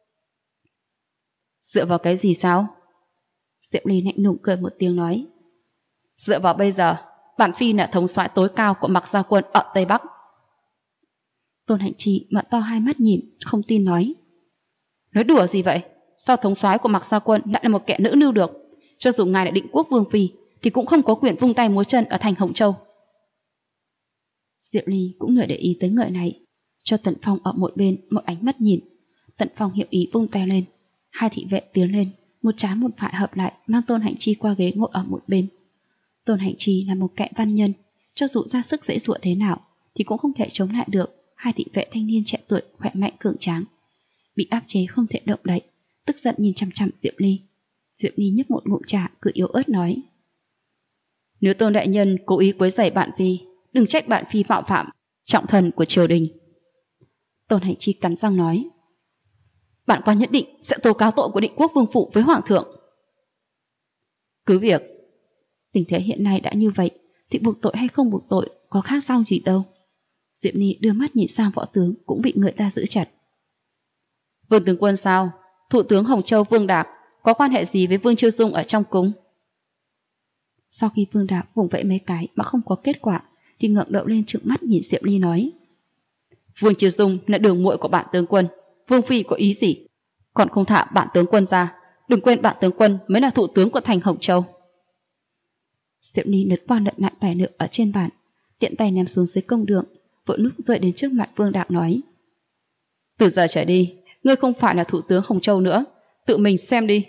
Dựa vào cái gì sao? Diệp Ly lạnh lùng cười một tiếng nói: Dựa vào bây giờ bản phi là thống soái tối cao của Mặc Gia Quân ở Tây Bắc. Tôn Hạnh Chi mở to hai mắt nhìn, không tin nói: Nói đùa gì vậy? Sao thống soái của Mặc Gia Quân lại là một kẻ nữ nưu được? Cho dù ngài là định quốc vương phi thì cũng không có quyền vung tay múa chân ở thành Hồng Châu. Diệp Ly cũng lười để ý tới người này, cho Tần Phong ở một bên một ánh mắt nhìn. Tần Phong hiểu ý vung tay lên, hai thị vệ tiến lên, một trái một phải hợp lại mang Tôn Hạnh Chi qua ghế ngồi ở một bên. Tôn Hạnh Chi là một kẻ văn nhân, cho dù ra sức giãy giụa thế nào thì cũng không thể chống lại được hai thị vệ thanh niên trẻ tuổi khỏe mạnh cường tráng. Bị áp chế không thể động đậy, tức giận nhìn chằm chằm Diệp Ly. Diệp Ly nhấp một ngụm trà cười yếu ớt nói: Nếu Tôn đại nhân cố ý quấy rầy bạn phi, đừng trách bạn phi mạo phạm trọng thần của triều đình. Tôn Hạnh Chi cắn răng nói: Bạn quan nhất định sẽ tố cáo tội của định quốc vương phụ với hoàng thượng. Cứ việc. Tình thế hiện nay đã như vậy thì buộc tội hay không buộc tội có khác nhau gì đâu. Diệp Ly đưa mắt nhìn sang võ tướng cũng bị người ta giữ chặt. Vương tướng quân sao? Thủ tướng Hồng Châu Vương Đạc có quan hệ gì với Vương Chiêu Dung ở trong cung? Sau khi Vương Đạc vùng vẫy mấy cái mà không có kết quả thì ngẩng đầu lên trừng mắt nhìn Diệp Ly nói: Vương Chiêu Dung là đường muội của bản tướng quân, Vương phi có ý gì? Còn không thả bản tướng quân ra, đừng quên bản tướng quân mới là thủ tướng của thành Hồng Châu. Diệp Ly lật qua lật lại tài liệu ở trên bàn, tiện tay ném xuống dưới công đường, vội lúc rơi đến trước mặt Vương Đạc nói: Từ giờ trở đi, ngươi không phải là thủ tướng Hồng Châu nữa, tự mình xem đi.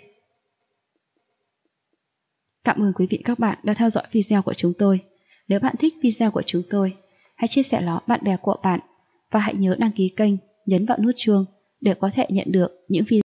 Cảm ơn quý vị các bạn đã theo dõi video của chúng tôi. Nếu bạn thích video của chúng tôi, hãy chia sẻ nó bạn bè của bạn và hãy nhớ đăng ký kênh, nhấn vào nút chuông để có thể nhận được những video